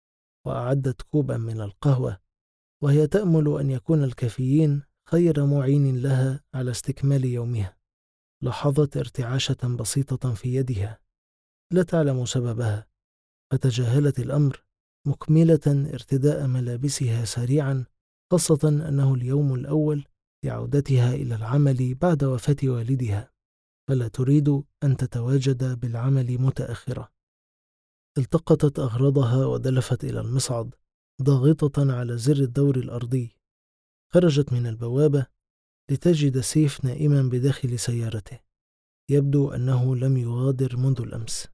وأعدت كوبا من القهوة، وهي تأمل أن يكون الكافيين خير معين لها على استكمال يومها. لاحظت ارتعاشة بسيطة في يدها، لا تعلم سببها، فتجاهلت الأمر مكملة ارتداء ملابسها سريعا، خاصة أنه اليوم الأول لعودتها إلى العمل بعد وفاة والدها، فلا تريد أن تتواجد بالعمل متأخرة. التقطت أغراضها ودلفت إلى المصعد ضاغطة على زر الدور الأرضي. خرجت من البوابة لتجد سيف نائما بداخل سيارته. يبدو أنه لم يغادر منذ الأمس.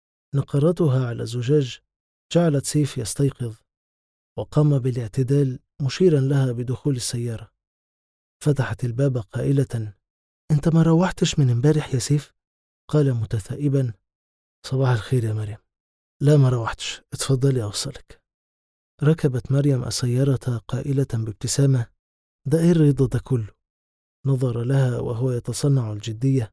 نقراتها على الزجاج جعلت سيف يستيقظ، وقام بالاعتدال مشيرا لها بدخول السيارة. فتحت الباب قائلة: أنت ما روحتش من امبارح يا سيف؟ قال متثائبا: صباح الخير يا مريم. لا ما روحتش، اتفضلي أوصلك. ركبت مريم السيارة قائلة بابتسامة: ده إيه الرضا ده كله؟ نظر لها وهو يتصنع الجدية: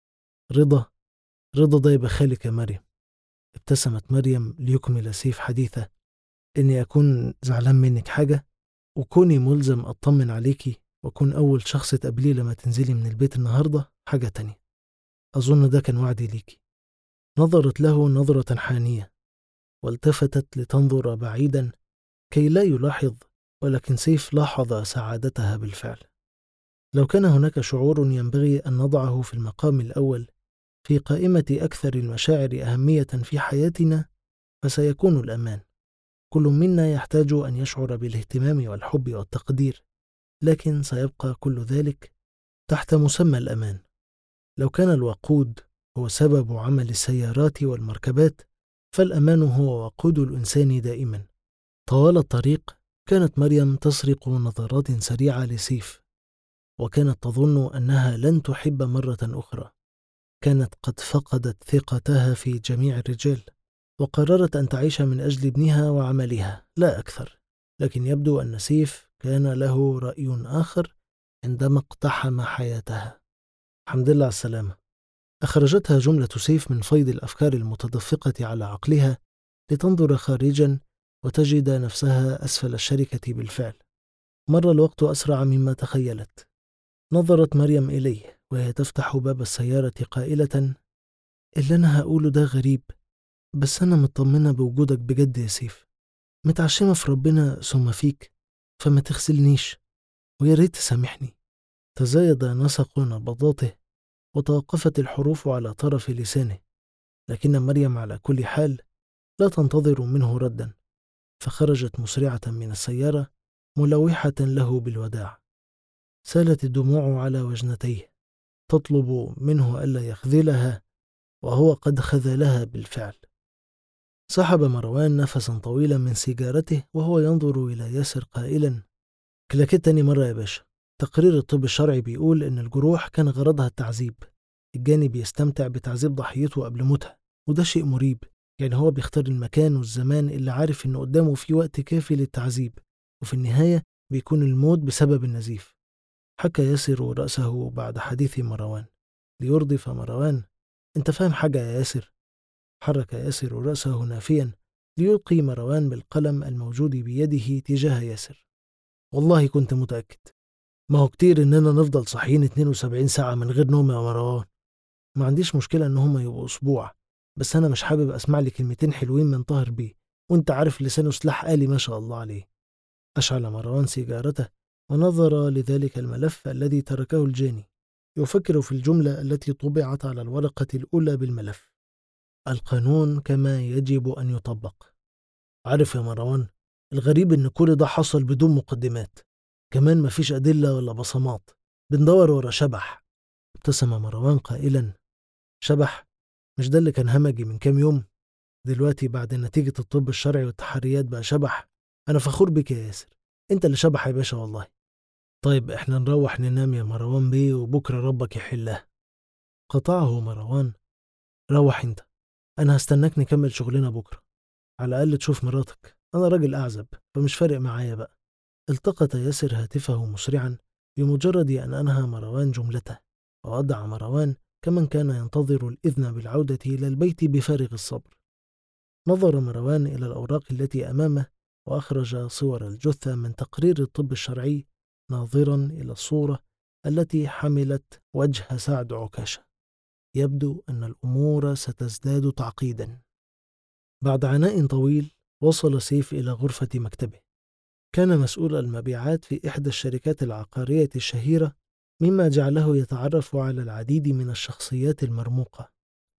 رضا ده يبقى خالك يا مريم. ابتسمت مريم ليكمل سيف حديثه: إني أكون زعلان منك حاجة، وكوني ملزم أطمن عليكي وأكون أول شخص تقابليه لما تنزلي من البيت النهاردة حاجة تانية. أظن ده كان وعدي ليكي. نظرت له نظرة حانية، والتفتت لتنظر بعيدا كي لا يلاحظ، ولكن سيف لاحظ سعادتها بالفعل. لو كان هناك شعور ينبغي أن نضعه في المقام الأول في قائمة أكثر المشاعر أهمية في حياتنا فسيكون الأمان. كل منا يحتاج أن يشعر بالاهتمام والحب والتقدير، لكن سيبقى كل ذلك تحت مسمى الأمان. لو كان الوقود هو سبب عمل السيارات والمركبات، فالأمان هو وقود الإنسان دائما. طوال الطريق كانت مريم تسرق نظرات سريعة لسيف. وكانت تظن أنها لن تحب مرة أخرى. كانت قد فقدت ثقتها في جميع الرجال، وقررت أن تعيش من أجل ابنها وعملها لا أكثر. لكن يبدو أن سيف كان له رأي آخر عندما اقتحم حياتها. الحمد لله على السلامة. أخرجتها جملة سيف من فيض الأفكار المتدفقة على عقلها لتنظر خارجا وتجد نفسها أسفل الشركة بالفعل. مر الوقت أسرع مما تخيلت. نظرت مريم إليه وهي تفتح باب السيارة قائلة: اللي أنا هقوله ده غريب، بس أنا مطمنة بوجودك بجد يا سيف، متعشمة في ربنا ثم فيك، فما تغسلنيش ويا ريت تسامحني. تزايد نسق نبضاته وتوقفت الحروف على طرف لسانه، لكن مريم على كل حال لا تنتظر منه ردا، فخرجت مسرعة من السيارة ملوحة له بالوداع. سالت الدموع على وجنتيه تطلب منه ألا يخذلها، وهو قد خذلها بالفعل. سحب مروان نفسا طويلا من سيجارته وهو ينظر إلى ياسر قائلا: كلاكيت تاني مرة يا باشا. تقرير الطب الشرعي بيقول إن الجروح كان غرضها التعذيب. الجاني بيستمتع بتعذيب ضحيته قبل موتها، وده شيء مريب. يعني هو بيختار المكان والزمان اللي عارف إنه قدامه فيه وقت كافي للتعذيب، وفي النهاية بيكون الموت بسبب النزيف. حكى ياسر رأسه بعد حديث مروان ليرضف مروان: انت فاهم حاجة يا ياسر؟ حرك ياسر رأسه نافيا ليلقي مروان بالقلم الموجود بيده تجاه ياسر. والله كنت متأكد. ما هو كتير إننا نفضل صحيين 72 ساعة من غير نوم يا مروان. ما عنديش مشكلة إن هما يبقوا أسبوع، بس أنا مش حابب أسمع لي كلمتين حلوين من طاهر بيه، وأنت عارف لسانه سلاح آلي ما شاء الله عليه. أشعل مروان سيجارته ونظر لذلك الملف الذي تركه الجاني، يفكر في الجملة التي طبعت على الورقة الأولى بالملف: القانون كما يجب أن يطبق. عارف يا مروان، الغريب إن كل ده حصل بدون مقدمات، كمان مفيش أدلة ولا بصمات، بندور ورا شبح. ابتسم مروان قائلا: شبح؟ مش ده اللي كان همجي من كام يوم؟ دلوقتي بعد نتيجة الطب الشرعي والتحريات بقى شبح؟ أنا فخور بك يا ياسر، أنت اللي شبح يا باشا والله. طيب إحنا نروح ننام يا مروان بيه، وبكرة ربك يحلها. قطعه مروان: روح أنت، أنا هستناك نكمل شغلنا بكرة، على الأقل تشوف مراتك، أنا راجل أعزب فمش فارق معايا بقى. التقط ياسر هاتفه مسرعا بمجرد أن أنهى مروان جملته، وودع مروان كمن كان ينتظر الإذن بالعودة إلى البيت بفارغ الصبر. نظر مروان إلى الأوراق التي أمامه وأخرج صور الجثة من تقرير الطب الشرعي، ناظرا إلى الصورة التي حملت وجه سعد عكاشة. يبدو أن الأمور ستزداد تعقيدا. بعد عناء طويل وصل سيف إلى غرفة مكتبه. كان مسؤول المبيعات في إحدى الشركات العقارية الشهيرة، مما جعله يتعرف على العديد من الشخصيات المرموقة.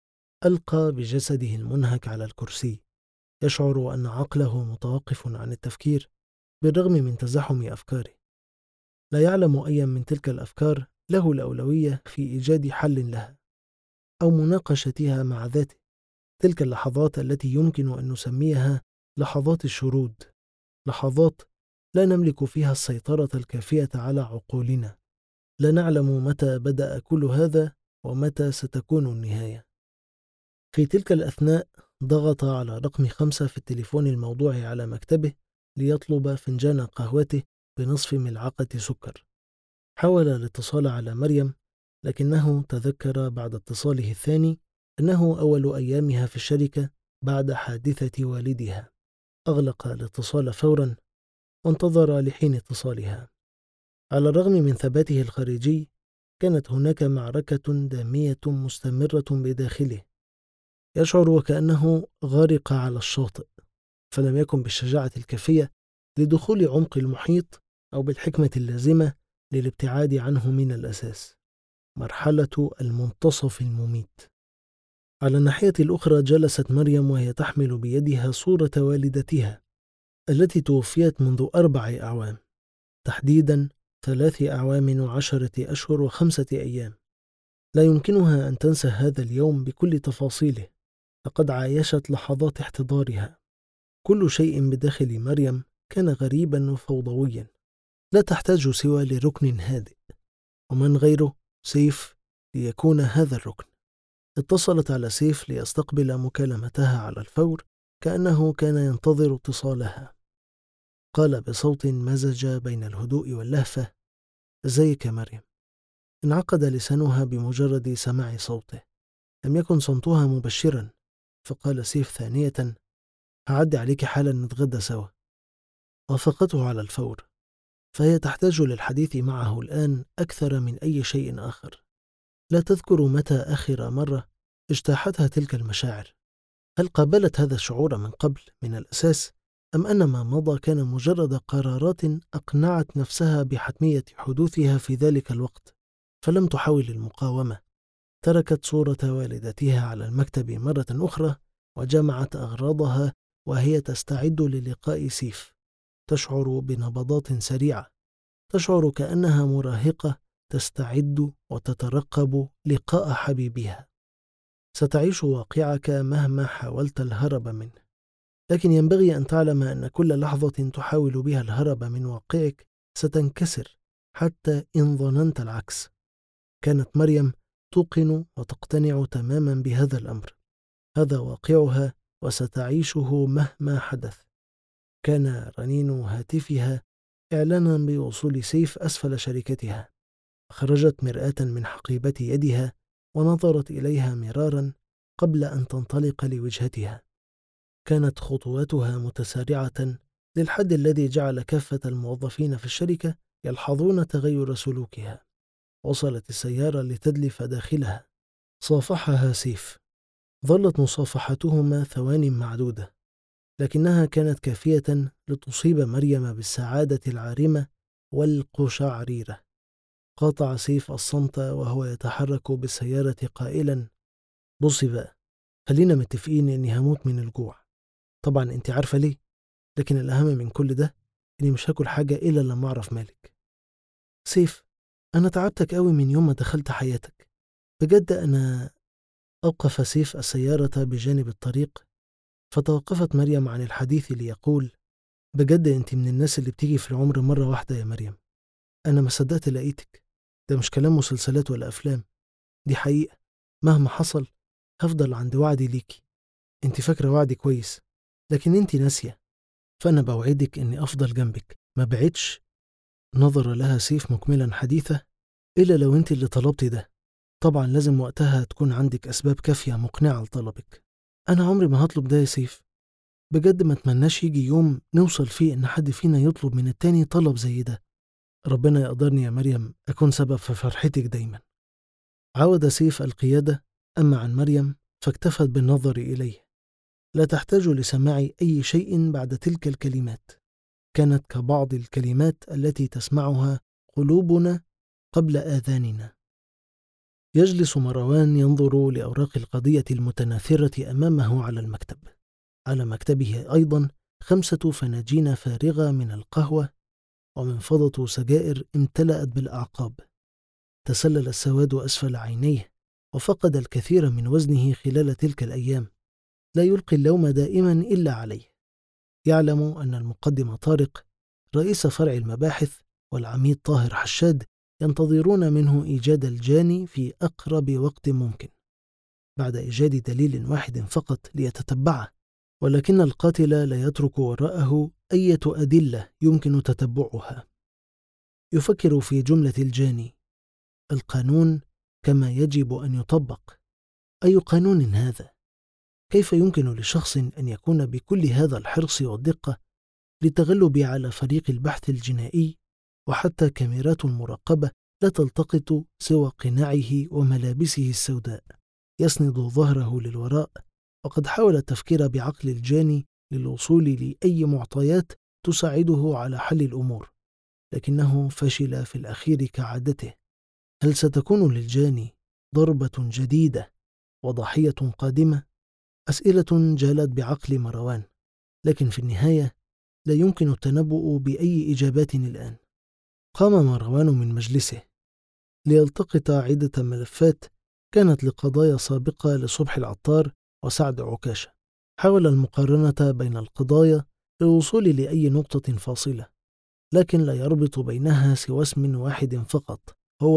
ألقى بجسده المنهك على الكرسي، يشعر أن عقله متوقف عن التفكير بالرغم من تزاحم أفكاره. لا يعلم أي من تلك الأفكار له الأولوية في إيجاد حل لها أو مناقشتها مع ذاته. تلك اللحظات التي يمكن أن نسميها لحظات الشرود، لحظات لا نملك فيها السيطرة الكافية على عقولنا. لا نعلم متى بدأ كل هذا ومتى ستكون النهاية. في تلك الأثناء ضغط على رقم 5 في التليفون الموضوع على مكتبه ليطلب فنجان قهوته بنصف ملعقة سكر. حاول الاتصال على مريم، لكنه تذكر بعد اتصاله الثاني أنه أول أيامها في الشركة بعد حادثة والدها. أغلق الاتصال فورا وانتظر لحين اتصالها. على الرغم من ثباته الخارجي، كانت هناك معركة دامية مستمرة بداخله. يشعر وكأنه غارق على الشاطئ، فلم يكن بالشجاعة الكافية لدخول عمق المحيط أو بالحكمة اللازمة للابتعاد عنه من الأساس. مرحلة المنتصف المميت. على الناحية الأخرى جلست مريم وهي تحمل بيدها صورة والدتها التي توفيت منذ 4 أعوام، تحديدا 3 أعوام و10 أشهر و5 أيام. لا يمكنها أن تنسى هذا اليوم بكل تفاصيله، لقد عايشت لحظات احتضارها. كل شيء بداخل مريم كان غريبا وفوضويا، لا تحتاج سوى لركن هادئ. ومن غيره سيف ليكون هذا الركن. اتصلت على سيف ليستقبل مكالمتها على الفور كأنه كان ينتظر اتصالها. قال بصوت مزج بين الهدوء واللهفة: ازيك يا مريم؟ انعقد لسانها بمجرد سماع صوته. لم يكن صمتها مبشرا، فقال سيف ثانية: هعدي عليك حالا نتغدى سوا. وافقته على الفور، فهي تحتاج للحديث معه الآن أكثر من أي شيء آخر. لا تذكر متى آخر مرة اجتاحتها تلك المشاعر. هل قابلت هذا الشعور من قبل من الأساس، أم أن ما مضى كان مجرد قرارات أقنعت نفسها بحتمية حدوثها في ذلك الوقت، فلم تحاول المقاومة؟ تركت صورة والدتها على المكتب مرة أخرى وجمعت أغراضها وهي تستعد للقاء سيف. تشعر بنبضات سريعة، تشعر كأنها مراهقة تستعد وتترقب لقاء حبيبها. ستعيش واقعك مهما حاولت الهرب منه، لكن ينبغي أن تعلم أن كل لحظة تحاول بها الهرب من واقعك ستنكسر حتى إن ظننت العكس. كانت مريم توقن وتقتنع تماما بهذا الأمر. هذا واقعها وستعيشه مهما حدث. كان رنين هاتفها إعلانا بوصول سيف أسفل شركتها. خرجت مرآة من حقيبة يدها ونظرت إليها مرارا قبل أن تنطلق لوجهتها. كانت خطواتها متسارعة للحد الذي جعل كافة الموظفين في الشركة يلحظون تغير سلوكها. وصلت السيارة لتدلف داخلها. صافحها سيف. ظلت مصافحتهما ثوان معدودة، لكنها كانت كافية لتصيب مريم بالسعادة العارمة والقشعريرة. قاطع سيف الصمت وهو يتحرك بالسيارة قائلا: بصي بقى، خلينا متفقين إني هموت من الجوع. طبعا انت عارفة ليه، لكن الأهم من كل ده إني مش هاكل حاجة إلا لما أعرف مالك. سيف، أنا تعبتك قوي من يوم ما دخلت حياتك. بجد أنا. أوقف سيف السيارة بجانب الطريق، فتوقفت مريم عن الحديث ليقول: بجد أنت من الناس اللي بتيجي في العمر مرة واحدة يا مريم. أنا ما صدقت لقيتك. ده مش كلام مسلسلات ولا أفلام، دي حقيقة. مهما حصل هفضل عند وعدي ليكي. أنت فاكرة وعدي كويس، لكن أنت ناسية. فأنا بوعدك إني أفضل جنبك ما بعدش. نظر لها سيف مكملا حديثه: إلا لو أنت اللي طلبتي ده. طبعا لازم وقتها تكون عندك أسباب كافية مقنعة لطلبك. أنا عمري ما هطلب ده يا سيف. بجد ما اتمناش يجي يوم نوصل فيه إن حد فينا يطلب من التاني طلب زي ده. ربنا يقدرني يا مريم أكون سبب في فرحتك دايما. عاود سيف القيادة أما عن مريم فاكتفت بالنظر إليه. لا تحتاج لسماع أي شيء بعد تلك الكلمات. كانت كبعض الكلمات التي تسمعها قلوبنا قبل آذاننا. يجلس مروان ينظر لأوراق القضية المتناثرة أمامه على المكتب. على مكتبه أيضا 5 فناجين فارغة من القهوة، ومنفضة سجائر امتلأت بالأعقاب. تسلل السواد أسفل عينيه، وفقد الكثير من وزنه خلال تلك الأيام. لا يلقي اللوم دائما إلا عليه. يعلم أن المقدم طارق رئيس فرع المباحث والعميد طاهر حشاد ينتظرون منه إيجاد الجاني في أقرب وقت ممكن، بعد إيجاد دليل واحد فقط ليتتبعه، ولكن القاتل لا يترك وراءه أي أدلة يمكن تتبعها. يفكر في جملة الجاني: القانون كما يجب أن يطبق. أي قانون هذا؟ كيف يمكن لشخص أن يكون بكل هذا الحرص والدقة للتغلب على فريق البحث الجنائي، وحتى كاميرات المراقبة لا تلتقط سوى قناعه وملابسه السوداء؟ يسند ظهره للوراء، وقد حاول التفكير بعقل الجاني للوصول لأي معطيات تساعده على حل الأمور، لكنه فشل في الأخير كعادته. هل ستكون للجاني ضربة جديدة وضحية قادمة؟ أسئلة جالت بعقل مروان، لكن في النهاية لا يمكن التنبؤ بأي إجابات الآن. قام مروان من مجلسه ليلتقط عدة ملفات كانت لقضايا سابقة لصبحي العطار وسعد عكاشة. حاول المقارنة بين القضايا للوصول لأي نقطة فاصلة، لكن لا يربط بينها سوى اسم واحد فقط، هو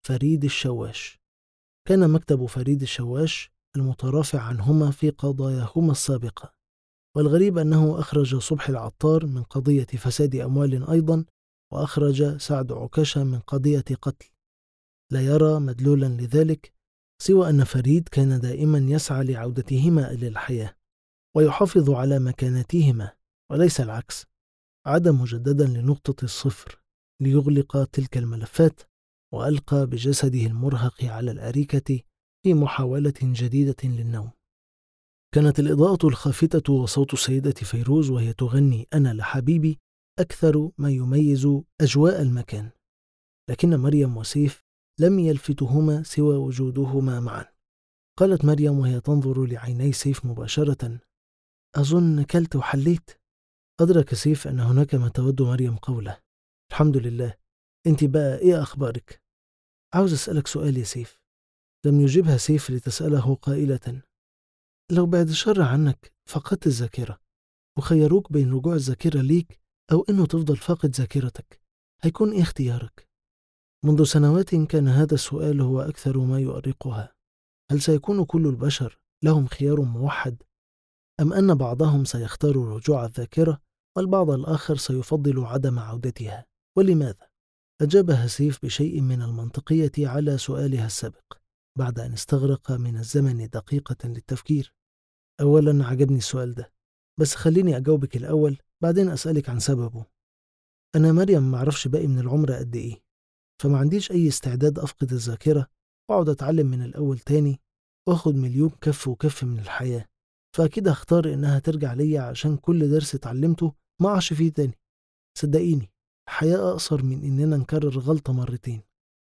فريد الشواش. كان مكتب فريد الشواش المترافع عنهما في قضاياهما السابقة، والغريب أنه أخرج صبحي العطار من قضية فساد أموال أيضا، وأخرج سعد عكاشة من قضية قتل. لا يرى مدلولا لذلك سوى أن فريد كان دائما يسعى لعودتهما إلى الحياة ويحافظ على مكانتهما، وليس العكس، عاد مجددا لنقطة الصفر ليغلق تلك الملفات، وألقى بجسده المرهق على الأريكة في محاولة جديدة للنوم. كانت الإضاءة الخافتة وصوت السيدة فيروز وهي تغني أنا لحبيبي أكثر ما يميز أجواء المكان، لكن مريم وسيف لم يلفتهما سوى وجودهما معا. قالت مريم وهي تنظر لعيني سيف مباشرة: أظن كلت وحليت. أدرك سيف أن هناك ما تود مريم قوله: الحمد لله، أنت بقى إيه أخبارك؟ عاوز أسألك سؤال يا سيف. لم يجبها سيف لتسأله قائلة: لو بعد الشر عنك فقدت الذاكرة وخيروك بين رجوع الذاكرة ليك أو إنه تفضل فاقد ذاكرتك، هيكون إيه اختيارك؟ منذ سنوات كان هذا السؤال هو أكثر ما يؤرقها. هل سيكون كل البشر لهم خيار موحد، أم أن بعضهم سيختار رجوع الذاكرة والبعض الآخر سيفضل عدم عودتها؟ ولماذا؟ أجابها سيف بشيء من المنطقية على سؤالها السابق بعد أن استغرق من الزمن دقيقة للتفكير. أولا عجبني السؤال ده، بس خليني أجاوبك الأول بعدين أسألك عن سببه. أنا مريم معرفش باقي من العمر قد إيه، فما عنديش أي استعداد أفقد الذاكرة وأقعد أتعلم من الأول تاني وأخد مليون كف وكف من الحياة، فأكيد هختار إنها ترجع ليا عشان كل درس اتعلمته ما أعش فيه تاني. صدقيني الحياة أقصر من إننا نكرر غلطة مرتين.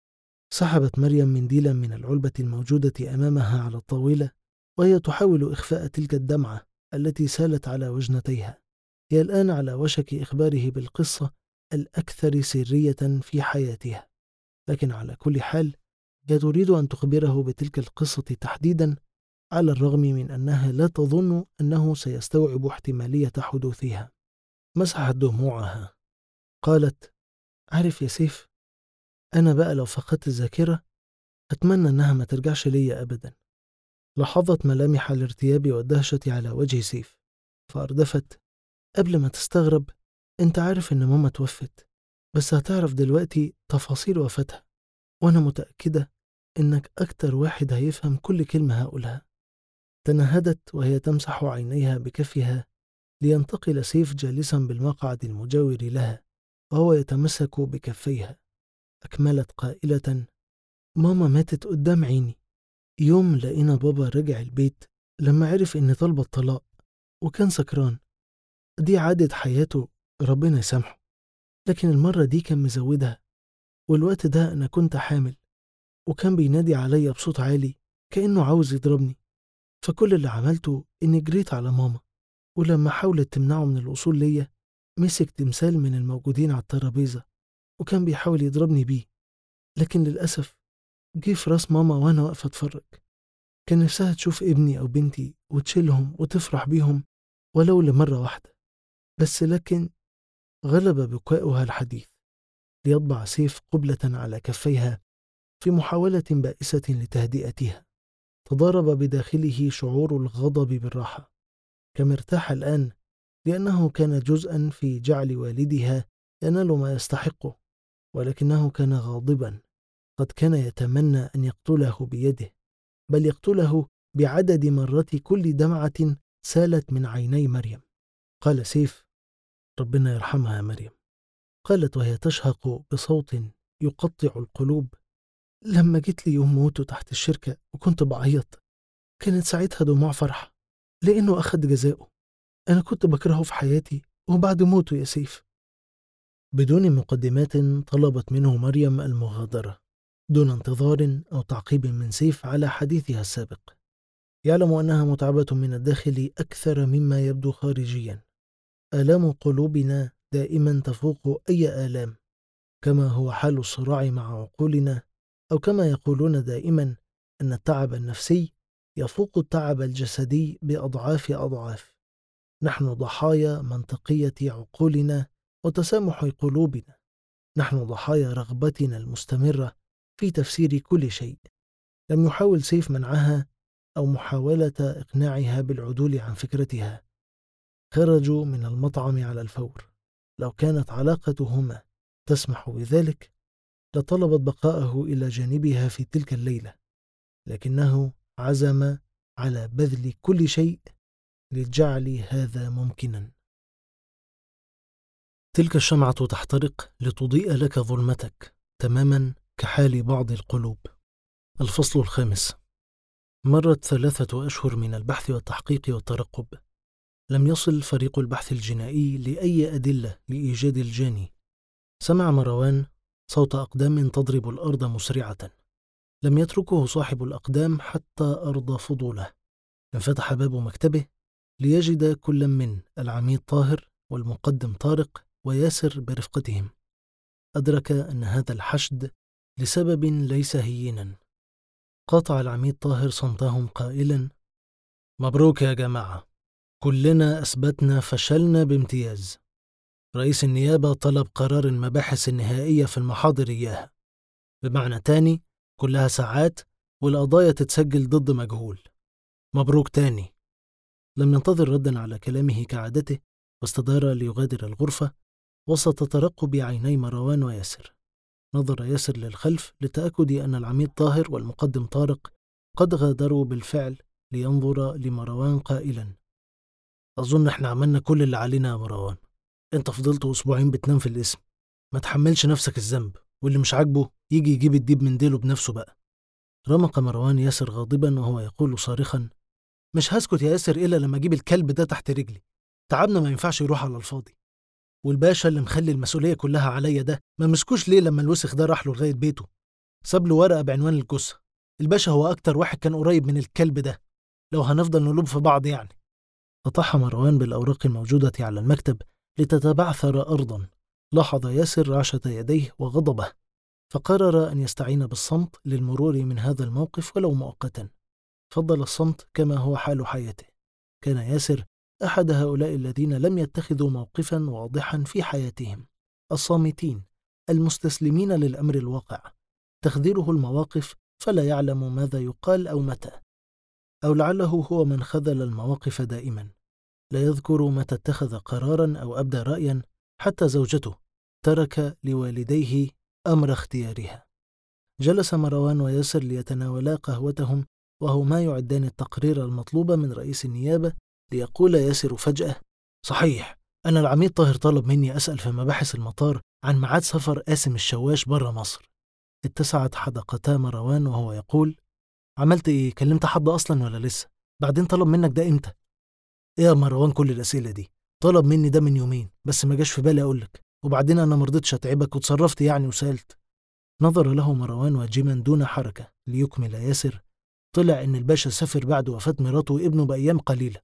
سحبت مريم منديلا من العلبة الموجودة أمامها على الطاولة وهي تحاول إخفاء تلك الدمعة التي سالت على وجنتيها. هي الآن على وشك إخباره بالقصة الأكثر سرية في حياتها، لكن على كل حال هي تريد أن تخبره بتلك القصة تحديدا، على الرغم من أنها لا تظن أنه سيستوعب احتمالية حدوثها. مسحت دموعها. قالت: عارف يا سيف، أنا بقى لو فقدت الذاكرة أتمنى أنها ما ترجعش ليا أبدا. لاحظت ملامح الارتياب والدهشة على وجه سيف فأردفت: قبل ما تستغرب، أنت عارف إن ماما توفت، بس هتعرف دلوقتي تفاصيل وفاتها، وأنا متأكدة إنك أكتر واحد هيفهم كل كلمة هقولها. تنهدت وهي تمسح عينيها بكفها لينتقل سيف جالسا بالمقعد المجاور لها وهو يتمسك بكفيها. أكملت قائلة: ماما ماتت قدام عيني يوم لقينا بابا رجع البيت لما عرف إني طالبة الطلاق وكان سكران. دي عادة حياته، ربنا يسامحه، لكن المرة دي كان مزودها، والوقت ده أنا كنت حامل وكان بينادي عليا بصوت عالي كأنه عاوز يضربني، فكل اللي عملته إني جريت على ماما، ولما حاولت تمنعه من الوصول ليا مسك تمثال من الموجودين على الترابيزة وكان بيحاول يضربني بيه، لكن للأسف جه في راس ماما وأنا واقفة أتفرج. كان نفسها تشوف ابني أو بنتي وتشيلهم وتفرح بيهم ولو لمرة واحدة، بس لكن غلب بكاؤها الحديث ليطبع سيف قبلة على كفيها في محاولة بائسة لتهدئتها. تضارب بداخله شعور الغضب بالراحة، كما ارتاح الآن لأنه كان جزءا في جعل والدها ينال ما يستحقه، ولكنه كان غاضبا. قد كان يتمنى أن يقتله بيده، بل يقتله بعدد مرات كل دمعة سالت من عيني مريم. قال سيف: ربنا يرحمها يا مريم. قالت وهي تشهق بصوت يقطع القلوب: لما جيت لي يوم موته تحت الشركة وكنت بعيط، كانت ساعتها دموع فرحة لأنه أخذ جزاؤه. أنا كنت بكرهه في حياتي وبعد موته يا سيف. بدون مقدمات طلبت منه مريم المغادرة دون انتظار أو تعقيب من سيف على حديثها السابق. يعلم أنها متعبة من الداخل أكثر مما يبدو خارجيا. آلام قلوبنا دائما تفوق أي آلام، كما هو حال الصراع مع عقولنا، أو كما يقولون دائما أن التعب النفسي يفوق التعب الجسدي بأضعاف أضعاف. نحن ضحايا منطقية عقولنا وتسامح قلوبنا، نحن ضحايا رغبتنا المستمرة في تفسير كل شيء. لم يحاول سيف منعها أو محاولة إقناعها بالعدول عن فكرتها. خرجوا من المطعم على الفور. لو كانت علاقتهما تسمح بذلك لطلبت بقاءه إلى جانبها في تلك الليلة، لكنه عزم على بذل كل شيء لجعل هذا ممكنا. تلك الشمعة تحترق لتضيء لك ظلمتك، تماما كحال بعض القلوب. الفصل 5. مرت 3 أشهر من البحث والتحقيق والترقب. لم يصل فريق البحث الجنائي لأي أدلة لإيجاد الجاني. سمع مروان صوت أقدام تضرب الأرض مسرعة. لم يتركه صاحب الأقدام حتى أرضى فضوله. انفتح باب مكتبه ليجد كل من العميد طاهر والمقدم طارق وياسر برفقتهم. أدرك أن هذا الحشد لسبب ليس هينا. قاطع العميد طاهر صمتهم قائلا: مبروك يا جماعة، كلنا أثبتنا فشلنا بامتياز. رئيس النيابة طلب قرار المباحث النهائية في المحاضر إياها، بمعنى تاني كلها ساعات والقضايا تتسجل ضد مجهول. مبروك تاني. لم ينتظر ردا على كلامه كعادته، واستدار ليغادر الغرفة وسط ترقب عيني مروان وياسر. نظر ياسر للخلف للتأكد أن العميد طاهر والمقدم طارق قد غادروا بالفعل لينظر لمروان قائلا: أظن احنا عملنا كل اللي علينا يا مروان. انت فضلت أسبوعين بتنام في القسم، ما تحملش نفسك الذنب، واللي مش عاجبه يجي يجيب الديب من ديله بنفسه بقى. رمق مروان ياسر غاضبا وهو يقول صارخا: مش هسكت يا ياسر إلا لما أجيب الكلب ده تحت رجلي. تعبنا ما ينفعش يروح على الفاضي. والباشا اللي مخلي المسؤولية كلها عليا ده ما مسكوش ليه لما الوسخ ده راح له لغاية بيته؟ ساب له ورقة بعنوان الجثة. الباشا هو أكتر واحد كان قريب من الكلب ده، لو هنفضل نلوب في بعض يعني. أطاح مروان بالأوراق الموجودة على المكتب لتتبعثر أرضا. لاحظ ياسر رعشة يديه وغضبه، فقرر أن يستعين بالصمت للمرور من هذا الموقف ولو مؤقتا. فضل الصمت كما هو حال حياته. كان ياسر أحد هؤلاء الذين لم يتخذوا موقفا واضحا في حياتهم، الصامتين المستسلمين للأمر الواقع، تخذله المواقف فلا يعلم ماذا يقال أو متى، أو لعله هو من خذل المواقف دائما، لا يذكر متى اتخذ قرارا أو أبدى رأيا. حتى زوجته ترك لوالديه أمر اختيارها. جلس مروان وياسر ليتناولا قهوتهم وهما يعدان التقرير المطلوب من رئيس النيابة، ليقول ياسر فجأة: صحيح، أنا العميد طاهر طلب مني أسأل في مباحث المطار عن ميعاد سفر قاسم الشواش برا مصر. اتسعت حدقتا مروان وهو يقول: عملت إيه؟ كلمت حد أصلا ولا لسه؟ بعدين طلب منك ده إمتى؟ إيه يا مروان كل الأسئلة دي؟ طلب مني ده من يومين بس ما جاش في بالي أقولك، وبعدين أنا مرضتش أتعبك وتصرفت يعني وسألت. نظر له مروان واجما دون حركة ليكمل ياسر: طلع إن الباشا سافر بعد وفاة مراته وابنه بأيام قليلة.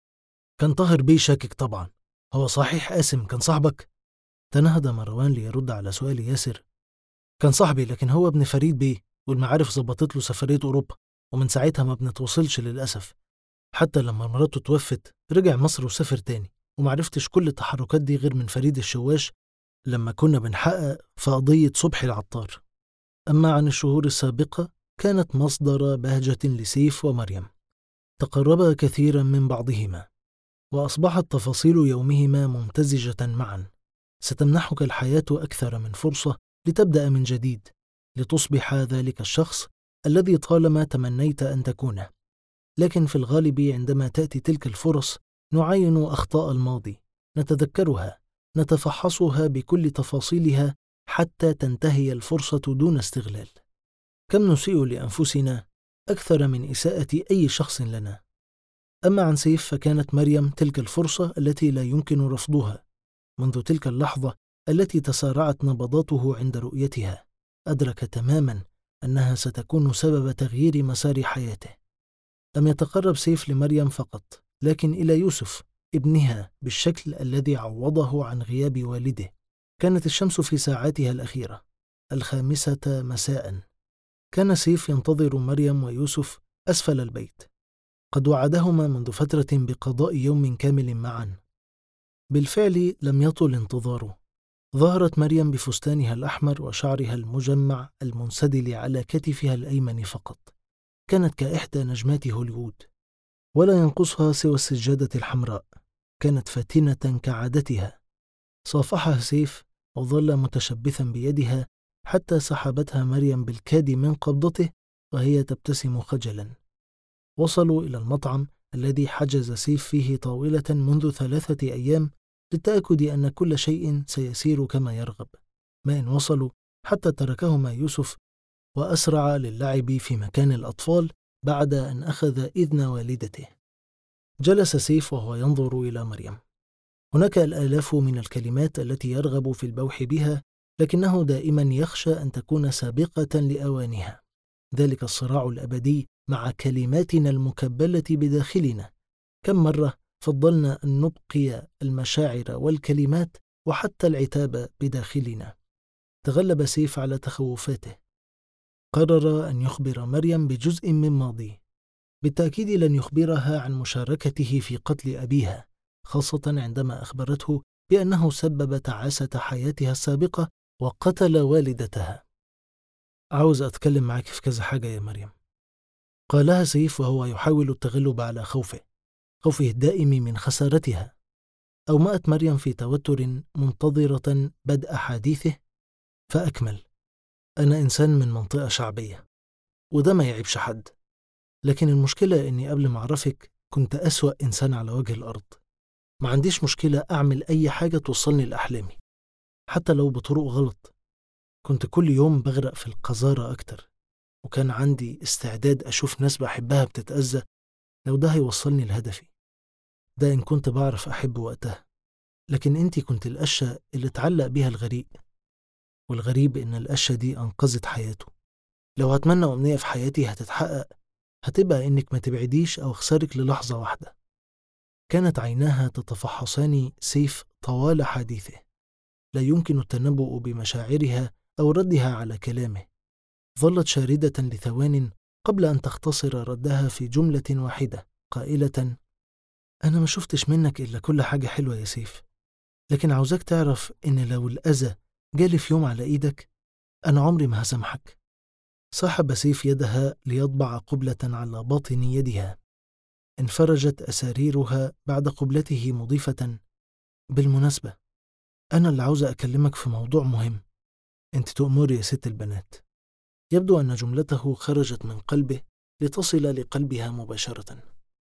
كان طاهر بيه شاكك طبعا. هو صحيح قاسم كان صاحبك؟ تنهد مروان ليرد على سؤال ياسر: كان صاحبي، لكن هو ابن فريد بيه، والمعارف ظبطت له سفرية أوروبا، ومن ساعتها ما بنتوصلش للأسف. حتى لما مراته توفت رجع مصر وسافر تاني، ومعرفتش كل التحركات دي غير من فريد الشواش لما كنا بنحقق في قضية صبحي العطار. أما عن الشهور السابقة كانت مصدر بهجة لسيف ومريم، تقربا كثيرا من بعضهما، وأصبحت تفاصيل يومهما ممتزجة معا. ستمنحك الحياة أكثر من فرصة لتبدأ من جديد، لتصبح ذلك الشخص الذي طالما تمنيت أن تكونه. لكن في الغالب عندما تأتي تلك الفرص نعاين أخطاء الماضي، نتذكرها، نتفحصها بكل تفاصيلها حتى تنتهي الفرصة دون استغلال. كم نسيء لأنفسنا أكثر من إساءة أي شخص لنا. أما عن سيف فكانت مريم تلك الفرصة التي لا يمكن رفضها. منذ تلك اللحظة التي تسارعت نبضاته عند رؤيتها، أدرك تماما أنها ستكون سبب تغيير مسار حياته. لم يتقرب سيف لمريم فقط، لكن إلى يوسف ابنها بالشكل الذي عوضه عن غياب والده. كانت الشمس في ساعاتها الأخيرة، 5 مساء. كان سيف ينتظر مريم ويوسف أسفل البيت. قد وعدهما منذ فترة بقضاء يوم كامل معا. بالفعل لم يطل انتظاره. ظهرت مريم بفستانها الأحمر وشعرها المجمع المنسدل على كتفها الأيمن فقط. كانت كإحدى نجمات هوليوود، ولا ينقصها سوى السجادة الحمراء. كانت فاتنة كعادتها. صافحها سيف وظل متشبثا بيدها حتى سحبتها مريم بالكاد من قبضته وهي تبتسم خجلا. وصلوا إلى المطعم الذي حجز سيف فيه طاولة منذ 3 أيام للتأكد أن كل شيء سيسير كما يرغب. ما إن وصلوا حتى تركهما يوسف وأسرع للعب في مكان الأطفال بعد أن أخذ إذن والدته. جلس سيف وهو ينظر إلى مريم. هناك الآلاف من الكلمات التي يرغب في البوح بها، لكنه دائما يخشى أن تكون سابقة لأوانها. ذلك الصراع الأبدي مع كلماتنا المكبلة بداخلنا. كم مرة فضلنا أن نبقي المشاعر والكلمات وحتى العتاب بداخلنا. تغلب سيف على تخوفاته. قرر أن يخبر مريم بجزء من ماضيه. بالتأكيد لن يخبرها عن مشاركته في قتل أبيها، خاصة عندما أخبرته بأنه سبب تعاسة حياتها السابقة وقتل والدتها. عاوز أتكلم معك في كذا حاجة يا مريم، قالها سيف وهو يحاول التغلب على خوفه الدائم من خسارتها. أومأت مريم في توتر منتظرة بدء حديثه، فأكمل: أنا إنسان من منطقة شعبية، وده ما يعيبش حد، لكن المشكلة إني قبل ما أعرفك كنت أسوأ إنسان على وجه الأرض. ما عنديش مشكلة أعمل أي حاجة توصلني لأحلامي، حتى لو بطرق غلط. كنت كل يوم بغرق في القذارة أكتر، وكان عندي استعداد أشوف ناس بحبها بتتأذى لو ده هيوصلني لهدفي. ده إن كنت بعرف أحب وقتها، لكن أنتي كنت القشة اللي اتعلق بيها الغريق، والغريب إن القشة دي أنقذت حياته. لو هتمنى أمنية في حياتي هتتحقق، هتبقى إنك ما تبعديش أو أخسرك للحظة واحدة. كانت عيناها تتفحصان سيف طوال حديثه. لا يمكن التنبؤ بمشاعرها أو ردها على كلامه. ظلت شاردة لثوان قبل أن تختصر ردها في جملة واحدة قائلة: أنا ما شفتش منك إلا كل حاجة حلوة يا سيف، لكن عاوزاك تعرف إن لو الأذى جالي في يوم على إيدك أنا عمري ما هسامحك. سحب سيف يدها ليطبع قبلة على باطن يدها. انفرجت أساريرها بعد قبلته مضيفة: بالمناسبة أنا اللي عاوزة أكلمك في موضوع مهم. أنت تؤمري يا ست البنات. يبدو أن جملته خرجت من قلبه لتصل لقلبها مباشرة.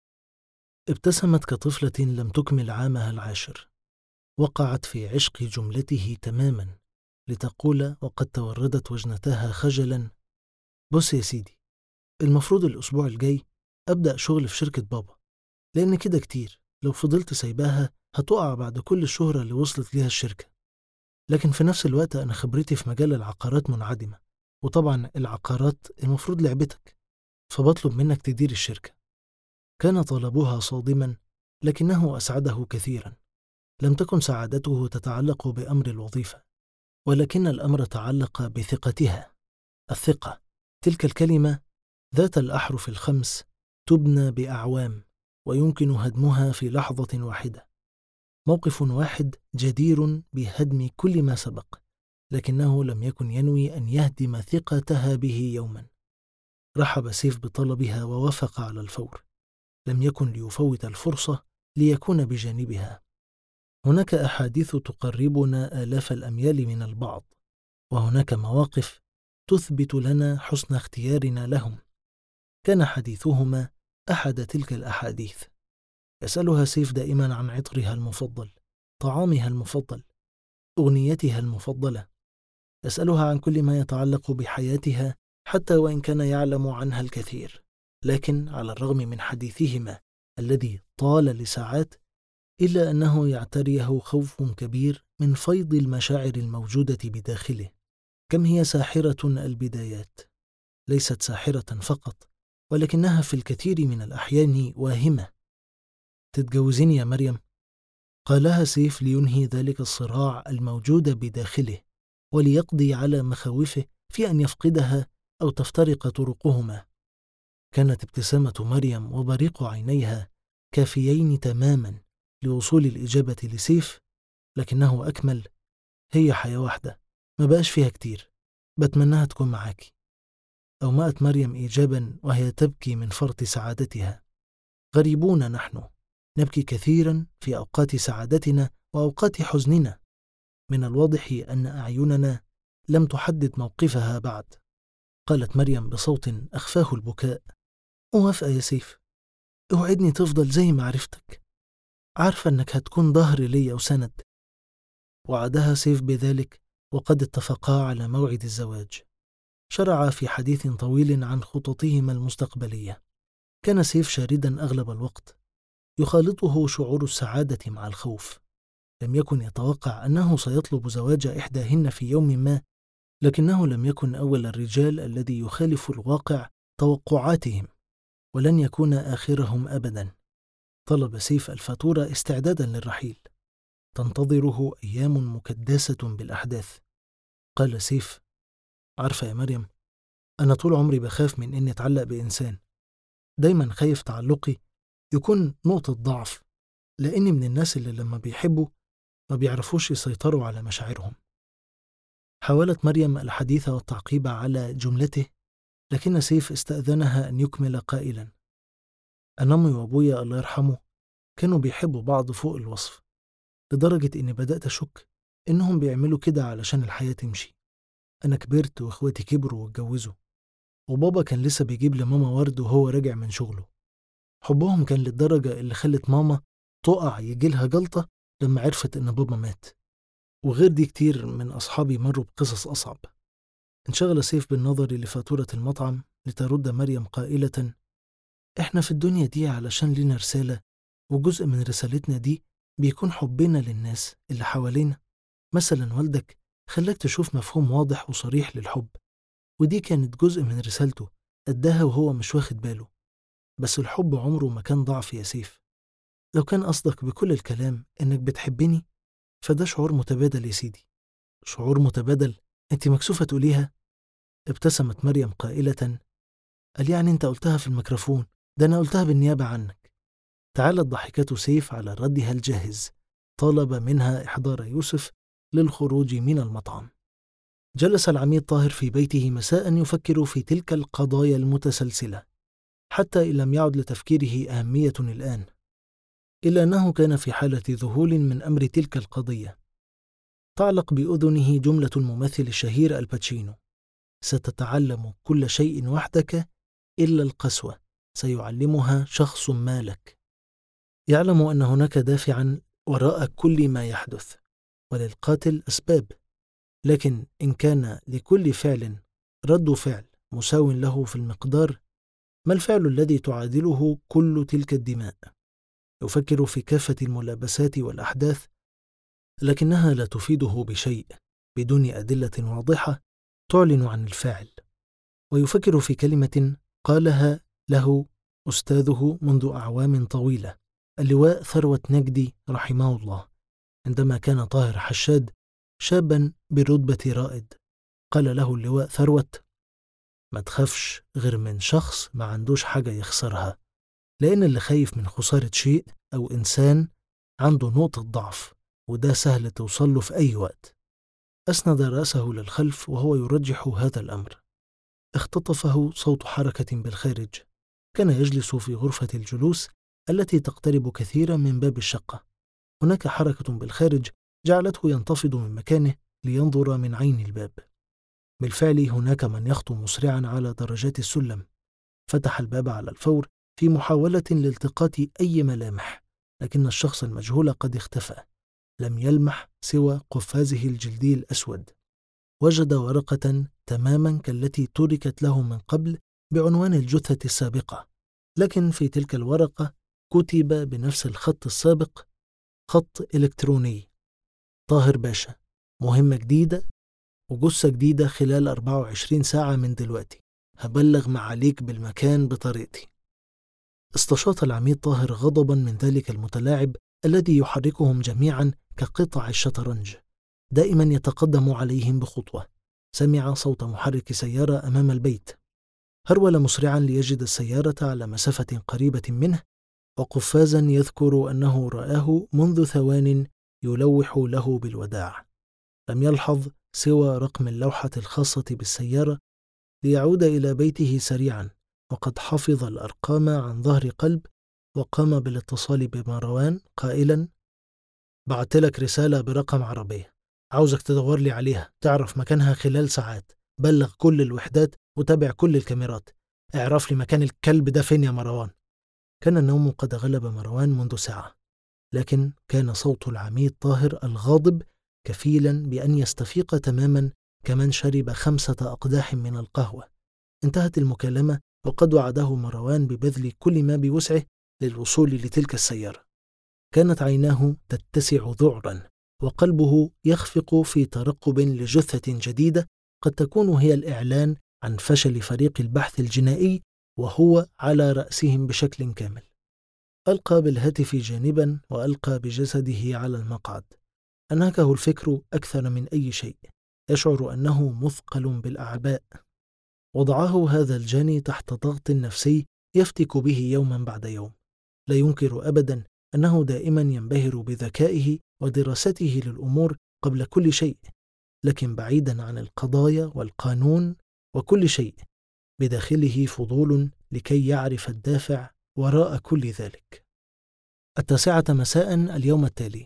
ابتسمت كطفلة لم تكمل عامها العاشر. وقعت في عشق جملته تماما لتقول وقد توردت وجنتها خجلا: بص يا سيدي، المفروض الأسبوع الجاي أبدأ شغل في شركة بابا، لأن كده كتير لو فضلت سايباها هتقع بعد كل الشهرة اللي وصلت ليها الشركة. لكن في نفس الوقت أنا خبرتي في مجال العقارات منعدمة، وطبعا العقارات المفروض لعبتك، فبطلب منك تدير الشركة. كان طلبها صادما، لكنه أسعده كثيرا. لم تكن سعادته تتعلق بأمر الوظيفة، ولكن الأمر تعلق بثقتها. الثقة، تلك الكلمة ذات الأحرف الخمس، تبنى بأعوام ويمكن هدمها في لحظة واحدة. موقف واحد جدير بهدم كل ما سبق، لكنه لم يكن ينوي أن يهدم ثقتها به يوما. رحب سيف بطلبها ووافق على الفور. لم يكن ليفوت الفرصة ليكون بجانبها. هناك أحاديث تقربنا آلاف الأميال من البعض، وهناك مواقف تثبت لنا حسن اختيارنا لهم. كان حديثهما أحد تلك الأحاديث. يسألها سيف دائما عن عطرها المفضل، طعامها المفضل، أغنيتها المفضلة. يسألها عن كل ما يتعلق بحياتها حتى وإن كان يعلم عنها الكثير. لكن على الرغم من حديثهما الذي طال لساعات، إلا أنه يعتريه خوف كبير من فيض المشاعر الموجودة بداخله. كم هي ساحرة البدايات، ليست ساحرة فقط، ولكنها في الكثير من الأحيان واهمة. تتجوزيني يا مريم؟ قالها سيف لينهي ذلك الصراع الموجود بداخله، وليقضي على مخاوفه في أن يفقدها أو تفترق طرقهما. كانت ابتسامة مريم وبريق عينيها كافيين تماما لوصول الإجابة لسيف، لكنه أكمل: هي حياة واحدة ما بقاش فيها كتير، بتمناها تكون معاكي. أومأت مريم إيجابا وهي تبكي من فرط سعادتها. غريبون نحن، نبكي كثيرا في أوقات سعادتنا وأوقات حزننا. من الواضح أن أعيننا لم تحدد موقفها بعد. قالت مريم بصوت أخفاه البكاء: موافقة يا سيف، اوعدني تفضل زي ما عرفتك، عارفة أنك هتكون ظهر لي وسند. وعدها سيف بذلك، وقد اتفقا على موعد الزواج. شرعا في حديث طويل عن خططهما المستقبلية. كان سيف شاردا أغلب الوقت، يخالطه شعور السعادة مع الخوف. لم يكن يتوقع أنه سيطلب زواج إحداهن في يوم ما، لكنه لم يكن أول الرجال الذي يخالف الواقع توقعاتهم، ولن يكون آخرهم أبدا. طلب سيف الفاتورة استعدادا للرحيل. تنتظره أيام مكدسة بالأحداث. قال سيف: عارفة يا مريم، أنا طول عمري بخاف من إني أتعلق بإنسان. دايما خايف تعلقي يكون نقطة ضعف، لأني من الناس اللي لما بيحبوا ما بيعرفوش يسيطروا على مشاعرهم. حاولت مريم الحديث والتعقيب على جملته، لكن سيف استأذنها أن يكمل قائلا: أنا أمي وأبويا الله يرحمه كانوا بيحبوا بعض فوق الوصف، لدرجة إني بدأت أشك إنهم بيعملوا كده علشان الحياة تمشي. أنا كبرت وإخواتي كبروا واتجوزوا، وبابا كان لسه بيجيب لماما ورد وهو راجع من شغله. حبهم كان للدرجة اللي خلت ماما تقع يجيلها جلطة لما عرفت إن بابا مات. وغير دي كتير من أصحابي مروا بقصص أصعب. انشغل سيف بالنظر لفاتورة المطعم لترد مريم قائلة: إحنا في الدنيا دي علشان لنا رسالة، وجزء من رسالتنا دي بيكون حبنا للناس اللي حوالينا. مثلا والدك خلاك تشوف مفهوم واضح وصريح للحب، ودي كانت جزء من رسالته أداها وهو مش واخد باله. بس الحب عمره ما كان ضعف يا سيف. لو كان قصدك بكل الكلام إنك بتحبني، فده شعور متبادل يا سيدي. شعور متبادل؟ أنت مكسوفة تقوليها؟ ابتسمت مريم قائلة: قال يعني أنت قلتها في الميكروفون؟ ده أنا قلتها بالنيابة عنك. تعالت ضحكة سيف على ردها الجاهز. طالب منها إحضار يوسف للخروج من المطعم. جلس العميد طاهر في بيته مساء يفكر في تلك القضايا المتسلسلة، حتى إن لم يعد لتفكيره أهمية الآن، إلا أنه كان في حالة ذهول من أمر تلك القضية. تعلق بأذنه جملة الممثل الشهير الباتشينو: ستتعلم كل شيء وحدك إلا القسوة، سيعلمها شخص ما لك. يعلم أن هناك دافعا وراء كل ما يحدث، وللقاتل أسباب، لكن إن كان لكل فعل رد فعل مساو له في المقدار، ما الفعل الذي تعادله كل تلك الدماء؟ يفكر في كافة الملابسات والأحداث، لكنها لا تفيده بشيء بدون أدلة واضحة تعلن عن الفاعل. ويفكر في كلمة قالها له أستاذه منذ أعوام طويلة، اللواء ثروت نجدي رحمه الله، عندما كان طاهر حشاد شابا برتبة رائد. قال له اللواء ثروت: ما تخافش غير من شخص ما عندوش حاجة يخسرها، لأن اللي خايف من خسارة شيء أو إنسان عنده نقطة ضعف، وده سهل توصله في أي وقت. أسند رأسه للخلف وهو يرجح هذا الأمر. اختطفه صوت حركة بالخارج. كان يجلس في غرفة الجلوس التي تقترب كثيرا من باب الشقة. هناك حركة بالخارج جعلته ينتفض من مكانه لينظر من عين الباب. بالفعل هناك من يخطو مسرعا على درجات السلم. فتح الباب على الفور في محاولة لالتقاط أي ملامح، لكن الشخص المجهول قد اختفى. لم يلمح سوى قفازه الجلدي الأسود. وجد ورقة تماما كالتي تركت له من قبل بعنوان الجثة السابقة، لكن في تلك الورقة كتب بنفس الخط السابق خط إلكتروني: طاهر باشا، مهمة جديدة وجثة جديدة خلال 24 ساعة من دلوقتي، هبلغ معاليك بالمكان بطريقتي. استشاط العميد طاهر غضبا من ذلك المتلاعب الذي يحركهم جميعا كقطع الشطرنج، دائما يتقدم عليهم بخطوة. سمع صوت محرك سيارة أمام البيت. هرول مسرعا ليجد السيارة على مسافة قريبة منه، وقفازا يذكر أنه رآه منذ ثوان يلوح له بالوداع. لم يلحظ سوى رقم اللوحة الخاصة بالسيارة ليعود إلى بيته سريعا، وقد حفظ الأرقام عن ظهر قلب، وقام بالاتصال بمروان قائلا: بعتلك رسالة برقم عربية، عاوزك تدور لي عليها، تعرف مكانها خلال ساعات، بلغ كل الوحدات وتابع كل الكاميرات، اعرف لي مكان الكلب ده فين يا مروان. كان النوم قد غلب مروان منذ ساعة، لكن كان صوت العميد طاهر الغاضب كفيلا بأن يستفيق تماما كمن شرب 5 أقداح من القهوة. انتهت المكالمة، وقد وعده مروان ببذل كل ما بوسعه للوصول لتلك السيارة. كانت عيناه تتسع ذعرا، وقلبه يخفق في ترقب لجثة جديدة قد تكون هي الإعلان عن فشل فريق البحث الجنائي، وهو على رأسهم بشكل كامل. ألقى بالهاتف جانبا وألقى بجسده على المقعد. أنهكه الفكر أكثر من أي شيء، يشعر أنه مثقل بالأعباء. وضعه هذا الجاني تحت ضغط نفسي يفتك به يوما بعد يوم. لا ينكر أبدا أنه دائما ينبهر بذكائه ودراسته للأمور قبل كل شيء، لكن بعيدا عن القضايا والقانون وكل شيء، بداخله فضول لكي يعرف الدافع وراء كل ذلك. 9 مساء اليوم التالي،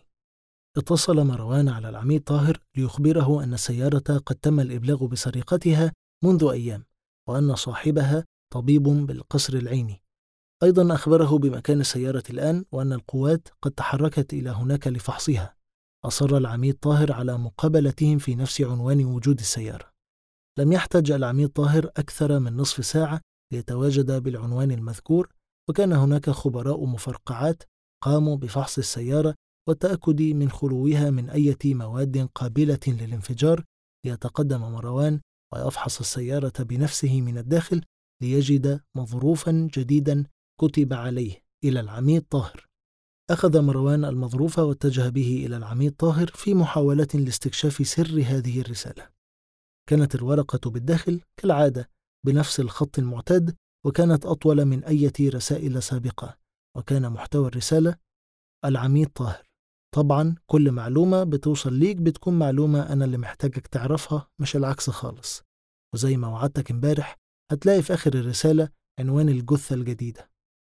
اتصل مروان على العميد طاهر ليخبره أن السيارة قد تم الإبلاغ بسرقتها منذ أيام، وأن صاحبها طبيب بالقصر العيني. أيضا أخبره بمكان السيارة الآن، وأن القوات قد تحركت إلى هناك لفحصها. أصر العميد طاهر على مقابلتهم في نفس عنوان وجود السيارة. لم يحتج العميد طاهر أكثر من نصف ساعة ليتواجد بالعنوان المذكور، وكان هناك خبراء مفرقعات قاموا بفحص السيارة والتأكد من خلوها من أي مواد قابلة للانفجار، ليتقدم مروان ويفحص السيارة بنفسه من الداخل ليجد مظروفا جديدا كتب عليه: إلى العميد طاهر. أخذ مروان المظروف واتجه به إلى العميد طاهر في محاولة لاستكشاف سر هذه الرسالة. كانت الورقة بالداخل كالعادة بنفس الخط المعتاد، وكانت أطول من أي رسائل سابقة. وكان محتوى الرسالة: العميد طاهر. طبعا كل معلومة بتوصل ليك بتكون معلومة أنا اللي محتاجك تعرفها، مش العكس خالص. وزي ما وعدتك امبارح، هتلاقي في آخر الرسالة عنوان الجثة الجديدة.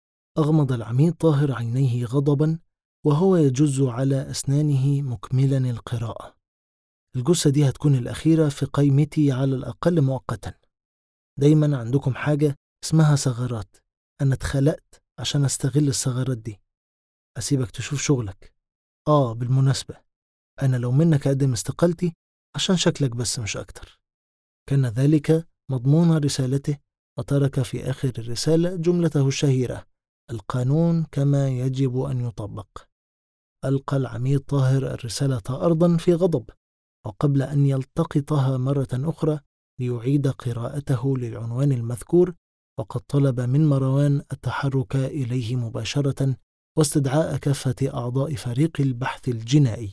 أغمض العميد طاهر عينيه غضبا وهو يجز على أسنانه مكملا القراءة. الجثة دي هتكون الأخيرة في قائمتي على الأقل مؤقتا. دايما عندكم حاجة اسمها ثغرات، أنا اتخلقت عشان أستغل الثغرات دي. أسيبك تشوف شغلك. بالمناسبة، أنا لو منك أقدم استقالتي عشان شكلك بس مش أكتر. كان ذلك مضمون رسالته، وترك في آخر الرسالة جملته الشهيرة: القانون كما يجب أن يطبق. ألقى العميد طاهر الرسالة أرضا في غضب، وقبل أن يلتقطها مرة أخرى ليعيد قراءته للعنوان المذكور، وقد طلب من مروان التحرك إليه مباشرة واستدعاء كافة أعضاء فريق البحث الجنائي.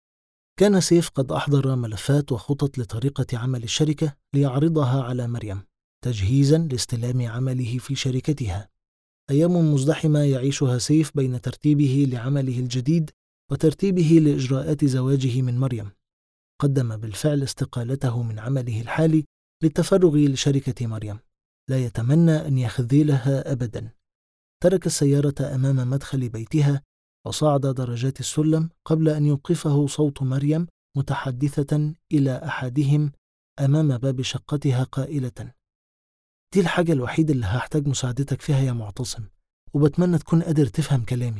كان سيف قد أحضر ملفات وخطط لطريقة عمل الشركة ليعرضها على مريم تجهيزا لاستلام عمله في شركتها. أيام مزدحمة يعيشها سيف بين ترتيبه لعمله الجديد وترتيبه لإجراءات زواجه من مريم. قدم بالفعل استقالته من عمله الحالي للتفرغ لشركة مريم، لا يتمنى أن يخذلها أبدا. ترك السيارة أمام مدخل بيتها وصعد درجات السلم قبل أن يوقفه صوت مريم متحدثة إلى أحدهم أمام باب شقتها قائلة: دي الحاجة الوحيدة اللي هحتاج مساعدتك فيها يا معتصم، وبتمنى تكون قادر تفهم كلامي.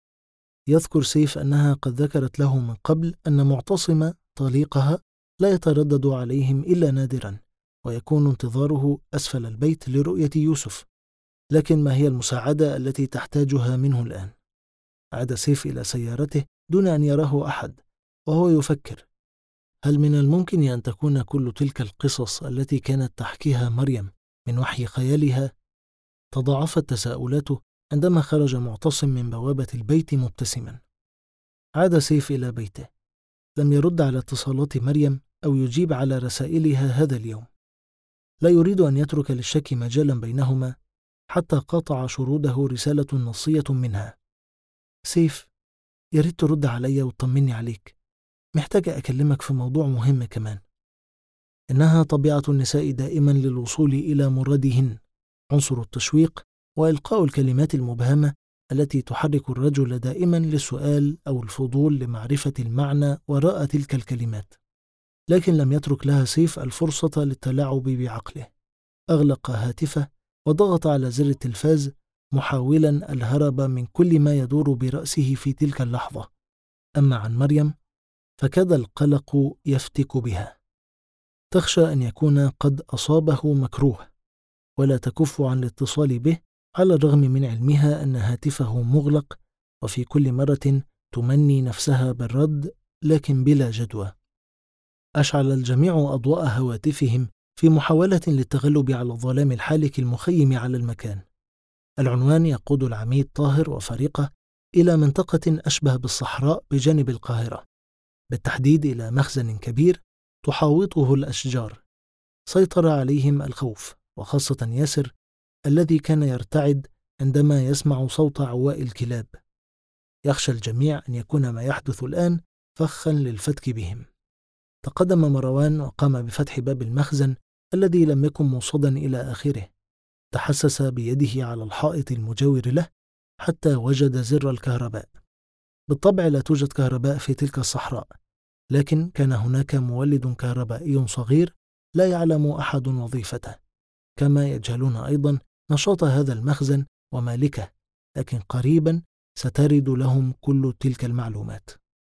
يذكر سيف أنها قد ذكرت له من قبل أن معتصم طليقها لا يتردد عليهم إلا نادرا، ويكون انتظاره أسفل البيت لرؤية يوسف. لكن ما هي المساعدة التي تحتاجها منه الآن؟ عاد سيف إلى سيارته دون أن يراه أحد، وهو يفكر: هل من الممكن أن تكون كل تلك القصص التي كانت تحكيها مريم من وحي خيالها؟ تضاعفت تساؤلاته عندما خرج معتصم من بوابة البيت مبتسما. عاد سيف إلى بيته. لم يرد على اتصالات مريم أو يجيب على رسائلها هذا اليوم. لا يريد أن يترك للشك مجالا بينهما، حتى قاطع شروده رسالة نصية منها: سيف، ياريت ترد علي وتطمني عليك. محتاجة أكلمك في موضوع مهم كمان، إنها طبيعة النساء دائما للوصول إلى مرادهن، عنصر التشويق وإلقاء الكلمات المبهمة التي تحرك الرجل دائما للسؤال أو الفضول لمعرفة المعنى وراء تلك الكلمات، لكن لم يترك لها سيف الفرصة للتلاعب بعقله. أغلق هاتفه وضغط على زر التلفاز محاولا الهرب من كل ما يدور برأسه في تلك اللحظة. أما عن مريم فكاد القلق يفتك بها، تخشى أن يكون قد أصابه مكروه، ولا تكف عن الاتصال به على الرغم من علمها أن هاتفه مغلق، وفي كل مرة تمني نفسها بالرد لكن بلا جدوى. أشعل الجميع أضواء هواتفهم في محاولة للتغلب على الظلام الحالك المخيم على المكان. العنوان يقود العميد طاهر وفريقه إلى منطقة أشبه بالصحراء بجانب القاهرة، بالتحديد إلى مخزن كبير تحاوطه الأشجار. سيطر عليهم الخوف، وخاصة ياسر الذي كان يرتعد عندما يسمع صوت عواء الكلاب. يخشى الجميع أن يكون ما يحدث الآن فخا للفتك بهم. تقدم مروان وقام بفتح باب المخزن الذي لم يكن موصدا إلى آخره. تحسس بيده على الحائط المجاور له حتى وجد زر الكهرباء. بالطبع لا توجد كهرباء في تلك الصحراء، لكن كان هناك مولد كهربائي صغير لا يعلم أحد وظيفته، كما يجهلون أيضا نشاط هذا المخزن ومالكه، لكن قريبا سترد لهم كل تلك المعلومات.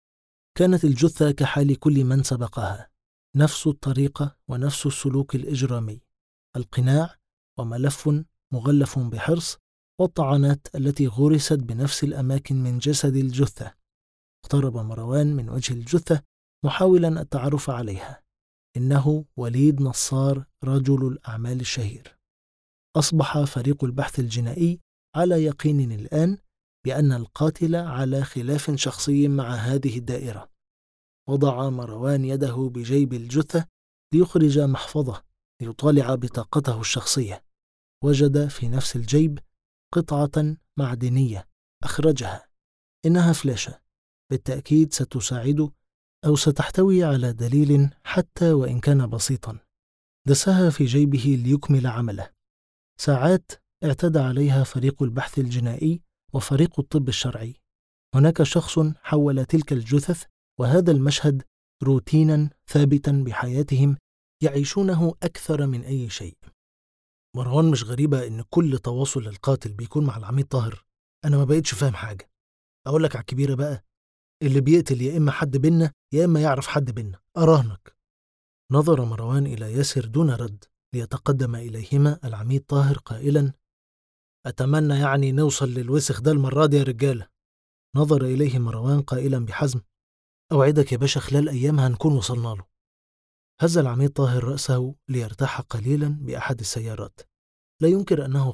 كانت الجثة كحال كل من سبقها، نفس الطريقة ونفس السلوك الإجرامي، القناع وملف مغلف بحرص، والطعنات التي غرست بنفس الأماكن من جسد الجثة. اقترب مروان من وجه الجثة محاولا التعرف عليها. إنه وليد نصار رجل الأعمال الشهير. أصبح فريق البحث الجنائي على يقين الآن بأن القاتل على خلاف شخصي مع هذه الدائرة. وضع مروان يده بجيب الجثة ليخرج محفظة ليطالع بطاقته الشخصية. وجد في نفس الجيب قطعة معدنية أخرجها. إنها فلاشة، بالتأكيد ستساعده أو ستحتوي على دليل حتى وإن كان بسيطا. دسها في جيبه ليكمل عمله. ساعات اعتدى عليها فريق البحث الجنائي وفريق الطب الشرعي. هناك شخص حول تلك الجثث، وهذا المشهد روتينا ثابتا بحياتهم يعيشونه أكثر من أي شيء. مروان، مش غريبة إن كل تواصل القاتل بيكون مع العميد طاهر؟ أنا ما بقيتش فاهم حاجة. أقول لك على الكبيرة بقى، اللي بيقتل يا إما حد بينا يا إما يعرف حد بينا، أراهنك. نظر مروان إلى ياسر دون رد، ليتقدم إليهما العميد طاهر قائلا: أتمنى يعني نوصل للوسخ ده المرة دي يا رجالة. نظر إليه مروان قائلا بحزم: أوعدك يا باشا خلال أيام هنكون وصلنا له. هز العميد طاهر رأسه ليرتاح قليلا بأحد السيارات. لا ينكر أنه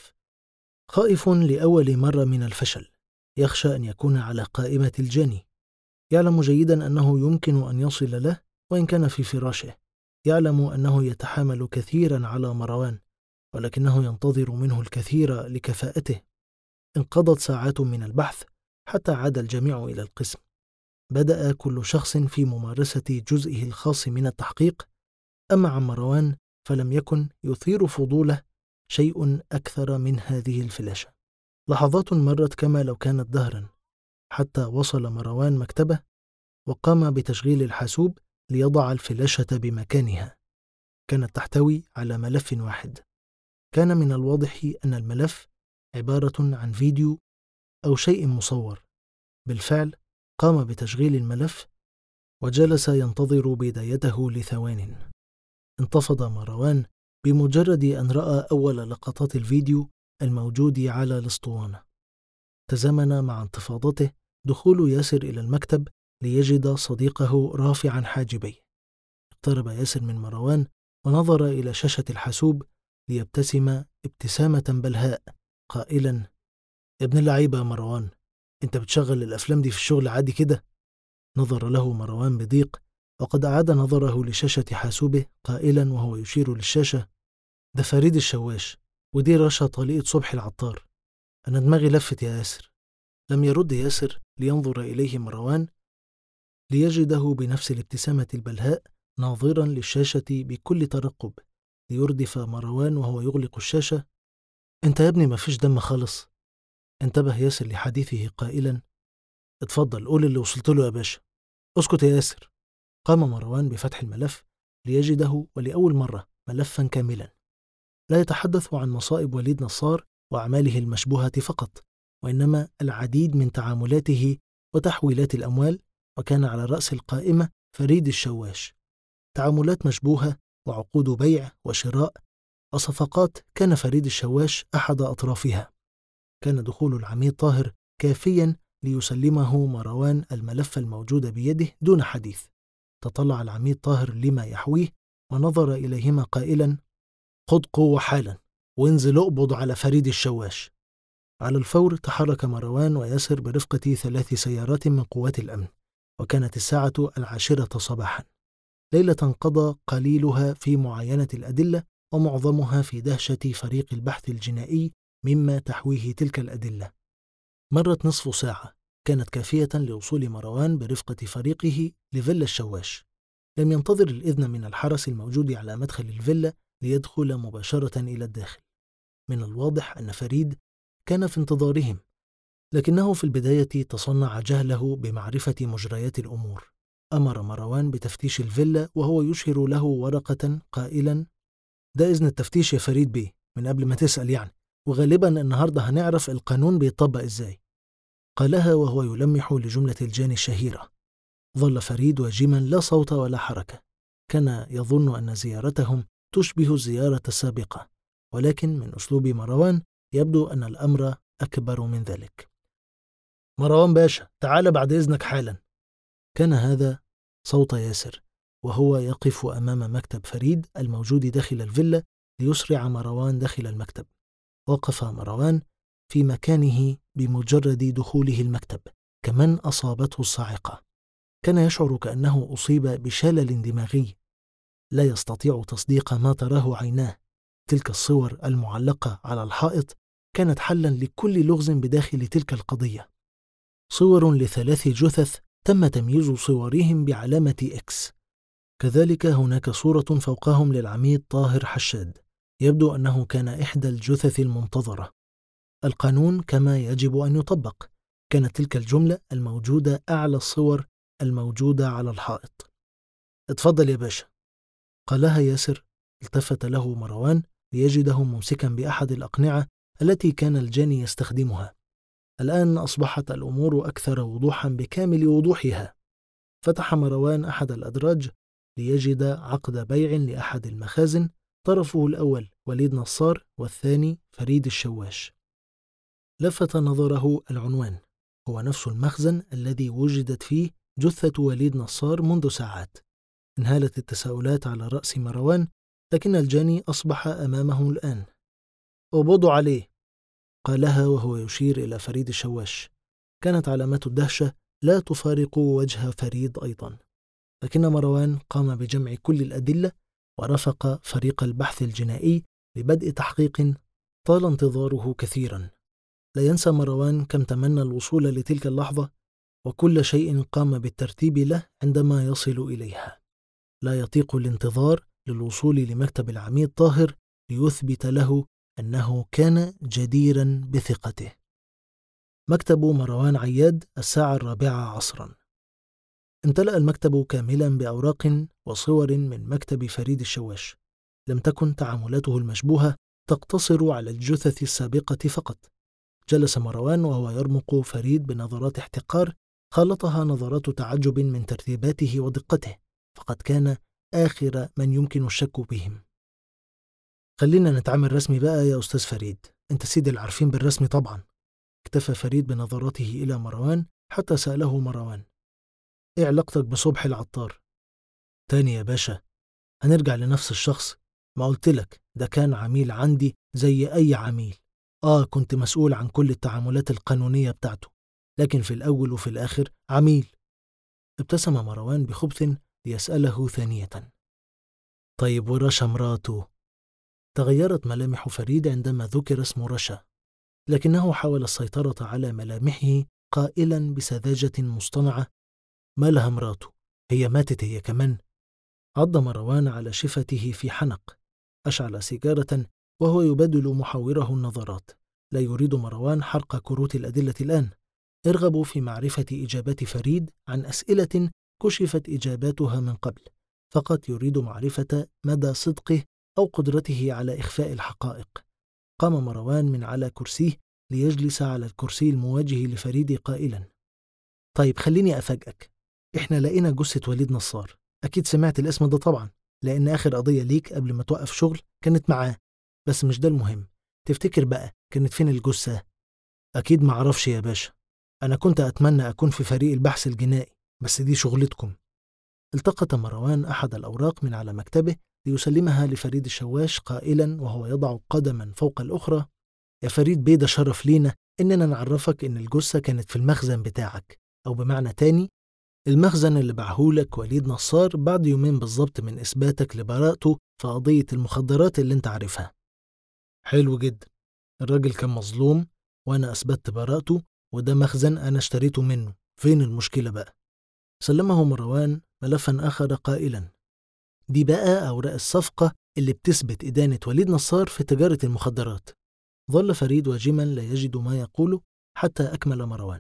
خائف لأول مرة من الفشل. يخشى أن يكون على قائمة الجاني. يعلم جيدا أنه يمكن أن يصل له وإن كان في فراشه. يعلم أنه يتحامل كثيرا على مروان، ولكنه ينتظر منه الكثير لكفاءته. انقضت ساعات من البحث حتى عاد الجميع إلى القسم. بدأ كل شخص في ممارسة جزئه الخاص من التحقيق. أما عن مروان فلم يكن يثير فضوله شيء أكثر من هذه الفلاشة. لحظات مرت كما لو كانت دهرا، حتى وصل مروان مكتبه وقام بتشغيل الحاسوب ليضع الفلاشة بمكانها. كانت تحتوي على ملف واحد. كان من الواضح أن الملف عبارة عن فيديو أو شيء مصور. بالفعل قام بتشغيل الملف وجلس ينتظر بدايته لثوان. انتفض مروان بمجرد أن رأى أول لقطات الفيديو الموجود على الأسطوانة. تزامن مع انتفاضته دخول ياسر إلى المكتب ليجد صديقه رافعا حاجبيه. اقترب ياسر من مروان ونظر إلى شاشة الحاسوب ليبتسم ابتسامة بلهاء قائلا: يا ابن اللعيبة يا مروان، انت بتشغل الأفلام دي في الشغل عادي كده؟ نظر له مروان بضيق، وقد أعاد نظره لشاشة حاسوبه قائلا وهو يشير للشاشة: ده فريد الشواش، ودي رشا طليقة صبحي العطار. أنا دماغي لفت يا ياسر. لم يرد ياسر لينظر إليه مروان، ليجده بنفس الابتسامة البلهاء ناظرا للشاشة بكل ترقب، ليردف مروان وهو يغلق الشاشة: انت يا ابني مفيش دم خالص. انتبه ياسر لحديثه قائلا: اتفضل قول اللي وصلت له يا باشا. اسكت يا ياسر. قام مروان بفتح الملف ليجده ولأول مرة ملفا كاملا لا يتحدث عن مصائب وليد نصار وأعماله المشبوهة فقط، وإنما العديد من تعاملاته وتحويلات الأموال، وكان على رأس القائمة فريد الشواش. تعاملات مشبوهة وعقود بيع وشراء وصفقات كان فريد الشواش أحد أطرافها. كان دخول العميد طاهر كافيا ليسلمه مروان الملف الموجود بيده دون حديث. تطلع العميد طاهر لما يحويه ونظر إليهما قائلا: خد قوة حالا وانزل اقبض على فريد الشواش. على الفور تحرك مروان وياسر برفقة 3 سيارات من قوات الأمن، وكانت الساعة 10 صباحا. ليلة قضى قليلها في معاينة الأدلة ومعظمها في دهشة فريق البحث الجنائي مما تحويه تلك الأدلة. مرت نصف ساعة كانت كافية لوصول مروان برفقة فريقه لفيلا الشواش. لم ينتظر الإذن من الحرس الموجود على مدخل الفيلا ليدخل مباشرة إلى الداخل. من الواضح أن فريد كان في انتظارهم، لكنه في البداية تصنع جهله بمعرفة مجريات الأمور. أمر مروان بتفتيش الفيلا وهو يشهر له ورقة قائلا: ده إذن التفتيش يا فريد بيه، من قبل ما تسأل يعني، وغالبا النهاردة هنعرف القانون بيطبق إزاي. قالها وهو يلمح لجملة الجاني الشهيرة. ظل فريد واجما لا صوت ولا حركة. كان يظن أن زيارتهم تشبه الزيارة السابقة، ولكن من أسلوب مروان يبدو أن الأمر أكبر من ذلك. مروان باشا تعال بعد إذنك حالا. كان هذا صوت ياسر وهو يقف أمام مكتب فريد الموجود داخل الفيلا ليسرع مروان داخل المكتب. وقف مروان في مكانه بمجرد دخوله المكتب كمن أصابته الصاعقة. كان يشعر كأنه أصيب بشلل دماغي. لا يستطيع تصديق ما تراه عيناه. تلك الصور المعلقة على الحائط كانت حلا لكل لغز بداخل تلك القضية. صور ل3 جثث تم تمييز صورهم بعلامة إكس. كذلك هناك صورة فوقهم للعميد طاهر حشاد، يبدو أنه كان إحدى الجثث المنتظرة. القانون كما يجب أن يطبق. كانت تلك الجملة الموجودة أعلى الصور الموجودة على الحائط. اتفضل يا باشا. قالها ياسر. التفت له مروان ليجده ممسكا بأحد الأقنعة التي كان الجاني يستخدمها. الآن أصبحت الأمور أكثر وضوحا بكامل وضوحها. فتح مروان أحد الأدراج ليجد عقد بيع لأحد المخازن، طرفه الأول وليد نصار والثاني فريد الشواش. لفت نظره العنوان، هو نفس المخزن الذي وجدت فيه جثة وليد نصار منذ ساعات. انهالت التساؤلات على رأس مروان، لكن الجاني أصبح أمامه الآن. اقبضوا عليه، قالها وهو يشير إلى فريد الشواش. كانت علامات الدهشة لا تفارق وجه فريد أيضا، لكن مروان قام بجمع كل الأدلة ورافق فريق البحث الجنائي لبدء تحقيق طال انتظاره كثيرا. لا ينسى مروان كم تمنى الوصول لتلك اللحظة، وكل شيء قام بالترتيب له عندما يصل إليها. لا يطيق الانتظار للوصول لمكتب العميد طاهر ليثبت له أنه كان جديرا بثقته. مكتب مروان عياد 4:04 عصرا. امتلأ المكتب كاملا بأوراق وصور من مكتب فريد الشواش. لم تكن تعاملاته المشبوهة تقتصر على الجثث السابقة فقط. جلس مروان وهو يرمق فريد بنظرات احتقار خالطها نظرات تعجب من ترتيباته ودقته، فقد كان آخر من يمكن الشك بهم. خلينا نتعامل رسمي بقى يا أستاذ فريد، أنت سيد العارفين بالرسمي طبعا. اكتفى فريد بنظراته إلى مروان حتى سأله مروان: إيه علاقتك بصبحي العطار؟ تاني يا باشا، هنرجع لنفس الشخص. ما قلتلك ده كان عميل عندي زي أي عميل. كنت مسؤول عن كل التعاملات القانونية بتاعته، لكن في الأول وفي الآخر عميل. ابتسم مروان بخبث ليسأله ثانية: طيب ورشا مراته؟ تغيرت ملامح فريد عندما ذكر اسم رشا، لكنه حاول السيطرة على ملامحه قائلا بسذاجة مصطنعة: مالها مراته؟ هي ماتت هي كمان؟ عض مروان على شفته في حنق. أشعل سيجارة وهو يبادل محاوره النظرات. لا يريد مروان حرق كروت الأدلة الآن. ارغبوا في معرفة إجابات فريد عن أسئلة كشفت إجاباتها من قبل. فقط يريد معرفة مدى صدقه أو قدرته على إخفاء الحقائق. قام مروان من على كرسيه ليجلس على الكرسي المواجه لفريد قائلا: طيب خليني أفاجئك، إحنا لقينا جثة وليد نصار. أكيد سمعت الاسم ده طبعا، لأن آخر قضية ليك قبل ما توقف شغل كانت معاه. بس مش ده المهم. تفتكر بقى كانت فين الجثة؟ أكيد معرفش يا باشا. أنا كنت أتمنى أكون في فريق البحث الجنائي، بس دي شغلتكم. التقط مروان أحد الأوراق من على مكتبه ليسلمها لفريد الشواش قائلا وهو يضع قدما فوق الأخرى: يا فريد بيه، ده شرف لينا إننا نعرفك إن الجثة كانت في المخزن بتاعك، أو بمعنى تاني المخزن اللي باعهولك وليد نصار بعد يومين بالظبط من إثباتك لبراءته في قضية المخدرات اللي انت عارفها. حلو جدا. الراجل كان مظلوم وأنا أثبتت براءته، وده مخزن أنا اشتريته منه. فين المشكلة بقى؟ سلمه مروان ملفا آخر قائلا: دي بقى أوراق الصفقة اللي بتثبت إدانة وليد نصار في تجارة المخدرات. ظل فريد واجما لا يجد ما يقوله حتى أكمل مروان: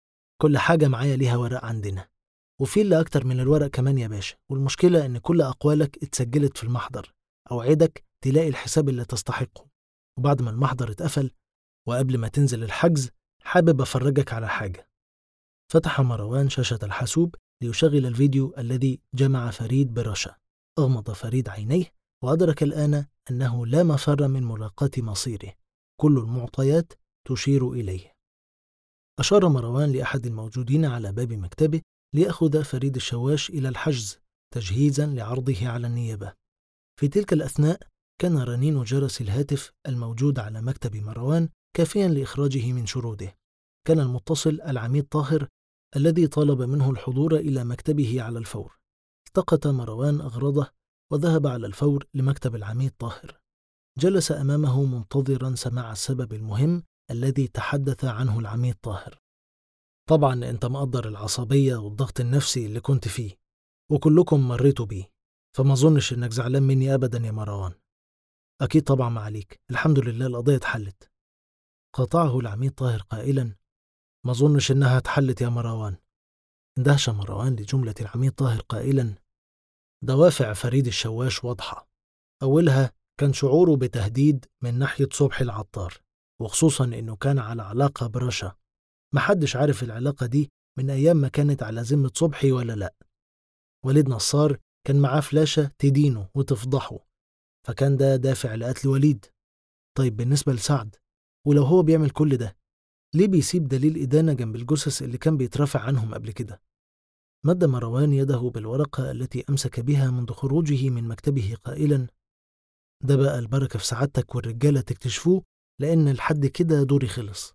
كل حاجة معايا ليها ورق عندنا، وفي اللي أكتر من الورق كمان يا باشا، والمشكلة إن كل أقوالك اتسجلت في المحضر. أوعدك تلاقي الحساب اللي تستحقه. وبعد ما المحضر اتقفل وقبل ما تنزل الحجز، حابب أفرجك على حاجة. فتح مروان شاشة الحاسوب ليشغل الفيديو الذي جمع فريد برشا. أغمض فريد عينيه وأدرك الآن أنه لا مفر من ملاقاة مصيره. كل المعطيات تشير إليه. أشار مروان لأحد الموجودين على باب مكتبه ليأخذ فريد الشواش إلى الحجز تجهيزا لعرضه على النيابة. في تلك الأثناء كان رنين جرس الهاتف الموجود على مكتب مروان كافيا لإخراجه من شروده. كان المتصل العميد طاهر الذي طالب منه الحضور إلى مكتبه على الفور. التقط مروان أغراضه وذهب على الفور لمكتب العميد طاهر. جلس أمامه منتظرا سماع السبب المهم الذي تحدث عنه العميد طاهر. طبعا أنت مقدر العصبية والضغط النفسي اللي كنت فيه، وكلكم مريتوا بيه، فما ظنش إنك زعلان مني أبدا يا مروان. أكيد طبعا ما عليك، الحمد لله القضية اتحلت. قاطعه العميد طاهر قائلا: ما ظنش إنها اتحلت يا مروان. اندهش مروان لجملة العميد طاهر قائلا: دوافع فريد الشواش واضحة. أولها كان شعوره بتهديد من ناحية صبحي العطار، وخصوصا إنه كان على علاقة برشا. محدش عارف العلاقة دي من أيام ما كانت على ذمة صبحي ولا لأ. وليد نصار كان معاه فلاشة تدينه وتفضحه، فكان ده دافع لقتل وليد. طيب بالنسبة لسعد، ولو هو بيعمل كل ده، ليه بيسيب دليل إدانة جنب الجثث اللي كان بيترافع عنهم قبل كده؟ مد مروان يده بالورقة التي أمسك بها منذ خروجه من مكتبه قائلا: ده بقى البركة في سعادتك والرجالة تكتشفوه، لأن لحد كده دوري خلص.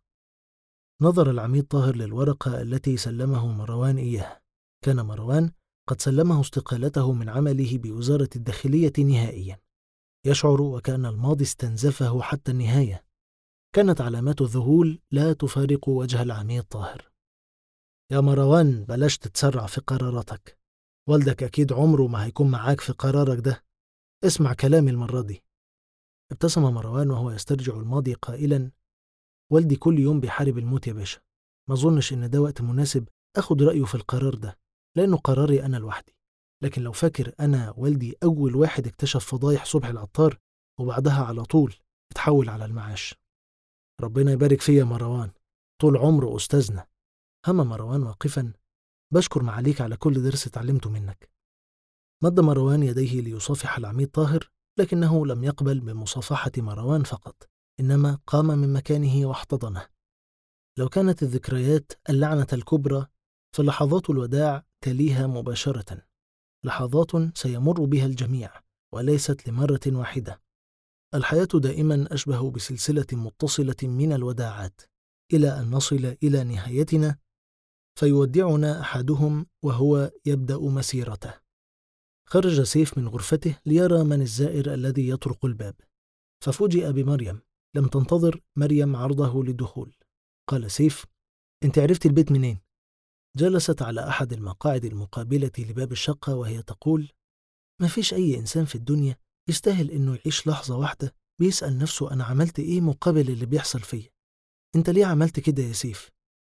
نظر العميد طاهر للورقة التي سلمه مروان إياه. كان مروان قد سلمه استقالته من عمله بوزارة الداخلية نهائيا. يشعر وكأن الماضي استنزفه حتى النهاية. كانت علامات الذهول لا تفارق وجه العميد طاهر. يا مروان بلاش تتسرع في قراراتك، والدك أكيد عمره ما هيكون معاك في قرارك ده. اسمع كلامي المرة دي. ابتسم مروان وهو يسترجع الماضي قائلا: والدي كل يوم بيحارب الموت يا باشا. ما ظنش إن ده وقت مناسب أخد رأيه في القرار ده، لأنه قراري أنا لوحدي. لكن لو فاكر أنا والدي أول واحد اكتشف فضايح صبحي العطار، وبعدها على طول اتحول على المعاش. ربنا يبارك فيا مروان، طول عمره أستاذنا. هم مروان واقفا: بشكر معاليك على كل درس اتعلمته منك. مد مروان يديه ليصافح العميد طاهر، لكنه لم يقبل بمصافحة مروان فقط، إنما قام من مكانه واحتضنه. لو كانت الذكريات اللعنة الكبرى، فلحظات الوداع تليها مباشرة، لحظات سيمر بها الجميع وليست لمرة واحدة. الحياة دائما أشبه بسلسلة متصلة من الوداعات، إلى أن نصل إلى نهايتنا فيودعنا أحدهم وهو يبدأ مسيرته. خرج سيف من غرفته ليرى من الزائر الذي يطرق الباب، ففوجئ بمريم. لم تنتظر مريم عرضه للدخول. قال سيف: انت عرفت البيت منين؟ جلست على أحد المقاعد المقابلة لباب الشقة وهي تقول: ما فيش أي إنسان في الدنيا يستاهل إنه يعيش لحظة واحدة بيسأل نفسه أنا عملت إيه مقابل اللي بيحصل فيا؟ أنت ليه عملت كده يا سيف؟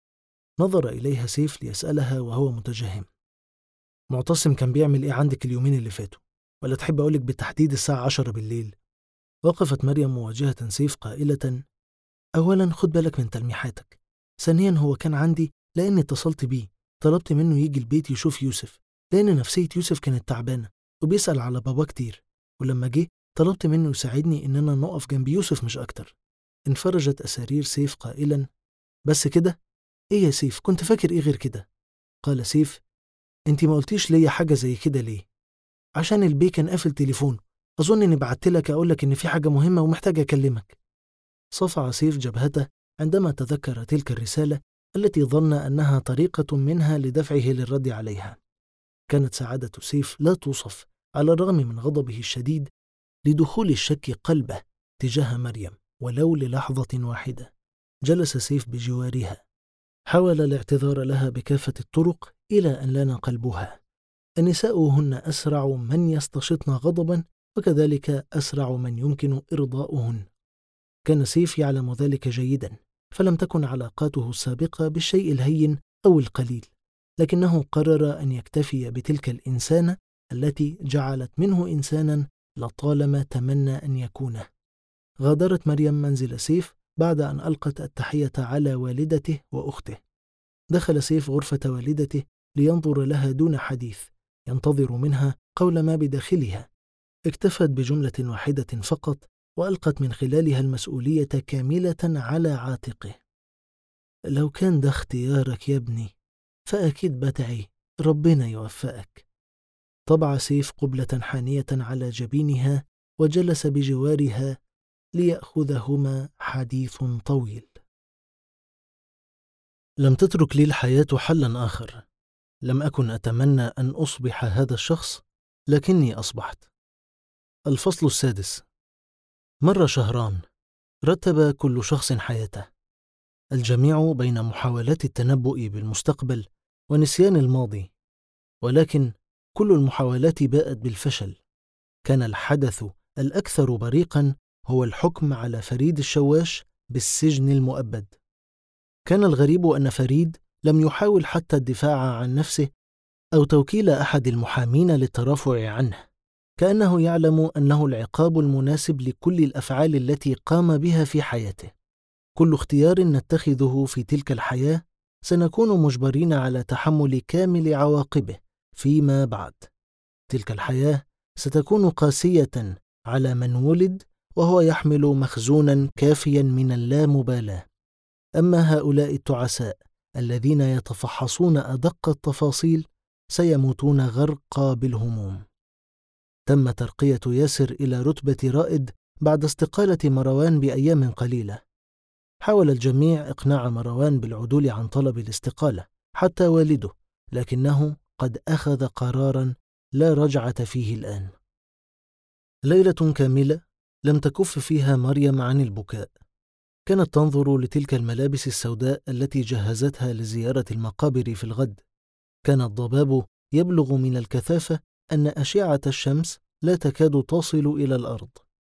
نظر إليها سيف ليسألها وهو متجهم: معتصم كان بيعمل إيه عندك اليومين اللي فاتوا؟ ولا تحب أقولك بالتحديد الساعة 10 بالليل؟ وقفت مريم مواجهة سيف قائلة: أولا خد بالك من تلميحاتك، ثانيا هو كان عندي لأني اتصلت بيه، طلبت منه يجي البيت يشوف يوسف لأن نفسية يوسف كانت تعبانة وبيسأل على بابا كتير، ولما جه طلبت منه يساعدني إننا نقف جنب يوسف مش أكتر. انفرجت أسارير سيف قائلا: بس كده؟ إيه يا سيف، كنت فاكر إيه غير كده؟ قال سيف: أنتي ما قلتيش ليا حاجة زي كده ليه؟ عشان البي كان قافل تليفونه، أظن إني بعتلك أقولك إن في حاجة مهمة ومحتاج أكلمك. صفع سيف جبهته عندما تذكر تلك الرسالة التي ظن أنها طريقة منها لدفعه للرد عليها. كانت سعادة سيف لا توصف على الرغم من غضبه الشديد لدخول الشك قلبه تجاه مريم ولو للحظة واحدة. جلس سيف بجوارها، حاول الاعتذار لها بكافة الطرق إلى أن لان قلبها. النساء هن أسرع من يستشطن غضبا، وكذلك أسرع من يمكن إرضاؤهن. كان سيف يعلم ذلك جيدا، فلم تكن علاقاته السابقة بالشيء الهين أو القليل، لكنه قرر أن يكتفي بتلك الإنسانة التي جعلت منه إنسانا لطالما تمنى أن يكونه. غادرت مريم منزل سيف بعد أن ألقت التحية على والدته وأخته. دخل سيف غرفة والدته لينظر لها دون حديث، ينتظر منها قول ما بداخلها. اكتفت بجملة واحدة فقط وألقت من خلالها المسؤولية كاملة على عاتقه: لو كان ده اختيارك يا ابني فأكيد بدعي ربنا يوفقك. طبع سيف قبلة حانية على جبينها وجلس بجوارها ليأخذهما حديث طويل. لم تترك لي الحياة حلا آخر. لم أكن أتمنى أن أصبح هذا الشخص، لكني أصبحت. الفصل السادس. مر شهران، رتب كل شخص حياته، الجميع بين محاولات التنبؤ بالمستقبل ونسيان الماضي، ولكن كل المحاولات باءت بالفشل. كان الحدث الأكثر بريقا هو الحكم على فريد الشواش بالسجن المؤبد. كان الغريب أن فريد لم يحاول حتى الدفاع عن نفسه أو توكيل أحد المحامين للترافع عنه، كأنه يعلم أنه العقاب المناسب لكل الأفعال التي قام بها في حياته. كل اختيار نتخذه في تلك الحياة سنكون مجبرين على تحمل كامل عواقبه فيما بعد. تلك الحياة ستكون قاسية على من ولد وهو يحمل مخزونا كافيا من اللامبالاة. أما هؤلاء التعساء الذين يتفحصون أدق التفاصيل سيموتون غرقا بالهموم. تم ترقية ياسر إلى رتبة رائد بعد استقالة مروان بأيام قليلة. حاول الجميع إقناع مروان بالعدول عن طلب الاستقالة، حتى والده، لكنه قد أخذ قراراً لا رجعة فيه الآن. ليلة كاملة لم تكف فيها مريم عن البكاء. كانت تنظر لتلك الملابس السوداء التي جهزتها لزيارة المقابر في الغد. كان الضباب يبلغ من الكثافة أن أشعة الشمس لا تكاد تصل إلى الأرض.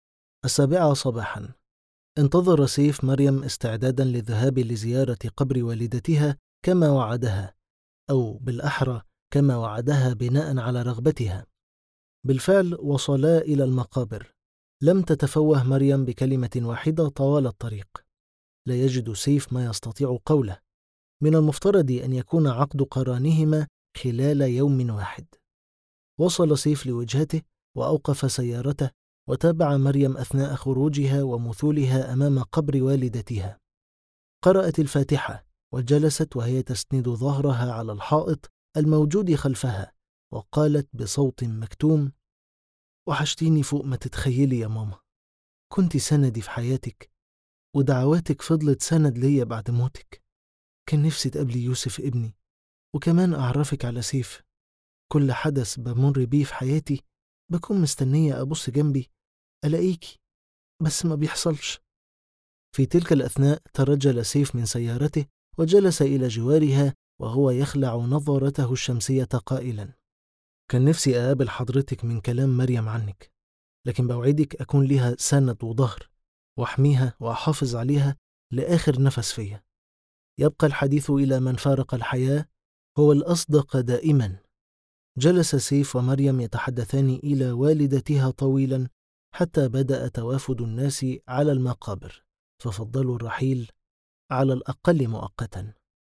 7 صباحاً. انتظر سيف مريم استعدادا للذهاب لزيارة قبر والدتها كما وعدها، أو بالأحرى كما وعدها بناء على رغبتها. بالفعل وصلا إلى المقابر. لم تتفوه مريم بكلمة واحدة طوال الطريق. لا يجد سيف ما يستطيع قوله. من المفترض أن يكون عقد قرانهما خلال يوم واحد. وصل سيف لوجهته وأوقف سيارته وتابع مريم أثناء خروجها ومثولها أمام قبر والدتها. قرأت الفاتحة وجلست وهي تسند ظهرها على الحائط الموجود خلفها، وقالت بصوت مكتوم: وحشتيني فوق ما تتخيلي يا ماما. كنت سندي في حياتك، ودعواتك فضلت سند ليا بعد موتك. كان نفسي تقابلي يوسف ابني، وكمان أعرفك على سيف. كل حدث بمر بيه في حياتي بكون مستنية أبص جنبي ألاقيكي، بس ما بيحصلش. في تلك الأثناء ترجل سيف من سيارته وجلس إلى جوارها وهو يخلع نظارته الشمسية قائلا: كان نفسي أقابل حضرتك من كلام مريم عنك، لكن بوعدك أكون لها سند وظهر، وأحميها وأحافظ عليها لآخر نفس فيا. يبقى الحديث إلى من فارق الحياة هو الأصدق دائما. جلس سيف ومريم يتحدثان إلى والدتها طويلا حتى بدأ توافد الناس على المقابر، ففضلوا الرحيل على الأقل مؤقتا.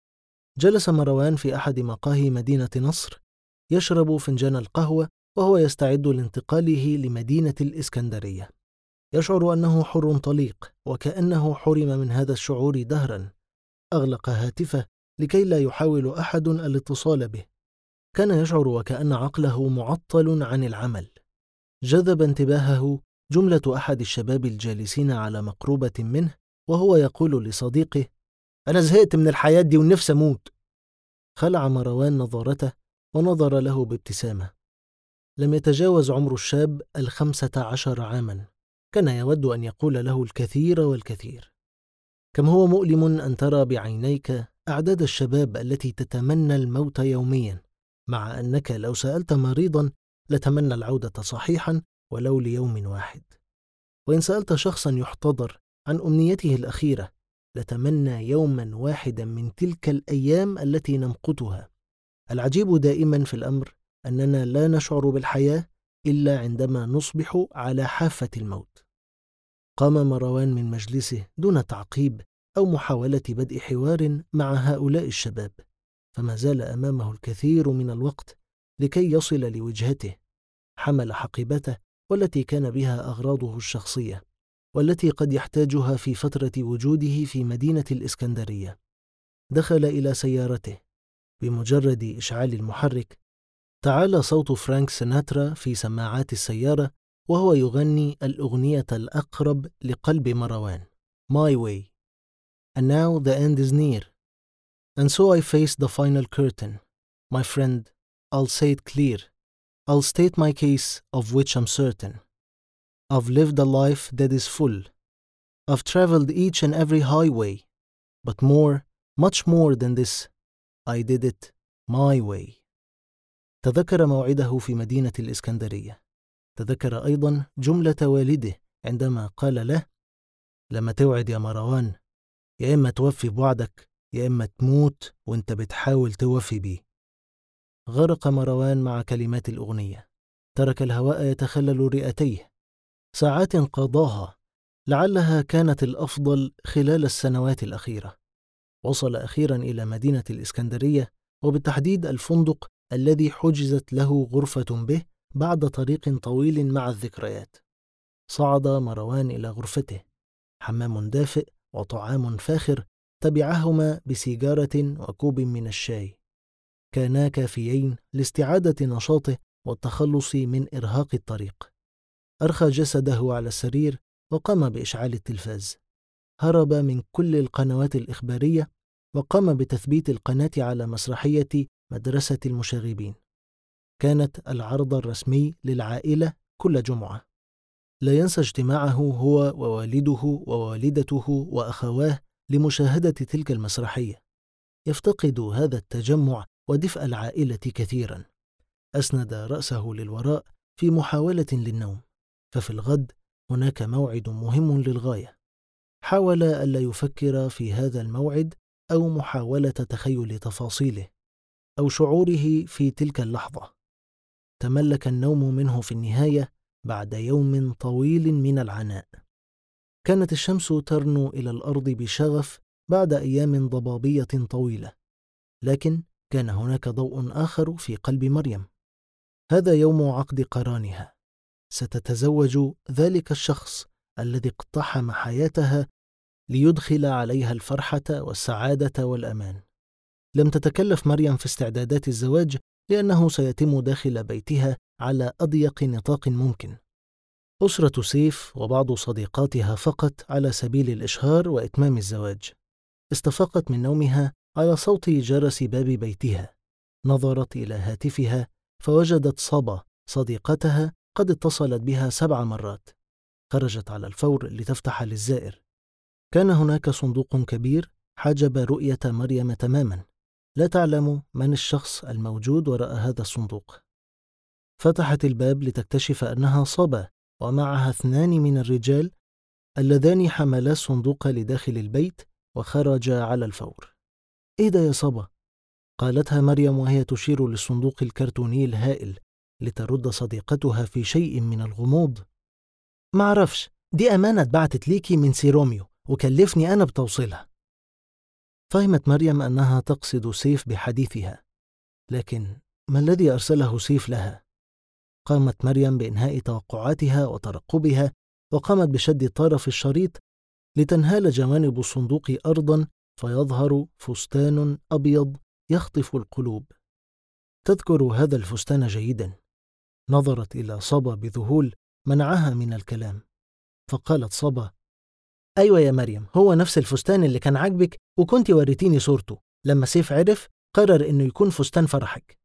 جلس مروان في أحد مقاهي مدينة نصر يشرب فنجان القهوة وهو يستعد لانتقاله لمدينة الإسكندرية. يشعر أنه حر طليق، وكأنه حرم من هذا الشعور دهرا. أغلق هاتفه لكي لا يحاول أحد الاتصال به. كان يشعر وكأن عقله معطل عن العمل. جذب انتباهه جملة أحد الشباب الجالسين على مقربة منه وهو يقول لصديقه: أنا زهقت من الحياة دي ونفسي أموت. خلع مروان نظارته ونظر له بابتسامة. لم يتجاوز عمر الشاب 15 عاما. كان يود أن يقول له الكثير والكثير. كم هو مؤلم أن ترى بعينيك أعداد الشباب التي تتمنى الموت يوميا، مع أنك لو سألت مريضا لتمنى العودة صحيحا ولو ليوم واحد. وإن سألت شخصا يحتضر عن أمنيته الأخيرة لتمنى يوما واحدا من تلك الأيام التي نمقتها. العجيب دائما في الأمر أننا لا نشعر بالحياة إلا عندما نصبح على حافة الموت. قام مروان من مجلسه دون تعقيب أو محاولة بدء حوار مع هؤلاء الشباب، فما زال أمامه الكثير من الوقت لكي يصل لوجهته. حمل حقيبته والتي كان بها أغراضه الشخصية، والتي قد يحتاجها في فترة وجوده في مدينة الإسكندرية. دخل إلى سيارته. بمجرد إشعال المحرك تعالى صوت فرانك سيناترا في سماعات السيارة وهو يغني الأغنية الأقرب لقلب مروان: My Way. And now the end is near. And so I face the final curtain. My friend, I'll say it clear. I'll state my case of which I'm certain. I've lived a life that is full. I've traveled each and every highway. But more, much more than this, I did it my way. تذكر موعده في مدينة الإسكندرية. تذكر أيضا جملة والده عندما قال له: لما توعد يا مروان، يا إما توفي بوعدك يا إما تموت وانت بتحاول توفي بيه. غرق مروان مع كلمات الأغنية. ترك الهواء يتخلل رئتيه. ساعات قضاها لعلها كانت الأفضل خلال السنوات الأخيرة. وصل أخيرا إلى مدينة الإسكندرية، وبالتحديد الفندق الذي حجزت له غرفة به بعد طريق طويل مع الذكريات. صعد مروان إلى غرفته. حمام دافئ وطعام فاخر تبعهما بسيجارة وكوب من الشاي. كانا كافيين لاستعادة نشاطه والتخلص من إرهاق الطريق. أرخى جسده على السرير وقام بإشعال التلفاز. هرب من كل القنوات الإخبارية وقام بتثبيت القناة على مسرحية مدرسة المشاغبين. كانت العرض الرسمي للعائلة كل جمعة. لا ينسى اجتماعه هو ووالده ووالدته وأخواه لمشاهدة تلك المسرحية. يفتقد هذا التجمع ودفء العائلة كثيرا. أسند رأسه للوراء في محاولة للنوم، ففي الغد هناك موعد مهم للغاية. حاول ألا يفكر في هذا الموعد أو محاولة تخيل تفاصيله أو شعوره في تلك اللحظة. تملك النوم منه في النهاية بعد يوم طويل من العناء. كانت الشمس ترنو إلى الأرض بشغف بعد أيام ضبابية طويلة، لكن كان هناك ضوء آخر في قلب مريم. هذا يوم عقد قرانها. ستتزوج ذلك الشخص الذي اقتحم حياتها ليدخل عليها الفرحة والسعادة والأمان. لم تتكلف مريم في استعدادات الزواج لأنه سيتم داخل بيتها على أضيق نطاق ممكن. أسرة سيف وبعض صديقاتها فقط على سبيل الإشهار وإتمام الزواج. استفاقت من نومها على صوت جرس باب بيتها. نظرت إلى هاتفها فوجدت صبا صديقتها قد اتصلت بها 7 مرات. خرجت على الفور لتفتح للزائر. كان هناك صندوق كبير حجب رؤية مريم تماما. لا تعلم من الشخص الموجود وراء هذا الصندوق. فتحت الباب لتكتشف أنها صبا ومعها 2 من الرجال اللذان حملا الصندوق لداخل البيت وخرجا على الفور. إيه ده يا صبا؟ قالتها مريم وهي تشير للصندوق الكرتوني الهائل لترد صديقتها في شيء من الغموض. معرفش، دي أمانة اتبعتت ليكي من سيروميو وكلفني أنا بتوصيلها. فهمت مريم أنها تقصد سيف بحديثها، لكن ما الذي أرسله سيف لها؟ قامت مريم بإنهاء توقعاتها وترقبها، وقامت بشد طرف الشريط لتنهال جوانب الصندوق أرضا فيظهر فستان أبيض يخطف القلوب. تذكر هذا الفستان جيدا. نظرت إلى صبا بذهول منعها من الكلام، فقالت صبا: أيوة يا مريم، هو نفس الفستان اللي كان عاجبك وكنت وريتيني صورته. لما سيف عرف قرر إنه يكون فستان فرحك.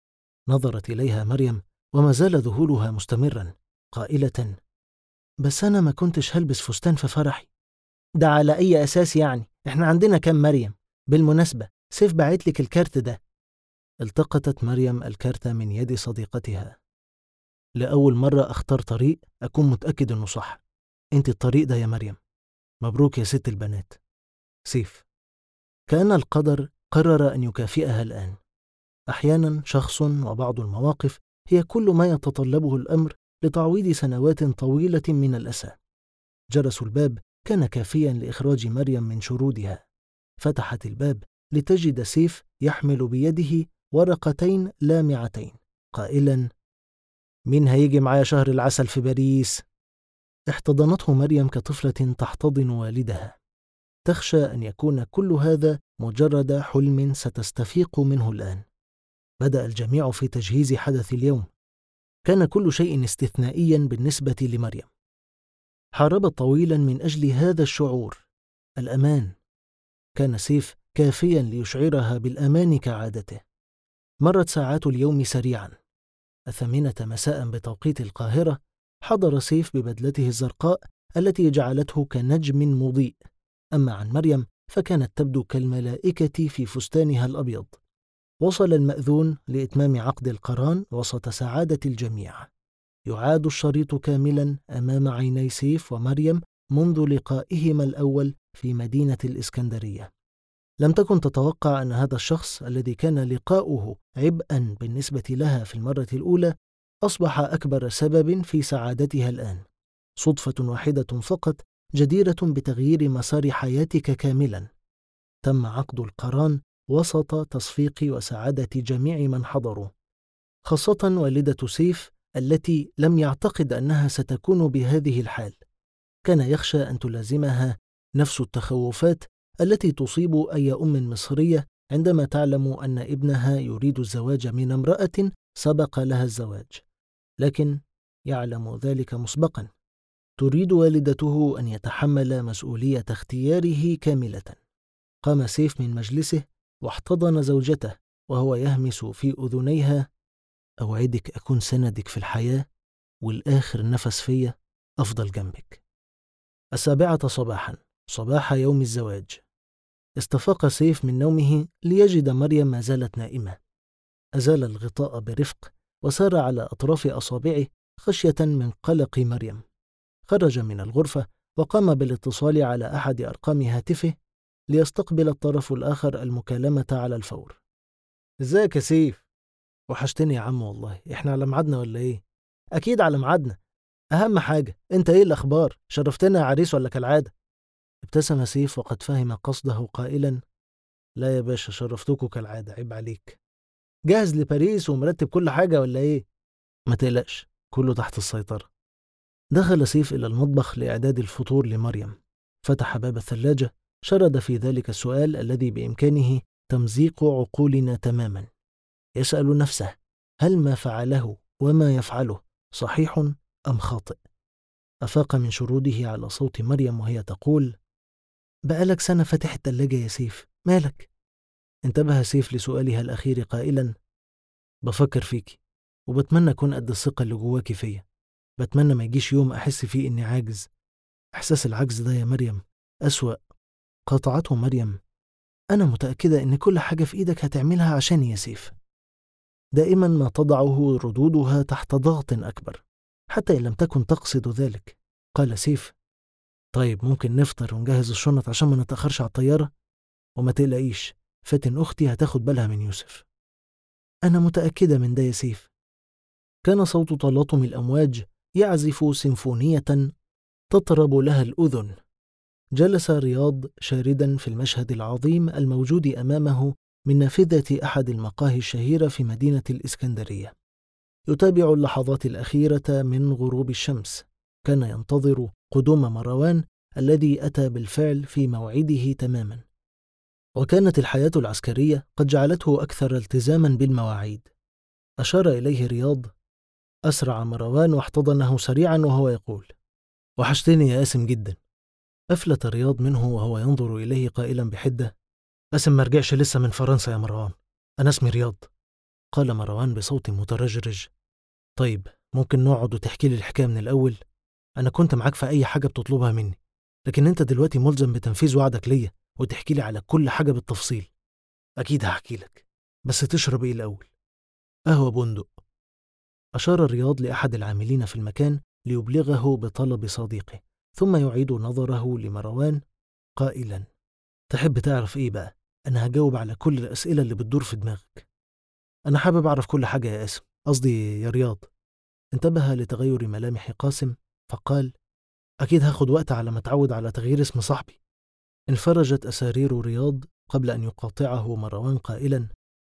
نظرت إليها مريم وما زال ذهولها مستمرا، قائلة: بس أنا ما كنتش هلبس فستان في فرحي. ده على أي أساس يعني؟ إحنا عندنا كام مريم؟ بالمناسبة سيف بعتلك الكارت ده. التقطت مريم الكارت من يد صديقتها. لأول مرة أختار طريق أكون متأكد إنه صح. أنت الطريق ده يا مريم. مبروك يا ست البنات. سيف. كأن القدر قرر أن يكافئها الآن. أحيانا شخص وبعض المواقف هي كل ما يتطلبه الأمر لتعويض سنوات طويلة من الأسى. جرس الباب كان كافيا لإخراج مريم من شرودها. فتحت الباب لتجد سيف يحمل بيده ورقتين لامعتين، قائلا: مين هيجي معايا شهر العسل في باريس؟ احتضنته مريم كطفلة تحتضن والدها، تخشى أن يكون كل هذا مجرد حلم ستستفيق منه الآن. بدأ الجميع في تجهيز حدث اليوم. كان كل شيء استثنائيا بالنسبة لمريم. حاربت طويلا من أجل هذا الشعور، الأمان. كان سيف كافيا ليشعرها بالأمان كعادته. مرت ساعات اليوم سريعا. 8 مساء بتوقيت القاهرة حضر سيف ببدلته الزرقاء التي جعلته كنجم مضيء. أما عن مريم فكانت تبدو كالملائكة في فستانها الأبيض. وصل المأذون لإتمام عقد القران وسط سعادة الجميع. يعاد الشريط كاملا أمام عيني سيف ومريم منذ لقائهما الأول في مدينة الإسكندرية. لم تكن تتوقع أن هذا الشخص الذي كان لقاؤه عبئا بالنسبة لها في المرة الأولى أصبح أكبر سبب في سعادتها الآن. صدفة واحدة فقط جديرة بتغيير مسار حياتك كاملا. تم عقد القران وسط تصفيق وسعادة جميع من حضروا، خاصة والدة سيف التي لم يعتقد أنها ستكون بهذه الحال. كان يخشى أن تلازمها نفس التخوفات التي تصيب أي أم مصرية عندما تعلم أن ابنها يريد الزواج من امرأة سبق لها الزواج، لكن يعلم ذلك مسبقا. تريد والدته أن يتحمل مسؤولية اختياره كاملة. قام سيف من مجلسه واحتضن زوجته وهو يهمس في أذنيها: أوعدك أكون سندك في الحياة، والآخر نفس فيا أفضل جنبك. 7 صباحا، صباح يوم الزواج، استفاق سيف من نومه ليجد مريم ما زالت نائمة. أزال الغطاء برفق وسار على أطراف أصابعه خشية من قلق مريم. خرج من الغرفة وقام بالاتصال على أحد أرقام هاتفه ليستقبل الطرف الآخر المكالمة على الفور. ازيك يا سيف؟ وحشتني يا عم والله. احنا على ميعادنا ولا ايه؟ اكيد على ميعادنا. اهم حاجة انت ايه الاخبار؟ شرفتنا يا عريس ولا كالعادة؟ ابتسم سيف وقد فهم قصده قائلا: لا يا باشا، شرفتكوا كالعادة، عيب عليك. جاهز لباريس ومرتب كل حاجة ولا ايه؟ ما تقلقش، كله تحت السيطرة. دخل سيف إلى المطبخ لإعداد الفطور لمريم. فتح باب الثلاجة، شرد في ذلك السؤال الذي بإمكانه تمزيق عقولنا تماما. يسأل نفسه: هل ما فعله وما يفعله صحيح أم خاطئ؟ أفاق من شروده على صوت مريم وهي تقول: بقالك سنة فاتح الثلاجة يا سيف، مالك؟ انتبه سيف لسؤالها الأخير قائلا: بفكر فيكي وبتمنى أكون قد الثقة اللي جواكي فيا. بتمنى ما يجيش يوم أحس فيه إني عاجز. إحساس العجز ده يا مريم أسوأ. قاطعته مريم: أنا متأكدة إن كل حاجة في إيدك هتعملها عشاني يا سيف. دائما ما تضعه ردودها تحت ضغط أكبر حتى إن لم تكن تقصد ذلك. قال سيف: طيب ممكن نفطر ونجهز الشنط عشان ما نتأخرش على الطيارة؟ وما تقلقيش، فاتن أختي هتاخد بالها من يوسف. أنا متأكدة من ده يا سيف. كان صوت تلاطم الأمواج يعزف سيمفونية تطرب لها الأذن. جلس رياض شاردا في المشهد العظيم الموجود أمامه من نافذة أحد المقاهي الشهيرة في مدينة الإسكندرية، يتابع اللحظات الأخيرة من غروب الشمس. كان ينتظر قدوم مروان الذي أتى بالفعل في موعده تماما. وكانت الحياة العسكرية قد جعلته أكثر التزاما بالمواعيد. أشار إليه رياض. أسرع مروان واحتضنه سريعا وهو يقول: وحشتني يا آسم جدا. أفلت رياض منه وهو ينظر إليه قائلا بحدة: آسم ما رجعش لسه من فرنسا يا مروان، أنا اسمي رياض. قال مروان بصوت مترجرج: طيب ممكن نقعد وتحكي لي الحكاية من الأول؟ أنا كنت معاك في أي حاجة بتطلبها مني، لكن أنت دلوقتي ملزم بتنفيذ وعدك ليا وتحكي لي على كل حاجة بالتفصيل. أكيد هحكي لك، بس تشرب إيه الأول؟ قهوة بندق. أشار الرياض لأحد العاملين في المكان ليبلغه بطلب صديقه، ثم يعيد نظره لمروان قائلا: تحب تعرف إيه بقى؟ أنا هجاوب على كل الأسئلة اللي بتدور في دماغك. أنا حابب أعرف كل حاجة يا آسم، قصدي يا رياض. انتبه لتغير ملامح قاسم فقال: أكيد هاخد وقت على ما أتعود على تغيير اسم صاحبي. انفرجت أسارير رياض قبل أن يقاطعه مروان قائلا: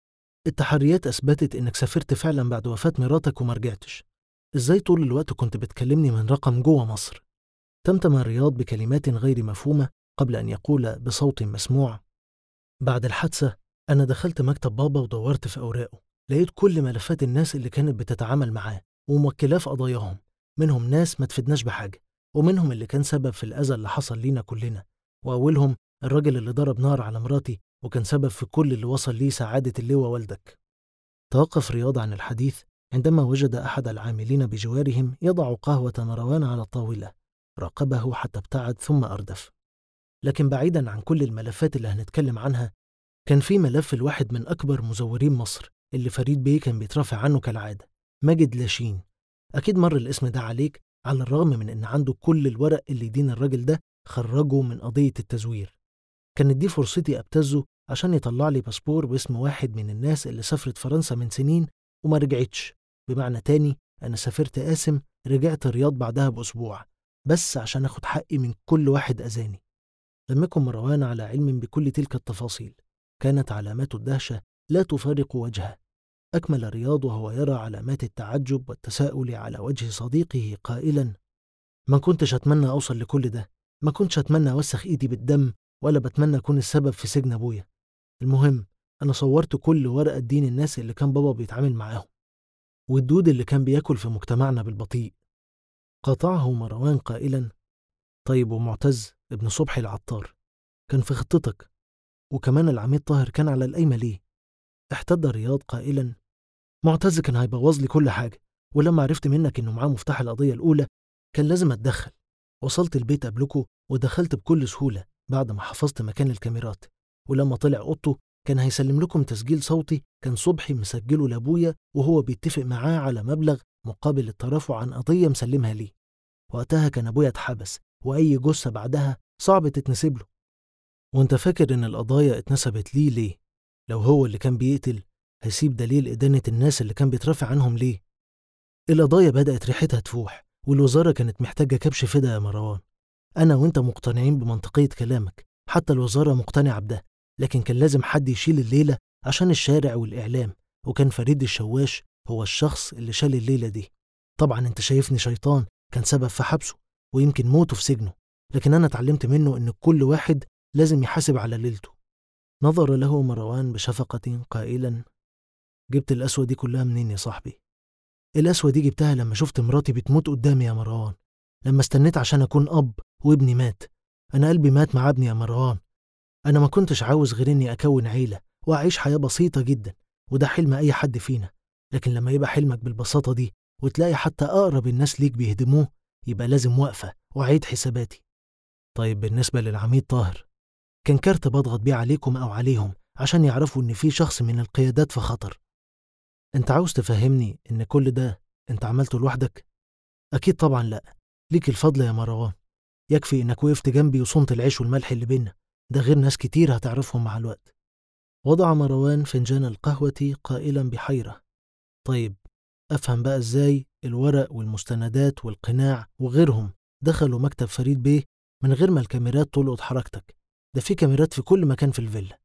التحريات أثبتت إنك سافرت فعلا بعد وفاة مراتك وما رجعتش. إزاي طول الوقت كنت بتكلمني من رقم جوه مصر؟ تمتم رياض بكلمات غير مفهومة قبل أن يقول بصوت مسموع: بعد الحادثة أنا دخلت مكتب بابا ودورت في أوراقه، لقيت كل ملفات الناس اللي كانت بتتعامل معاه وموكلاه في قضاياهم، منهم ناس ما تفيدناش بحاجة، ومنهم اللي كان سبب في الأذى اللي حصل لينا كلنا، وأولهم الراجل اللي ضرب نار على مراتي وكان سبب في كل اللي وصل ليه سعادة اللواء والدك. توقف رياض عن الحديث عندما وجد أحد العاملين بجوارهم يضع قهوة مروان على الطاولة. راقبه حتى ابتعد ثم أردف. لكن بعيدا عن كل الملفات اللي هنتكلم عنها، كان في ملف الواحد من أكبر مزورين مصر اللي فريد بيه كان بيترافع عنه كالعادة، ماجد لاشين. أكيد مر الاسم ده عليك، على الرغم من إن عنده كل الورق اللي يدين الراجل ده خرجه من قضية التزوير. كانت دي فرصتي أبتزه عشان يطلع لي باسبور باسم واحد من الناس اللي سافرت فرنسا من سنين وما رجعتش. بمعنى تاني، أنا سافرت قاسم، رجعت الرياض بعدها بأسبوع، بس عشان أخد حقي من كل واحد أذاني. لم يكن مروان على علم بكل تلك التفاصيل. كانت علامات الدهشة لا تفارق وجهه. أكمل رياض وهو يرى علامات التعجب والتساؤل على وجه صديقه قائلا: ما كنتش أتمنى أوصل لكل ده، ما كنتش أتمنى أوسخ إيدي بالدم، ولا بتمنى أكون السبب في سجن أبويا. المهم أنا صورت كل ورقة دين الناس اللي كان بابا بيتعامل معاهم، والدود اللي كان بياكل في مجتمعنا بالبطيء. قاطعه مروان قائلا: طيب ومعتز ابن صبحي العطار كان في خطتك، وكمان العميد طاهر كان على القايمة ليه؟ احتد رياض قائلا: معتز كان هيبوظ لي كل حاجة، ولما عرفت منك إنه معاه مفتاح القضية الأولى كان لازم أتدخل. وصلت البيت قبلكوا ودخلت بكل سهولة بعد ما حفظت مكان الكاميرات، ولما طلع أوضته كان هيسلم لكم تسجيل صوتي كان صبحي مسجله لأبويا وهو بيتفق معاه على مبلغ مقابل الترافع عن قضية مسلمها ليه. وقتها كان أبويا اتحبس، وأي جثة بعدها صعب تتنسب له. وانت فاكر إن القضايا اتنسبت ليه ليه؟ لو هو اللي كان بيقتل هيسيب دليل إدانة الناس اللي كان بيترافع عنهم ليه؟ القضايا بدأت ريحتها تفوح، والوزارة كانت محتاجة كبش فدا يا مروان. أنا وانت مقتنعين بمنطقية كلامك، حتى الوزارة مقتنعة بده، لكن كان لازم حد يشيل الليلة عشان الشارع والإعلام، وكان فريد الشواش هو الشخص اللي شال الليلة دي. طبعا انت شايفني شيطان كان سبب في حبسه ويمكن موته في سجنه، لكن أنا اتعلمت منه إن كل واحد لازم يحاسب على ليلته. نظر له مروان بشفقة قائلا: جبت القسوة دي كلها منين يا صاحبي؟ القسوة دي جبتها لما شفت مراتي بتموت قدامي يا مروان، لما استنيت عشان أكون أب وابني مات. أنا قلبي مات مع ابني يا مروان. أنا ما كنتش عاوز غير إني أكون عيلة وأعيش حياة بسيطة جدا، وده حلم أي حد فينا. لكن لما يبقى حلمك بالبساطة دي وتلاقي حتى أقرب الناس ليك بيهدموه، يبقى لازم وقفة وأعيد حساباتي. طيب بالنسبة للعميد طاهر، كان كارت بضغط بيه عليكم أو عليهم عشان يعرفوا إن في شخص من القيادات في خطر. أنت عاوز تفهمني إن كل ده أنت عملته لوحدك؟ أكيد طبعا لأ، ليك الفضل يا مروان. يكفي إنك وقفت جنبي وصنت العيش والملح اللي بينا، ده غير ناس كتير هتعرفهم مع الوقت. وضع مروان فنجان القهوة قائلا بحيرة: طيب، أفهم بقى إزاي الورق والمستندات والقناع وغيرهم دخلوا مكتب فريد بيه من غير ما الكاميرات تلقط حركتك؟ ده في كاميرات في كل مكان في الفيلا.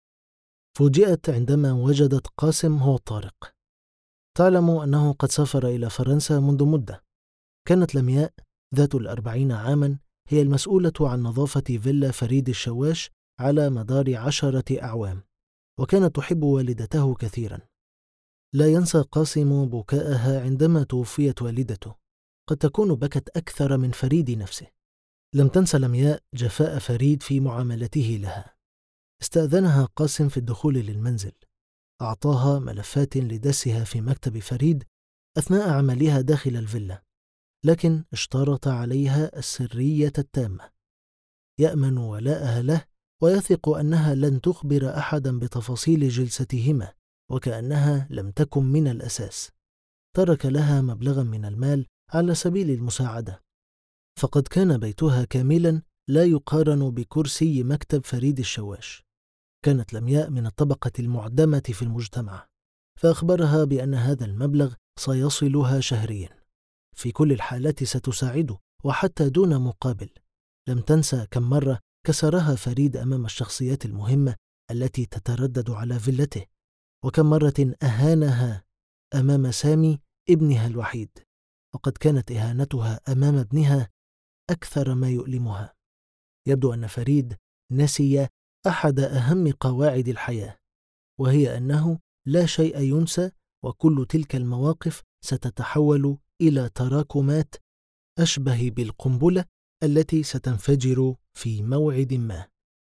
فوجئت عندما وجدت قاسم هو الطارق. تعلم أنه قد سافر إلى فرنسا منذ مدة. كانت لمياء ذات 40 عاما هي المسؤولة عن نظافة فيلا فريد الشواش على مدار 10 أعوام، وكانت تحب والدته كثيرا. لا ينسى قاسم بكاءها عندما توفيت والدته، قد تكون بكت أكثر من فريد نفسه. لم تنسى لمياء جفاء فريد في معاملته لها. استأذنها قاسم في الدخول للمنزل، أعطاها ملفات لدسها في مكتب فريد أثناء عملها داخل الفيلا، لكن اشترط عليها السرية التامة. يأمن ولاءها له ويثق أنها لن تخبر أحدا بتفاصيل جلستهما، وكأنها لم تكن من الأساس. ترك لها مبلغا من المال على سبيل المساعدة، فقد كان بيتها كاملا لا يقارن بكرسي مكتب فريد الشواش. كانت لمياء من الطبقة المعدمة في المجتمع، فأخبرها بأن هذا المبلغ سيصلها شهريا. في كل الحالات ستساعده وحتى دون مقابل. لم تنسى كم مرة كسرها فريد أمام الشخصيات المهمة التي تتردد على فيلته، وكم مرة أهانها أمام سامي ابنها الوحيد، وقد كانت إهانتها أمام ابنها أكثر ما يؤلمها. يبدو أن فريد نسي أحد أهم قواعد الحياة، وهي أنه لا شيء ينسى، وكل تلك المواقف ستتحول إلى تراكمات أشبه بالقنبلة التي ستنفجر في موعد ما.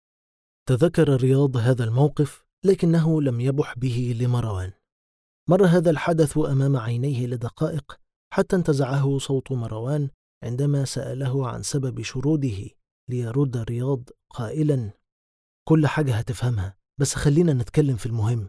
تذكر رياض هذا الموقف، لكنه لم يبح به لمروان. مر هذا الحدث أمام عينيه لدقائق، حتى انتزعه صوت مروان عندما سأله عن سبب شروده، ليرد رياض قائلا: كل حاجة هتفهمها، بس خلينا نتكلم في المهم.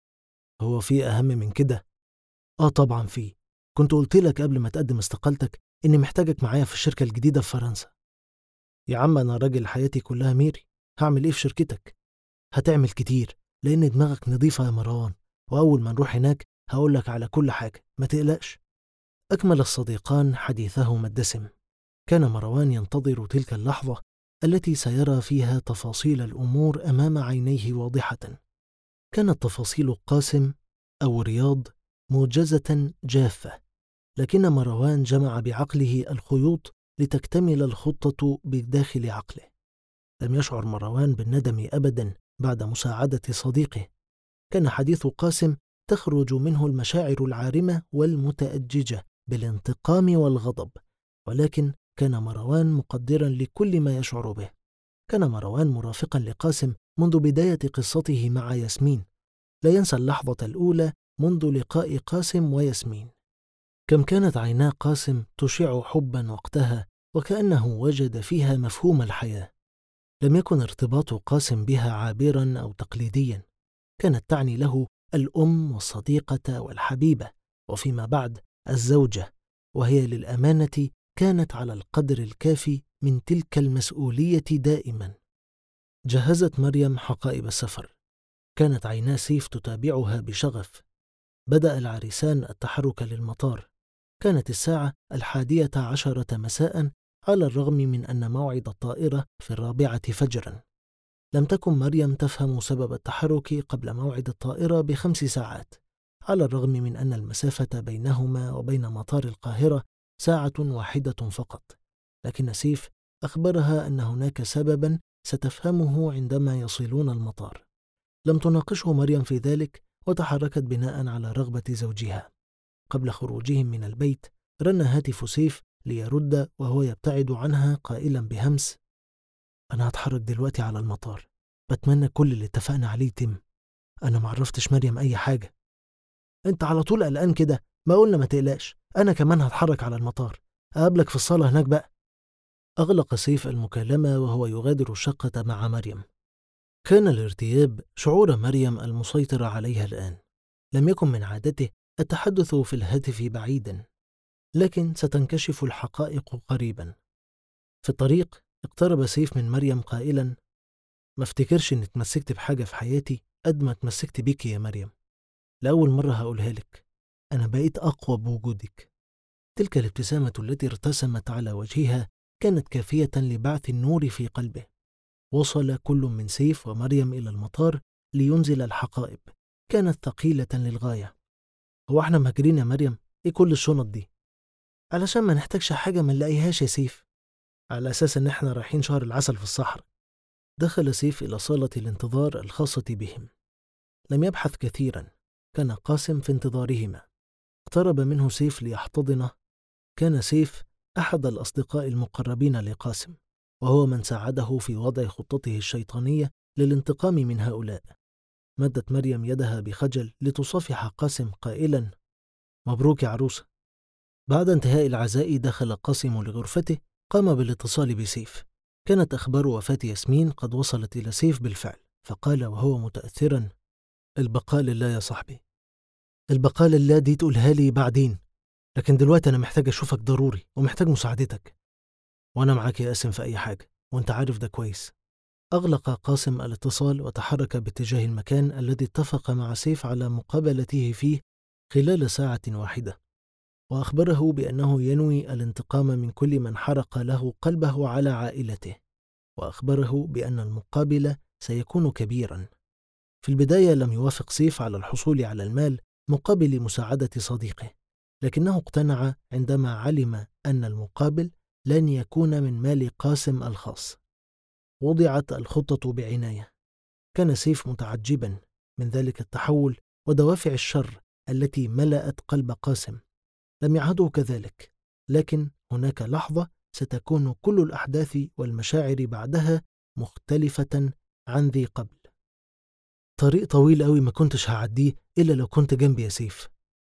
هو في أهم من كده؟ طبعا في. كنت قلت لك قبل ما تقدم استقالتك إني محتاجك معايا في الشركة الجديدة في فرنسا. يا عم أنا راجل حياتي كلها ميري، هعمل إيه في شركتك؟ هتعمل كتير، لأن دماغك نظيفة يا مروان، وأول ما نروح هناك هقولك على كل حاجة، ما تقلقش. أكمل الصديقان حديثهما الدسم. كان مروان ينتظر تلك اللحظة التي سيرى فيها تفاصيل الأمور أمام عينيه واضحة. كانت تفاصيل قاسم أو رياض موجزة جافة، لكن مروان جمع بعقله الخيوط لتكتمل الخطة بداخل عقله. لم يشعر مروان بالندم أبدا بعد مساعدة صديقه. كان حديث قاسم تخرج منه المشاعر العارمة والمتأججة بالانتقام والغضب، ولكن كان مروان مقدرا لكل ما يشعر به. كان مروان مرافقا لقاسم منذ بداية قصته مع ياسمين. لا ينسى اللحظة الأولى منذ لقاء قاسم وياسمين. كم كانت عينا قاسم تشع حبا وقتها، وكأنه وجد فيها مفهوم الحياة. لم يكن ارتباط قاسم بها عابرا أو تقليديا، كانت تعني له الأم والصديقة والحبيبة، وفيما بعد الزوجة، وهي للأمانة كانت على القدر الكافي من تلك المسؤولية دائما. جهزت مريم حقائب السفر. كانت عينا سيف تتابعها بشغف. بدأ العريسان التحرك للمطار. كانت الساعة 11 مساء، على الرغم من أن موعد الطائرة في 4 فجرا. لم تكن مريم تفهم سبب التحرك قبل موعد الطائرة ب5 ساعات، على الرغم من أن المسافة بينهما وبين مطار القاهرة 1 ساعة فقط. لكن سيف أخبرها أن هناك سببا ستفهمه عندما يصلون المطار. لم تناقشه مريم في ذلك، وتحركت بناء على رغبة زوجها. قبل خروجهم من البيت رن هاتف سيف ليرد وهو يبتعد عنها قائلا بهمس: أنا هتحرك دلوقتي على المطار، بتمنى كل اللي اتفقنا عليه يتم. أنا معرفتش مريم أي حاجة. أنت على طول قلقان كده، ما قلنا ما تقلقش، أنا كمان هتحرك على المطار، أقابلك في الصالة هناك بقى. أغلق سيف المكالمة وهو يغادر الشقة مع مريم. كان الارتياب شعور مريم المسيطر عليها الآن. لم يكن من عادته التحدث في الهاتف بعيدا، لكن ستنكشف الحقائق قريبا. في الطريق اقترب سيف من مريم قائلا: ما افتكرش اني اتمسكت بحاجة في حياتي قد ما اتمسكت بيك يا مريم. لأول مرة هقولها لك، أنا بقيت أقوى بوجودك. تلك الابتسامة التي ارتسمت على وجهها كانت كافية لبعث النور في قلبه. وصل كل من سيف ومريم إلى المطار لينزل الحقائب. كانت ثقيلة للغاية. هو احنا مهاجرين يا مريم؟ ايه كل الشنط دي؟ علشان ما نحتاجش حاجة ما نلاقيهاش يا سيف، على أساس إن احنا رايحين شهر العسل في الصحراء. دخل سيف إلى صالة الانتظار الخاصة بهم. لم يبحث كثيرا، كان قاسم في انتظارهما. اقترب منه سيف ليحتضنه. كان سيف أحد الأصدقاء المقربين لقاسم، وهو من ساعده في وضع خطته الشيطانية للانتقام من هؤلاء. مدت مريم يدها بخجل لتصافح قاسم قائلا: مبروك يا عروسة. بعد انتهاء العزاء دخل قاسم لغرفته. قام بالاتصال بسيف. كانت أخبار وفاة ياسمين قد وصلت إلى سيف بالفعل، فقال وهو متأثرا: البقاء لله يا صاحبي. البقاء لله دي تقولها لي بعدين، لكن دلوقتي أنا محتاج أشوفك ضروري ومحتاج مساعدتك، وأنا معاك يا قاسم في أي حاجة، وأنت عارف ده كويس. أغلق قاسم الاتصال وتحرك باتجاه المكان الذي اتفق مع سيف على مقابلته فيه خلال ساعة واحدة، وأخبره بأنه ينوي الانتقام من كل من حرق له قلبه على عائلته، وأخبره بأن المقابل سيكون كبيرا. في البداية لم يوافق سيف على الحصول على المال مقابل مساعدة صديقه، لكنه اقتنع عندما علم أن المقابل لن يكون من مال قاسم الخاص. وضعت الخطة بعناية. كان سيف متعجبا من ذلك التحول ودوافع الشر التي ملأت قلب قاسم. لم يعهده كذلك، لكن هناك لحظة ستكون كل الأحداث والمشاعر بعدها مختلفة عن ذي قبل. طريق طويل قوي ما كنتش هعديه إلا لو كنت جنبي يا سيف،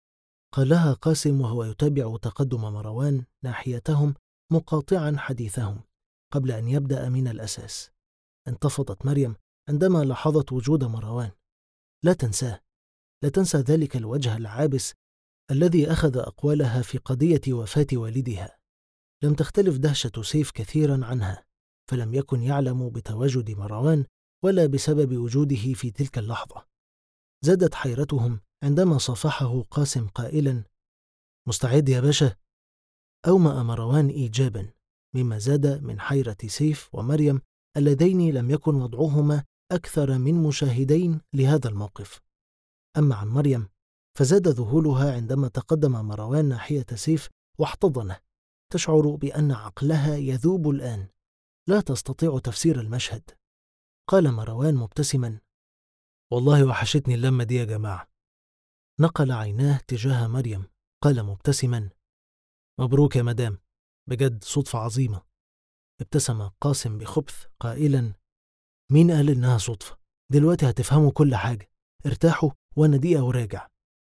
قالها قاسم وهو يتابع تقدم مروان ناحيتهم مقاطعا حديثهم قبل أن يبدأ من الأساس. انتفضت مريم عندما لاحظت وجود مروان. لا تنساه، لا تنسى ذلك الوجه العابس الذي أخذ أقوالها في قضية وفاة والدها. لم تختلف دهشة سيف كثيرا عنها، فلم يكن يعلم بتواجد مروان ولا بسبب وجوده في تلك اللحظة. زادت حيرتهم عندما صافحه قاسم قائلا: مستعد يا باشا؟ أومأ مروان إيجابا، مما زاد من حيرة سيف ومريم اللذين لم يكن وضعهما أكثر من مشاهدين لهذا الموقف. أما عن مريم فزاد ذهولها عندما تقدم مروان ناحية سيف واحتضنه، تشعر بأن عقلها يذوب الآن، لا تستطيع تفسير المشهد. قال مروان مبتسما: والله وحشتني اللمة دي يا جماعة. نقل عيناه تجاه مريم، قال مبتسما: مبروك يا مدام، بجد صدفة عظيمة. ابتسم قاسم بخبث قائلا: مين قال إنها صدفة؟ دلوقتي هتفهموا كل حاجة، ارتاحوا وأنا دقيقة وراجع.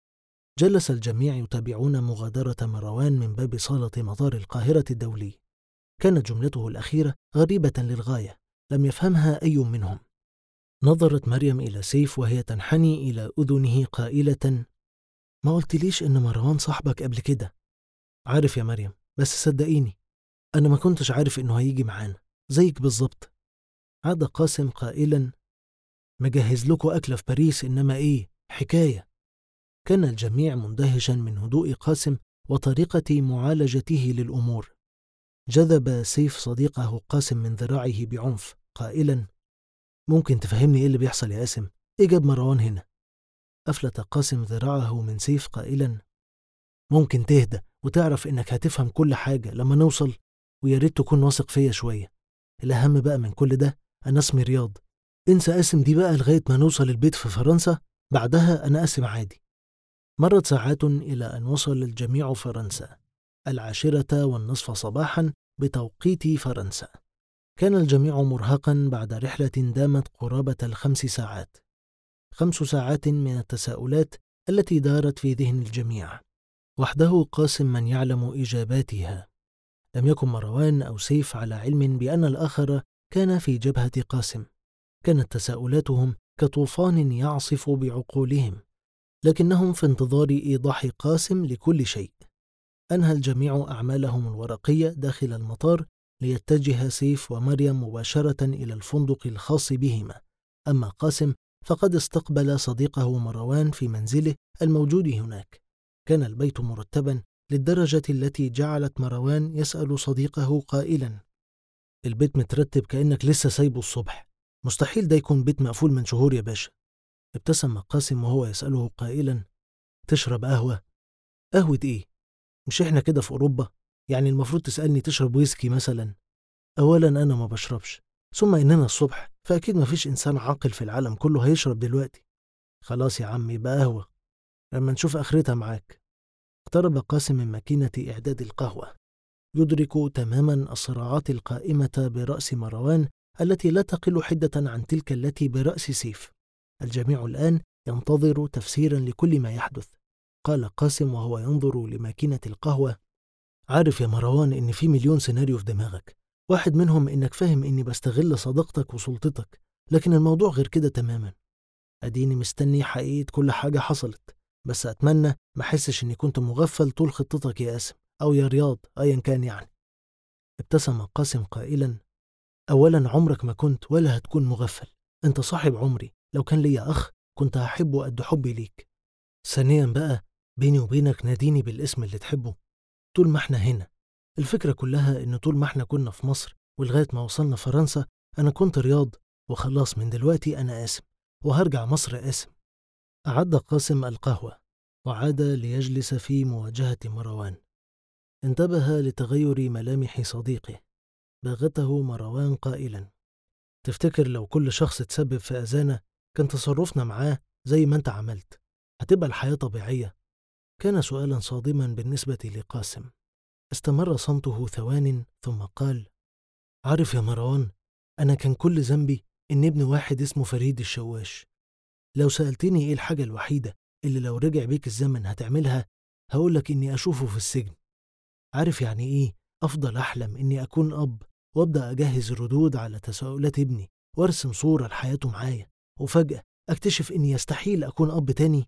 جلس الجميع يتابعون مغادرة مروان من باب صالة مطار القاهرة الدولي. كانت جملته الأخيرة غريبة للغاية، لم يفهمها أي منهم. نظرت مريم إلى سيف وهي تنحني إلى أذنه قائلة: ما قلتليش إن مروان صاحبك قبل كده؟ عارف يا مريم، بس صدقيني أنا ما كنتش عارف إنه هيجي معانا، زيك بالظبط. عاد قاسم قائلا: مجهز لكم أكلة في باريس، إنما إيه حكاية. كان الجميع مندهشا من هدوء قاسم وطريقة معالجته للأمور. جذب سيف صديقه قاسم من ذراعه بعنف قائلا: ممكن تفهمني إيه اللي بيحصل يا قاسم؟ إيه جاب مروان هنا؟ أفلت قاسم ذراعه من سيف قائلا: ممكن تهدى وتعرف إنك هتفهم كل حاجة لما نوصل، وياريت تكون واثق فيا شوية. الأهم بقى من كل ده أنا اسمي رياض، انسى قاسم دي بقى لغاية ما نوصل البيت في فرنسا، بعدها أنا قاسم عادي. مرت ساعات إلى أن وصل الجميع فرنسا 10:30 صباحا بتوقيت فرنسا. كان الجميع مرهقا بعد رحلة دامت قرابة 5 ساعات. 5 ساعات من التساؤلات التي دارت في ذهن الجميع، وحده قاسم من يعلم إجاباتها. لم يكن مروان أو سيف على علم بأن الآخر كان في جبهة قاسم. كانت تساؤلاتهم كطوفان يعصف بعقولهم، لكنهم في انتظار إيضاح قاسم لكل شيء. أنهى الجميع أعمالهم الورقية داخل المطار ليتجه سيف ومريم مباشرة إلى الفندق الخاص بهما. أما قاسم فقد استقبل صديقه مروان في منزله الموجود هناك. كان البيت مرتبا للدرجة التي جعلت مروان يسأل صديقه قائلا: البيت مترتب كأنك لسه سايبه الصبح، مستحيل ده يكون بيت مقفول من شهور يا باشا. ابتسم قاسم وهو يسأله قائلا: تشرب قهوة؟ قهوة إيه؟ مش إحنا كده في أوروبا؟ يعني المفروض تسألني تشرب ويسكي مثلا؟ أولا أنا ما بشربش، ثم إننا الصبح فأكيد مفيش إنسان عاقل في العالم كله هيشرب دلوقتي. خلاص يا عم، يبقى قهوة لما نشوف آخرتها معاك. اقترب قاسم من ماكينة إعداد القهوة، يدرك تماما الصراعات القائمة برأس مروان التي لا تقل حدة عن تلك التي برأس سيف. الجميع الآن ينتظر تفسيرا لكل ما يحدث. قال قاسم وهو ينظر لماكينة القهوة: عارف يا مروان إن في مليون سيناريو في دماغك، واحد منهم إنك فاهم إني بستغل صداقتك وسلطتك، لكن الموضوع غير كده تماما. أديني مستني حقيقة كل حاجة حصلت، بس أتمنى ما أحسش إني كنت مغفل طول خطتك يا قاسم أو يا رياض أيا كان يعني. ابتسم قاسم قائلا: أولا عمرك ما كنت ولا هتكون مغفل، أنت صاحب عمري، لو كان لي أخ كنت هحبه قد حبي ليك. ثانيا بقى، بيني وبينك ناديني بالاسم اللي تحبه. طول ما احنا هنا، الفكرة كلها إن طول ما احنا كنا في مصر ولغاية ما وصلنا فرنسا أنا كنت رياض، وخلاص من دلوقتي أنا قاسم، وهرجع مصر قاسم. أعد قاسم القهوة وعاد ليجلس في مواجهة مروان. انتبه لتغير ملامح صديقه. باغته مروان قائلا: تفتكر لو كل شخص تسبب في أذانا كان تصرفنا معاه زي ما انت عملت هتبقى الحياة طبيعية؟ كان سؤالا صادما بالنسبة لقاسم. استمر صمته ثوان ثم قال: عارف يا مروان، أنا كان كل ذنبي إن ابن واحد اسمه فريد الشواش. لو سألتني إيه الحاجة الوحيدة اللي لو رجع بيك الزمن هتعملها، هقولك إني أشوفه في السجن. عارف يعني إيه أفضل أحلم إني أكون أب وأبدأ أجهز ردود على تساؤلات ابني وأرسم صورة لحياته معايا، وفجأة أكتشف إني يستحيل أكون أب تاني؟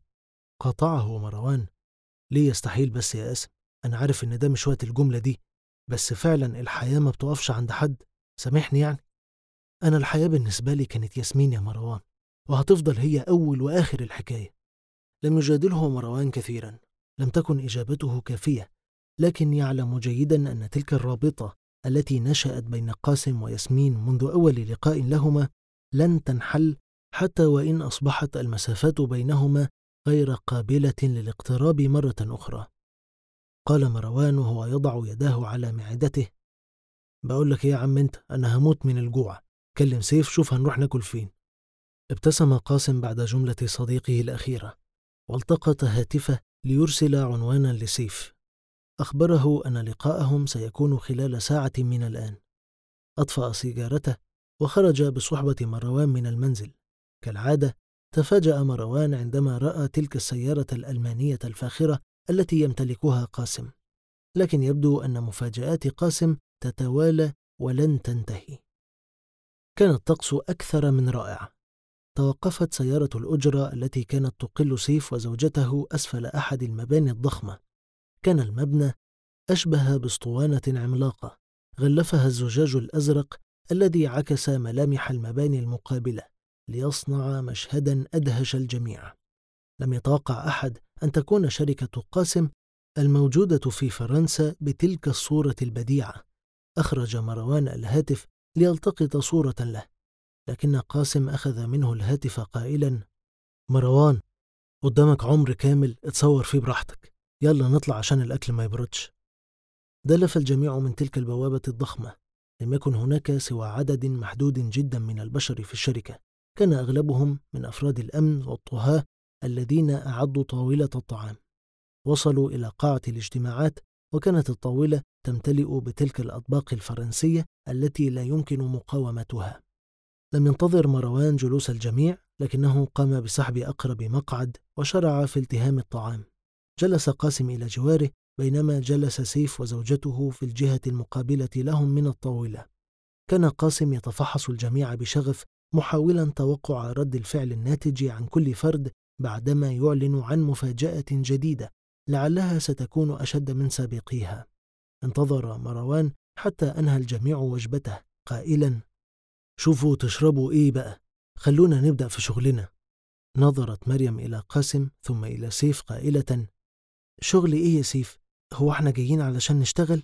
قاطعه مروان: ليه يستحيل بس يا قاسم؟ أنا عارف إن ده مش وقت الجملة دي، بس فعلا الحياة ما بتقفش عند حد، سامحني يعني. أنا الحياة بالنسبة لي كانت ياسمين يا مروان، وهتفضل هي أول وآخر الحكاية. لم يجادله مروان كثيرا، لم تكن إجابته كافية، لكن يعلم جيدا أن تلك الرابطة التي نشأت بين قاسم وياسمين منذ أول لقاء لهما لن تنحل، حتى وإن أصبحت المسافات بينهما غير قابلة للاقتراب مرة أخرى. قال مروان وهو يضع يداه على معدته: بقول لك إيه يا عم أنت، أنا هموت من الجوع، كلم سيف شوف هنروح ناكل فين. ابتسم قاسم بعد جملة صديقه الأخيرة، والتقط هاتفه ليرسل عنوانا لسيف. أخبره أن لقاءهم سيكون خلال ساعة من الآن. أطفأ سيجارته وخرج بصحبة مروان من المنزل. كالعادة تفاجأ مروان عندما رأى تلك السيارة الألمانية الفاخرة التي يمتلكها قاسم، لكن يبدو أن مفاجآت قاسم تتوالى ولن تنتهي. كان الطقس أكثر من رائع. توقفت سيارة الأجرة التي كانت تقل سيف وزوجته أسفل أحد المباني الضخمة. كان المبنى أشبه باسطوانة عملاقة غلفها الزجاج الأزرق الذي عكس ملامح المباني المقابلة ليصنع مشهدا أدهش الجميع. لم يتوقع أحد أن تكون شركة قاسم الموجودة في فرنسا بتلك الصورة البديعة. أخرج مروان الهاتف ليلتقط صورة له، لكن قاسم أخذ منه الهاتف قائلا: مروان، قدامك عمر كامل اتصور فيه براحتك، يلا نطلع عشان الأكل ما يبردش. دلف الجميع من تلك البوابة الضخمة. لم يكن هناك سوى عدد محدود جدا من البشر في الشركة، كان أغلبهم من أفراد الأمن والطهاة الذين أعدوا طاولة الطعام. وصلوا إلى قاعة الاجتماعات، وكانت الطاولة تمتلئ بتلك الأطباق الفرنسية التي لا يمكن مقاومتها. لم ينتظر مروان جلوس الجميع، لكنه قام بسحب أقرب مقعد وشرع في التهام الطعام. جلس قاسم إلى جواره، بينما جلس سيف وزوجته في الجهة المقابلة لهم من الطاولة. كان قاسم يتفحص الجميع بشغف محاولا توقع رد الفعل الناتج عن كل فرد بعدما يعلن عن مفاجأة جديدة لعلها ستكون أشد من سابقيها. انتظر مروان حتى أنهى الجميع وجبته قائلا: شوفوا تشربوا إيه بقى، خلونا نبدأ في شغلنا. نظرت مريم إلى قاسم ثم إلى سيف قائلة: شغل إيه يا سيف؟ هو احنا جايين علشان نشتغل؟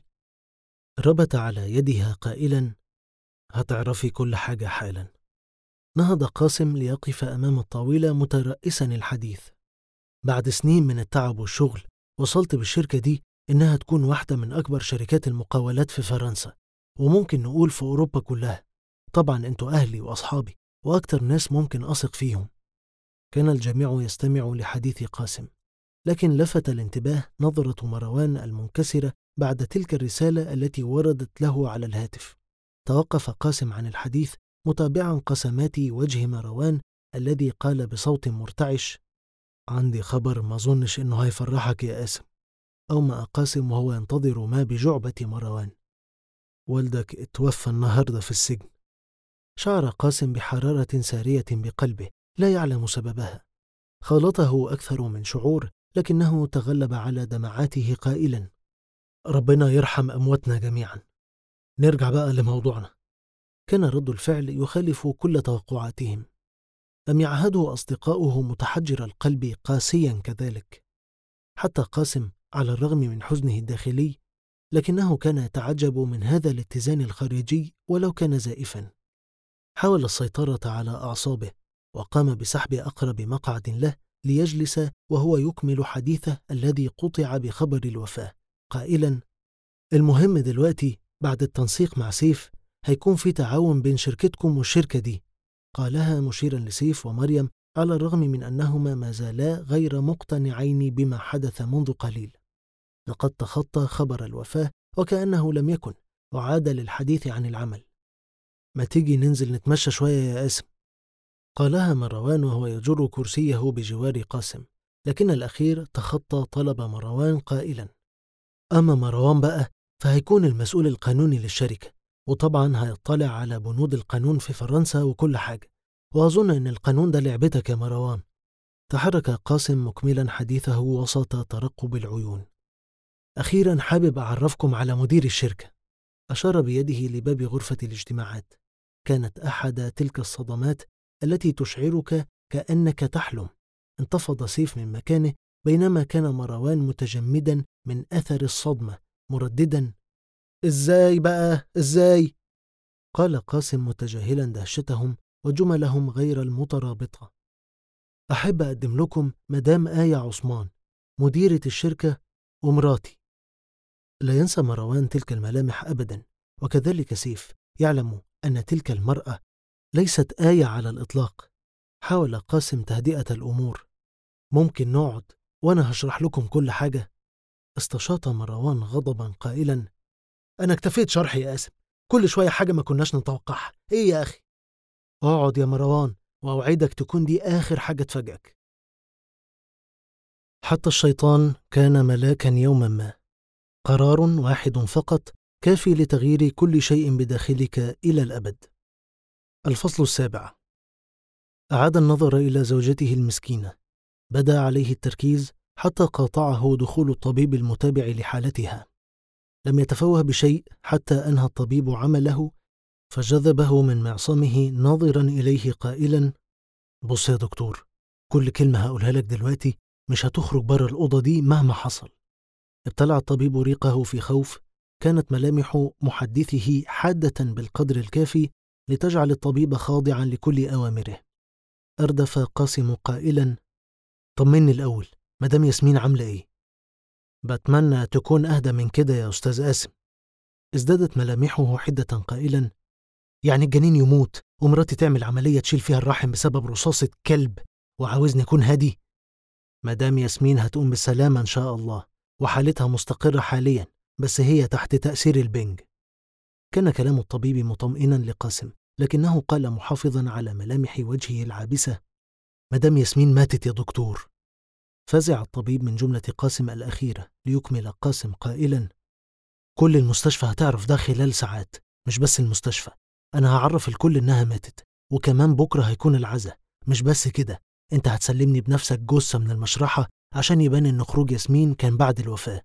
ربط على يدها قائلا: هتعرفي كل حاجة حالا. نهض قاسم ليقف أمام الطاولة مترأسا الحديث: بعد سنين من التعب والشغل وصلت بالشركة دي إنها تكون واحدة من أكبر شركات المقاولات في فرنسا، وممكن نقول في أوروبا كلها. طبعا أنتوا أهلي وأصحابي وأكتر ناس ممكن أثق فيهم. كان الجميع يستمع لحديث قاسم، لكن لفت الانتباه نظرة مروان المنكسرة بعد تلك الرسالة التي وردت له على الهاتف. توقف قاسم عن الحديث متابعا قسمات وجه مروان الذي قال بصوت مرتعش: عندي خبر ما ظنش إنه هيفرحك يا قاسم. أومأ قاسم وهو ينتظر ما بجعبة مروان: والدك اتوفى النهاردة في السجن. شعر قاسم بحرارة سارية بقلبه لا يعلم سببها، خالطه أكثر من شعور، لكنه تغلب على دمعاته قائلا: ربنا يرحم أمواتنا جميعا. نرجع بقى لموضوعنا. كان رد الفعل يخالف كل توقعاتهم. لم يعهده أصدقاؤه متحجر القلب قاسيا كذلك. حتى قاسم على الرغم من حزنه الداخلي لكنه كان يتعجب من هذا الاتزان الخارجي ولو كان زائفا. حاول السيطرة على أعصابه وقام بسحب أقرب مقعد له ليجلس وهو يكمل حديثه الذي قطع بخبر الوفاة قائلا: المهم دلوقتي بعد التنسيق مع سيف هيكون في تعاون بين شركتكم والشركة دي. قالها مشيرا لسيف ومريم على الرغم من أنهما ما زالا غير مقتنعين بما حدث منذ قليل. لقد تخطى خبر الوفاة وكأنه لم يكن، وعاد للحديث عن العمل. ما تيجي ننزل نتمشى شوية يا قاسم؟ قالها مروان وهو يجر كرسيه بجوار قاسم، لكن الأخير تخطى طلب مروان قائلا: أما مروان بقى فهيكون المسؤول القانوني للشركة، وطبعا هيطلع على بنود القانون في فرنسا وكل حاجة، وأظن أن القانون ده لعبتك يا مروان. تحرك قاسم مكملا حديثه وسط ترقب العيون. أخيرا حابب أعرفكم على مدير الشركة. أشار بيده لباب غرفة الاجتماعات. كانت أحد تلك الصدمات التي تشعرك كأنك تحلم. انتفض سيف من مكانه بينما كان مروان متجمدا من أثر الصدمة مرددا: إزاي بقى إزاي؟ قال قاسم متجاهلا دهشتهم وجملهم غير المترابطة: أحب أقدم لكم مدام آية عثمان مديرة الشركة ومراتي. لا ينسى مروان تلك الملامح أبدا، وكذلك سيف يعلم أن تلك المرأة ليست آية على الإطلاق. حاول قاسم تهدئة الأمور: ممكن نقعد وأنا هشرح لكم كل حاجة؟ استشاط مروان غضبا قائلا: أنا اكتفيت شرح يا قاسم، كل شوية حاجة ما كناش نتوقعها. إيه يا أخي؟ اقعد يا مروان وأوعدك تكون دي آخر حاجة تفاجئك. حتى الشيطان كان ملاكا يوما ما. قرار واحد فقط كافي لتغيير كل شيء بداخلك إلى الأبد. الفصل 7. أعاد النظر إلى زوجته المسكينة. بدأ عليه التركيز حتى قاطعه دخول الطبيب المتابع لحالتها. لم يتفوه بشيء حتى أنهى الطبيب عمله، فجذبه من معصمه ناظرا إليه قائلا: بص يا دكتور، كل كلمة هقولها لك دلوقتي مش هتخرج بره الأوضة دي مهما حصل. ابتلع الطبيب ريقه في خوف. كانت ملامح محدثه حادة بالقدر الكافي لتجعل الطبيب خاضعا لكل أوامره. أردف قاسم قائلا: طمني الأول، مدام ياسمين عاملة إيه؟ بتمنى تكون أهدى من كده يا أستاذ قاسم. ازدادت ملامحه حدة قائلا: يعني الجنين يموت ومراتي تعمل عملية تشيل فيها الرحم بسبب رصاصة كلب وعاوزني أكون هادي؟ مدام ياسمين هتقوم بالسلامة إن شاء الله، وحالتها مستقرة حاليا، بس هي تحت تأثير البنج. كان كلام الطبيب مطمئنا لقاسم، لكنه قال محافظا على ملامح وجهه العابسة: مدام ياسمين ماتت يا دكتور. فزع الطبيب من جملة قاسم الأخيرة ليكمل قاسم قائلا: كل المستشفى هتعرف ده خلال ساعات، مش بس المستشفى، أنا هعرف الكل إنها ماتت، وكمان بكرة هيكون العزا. مش بس كده، انت هتسلمني بنفسك جثة من المشرحة عشان يبان ان خروج ياسمين كان بعد الوفاة.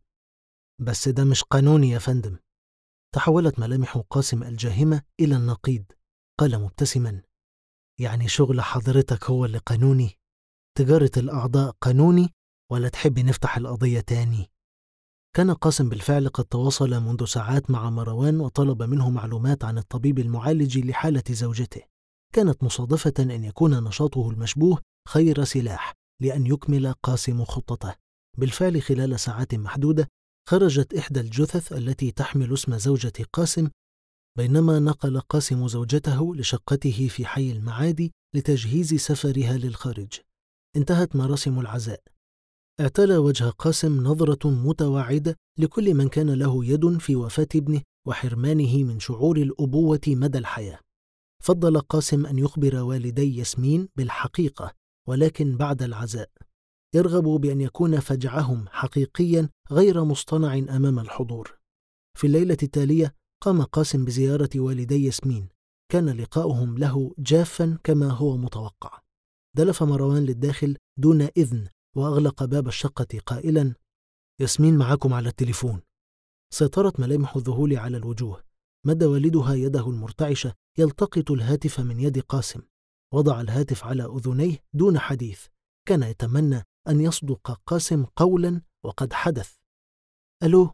بس ده مش قانوني يا فندم. تحولت ملامح قاسم الجاهمة إلى النقيض. قال مبتسما: يعني شغل حضرتك هو اللي قانوني؟ تجارة الأعضاء قانوني، ولا تحبي نفتح القضية تاني؟ كان قاسم بالفعل قد تواصل منذ ساعات مع مروان وطلب منه معلومات عن الطبيب المعالج لحالة زوجته. كانت مصادفة أن يكون نشاطه المشبوه خير سلاح لأن يكمل قاسم خطته. بالفعل خلال ساعات محدودة خرجت إحدى الجثث التي تحمل اسم زوجة قاسم، بينما نقل قاسم زوجته لشقته في حي المعادي لتجهيز سفرها للخارج. انتهت مراسم العزاء. اعتلى وجه قاسم نظرة متوعدة لكل من كان له يد في وفاة ابنه وحرمانه من شعور الأبوة مدى الحياة. فضل قاسم أن يخبر والدي ياسمين بالحقيقة، ولكن بعد العزاء. يرغب بأن يكون فجعهم حقيقيا غير مصطنع أمام الحضور. في الليلة التالية قام قاسم بزيارة والدي ياسمين. كان لقاؤهم له جافا كما هو متوقع. دلف مروان للداخل دون إذن وأغلق باب الشقة قائلا: ياسمين معكم على التليفون. سيطرت ملامح الذهول على الوجوه. مد والدها يده المرتعشة يلتقط الهاتف من يد قاسم. وضع الهاتف على أذنيه دون حديث. كان يتمنى أن يصدق قاسم قولا، وقد حدث. ألو؟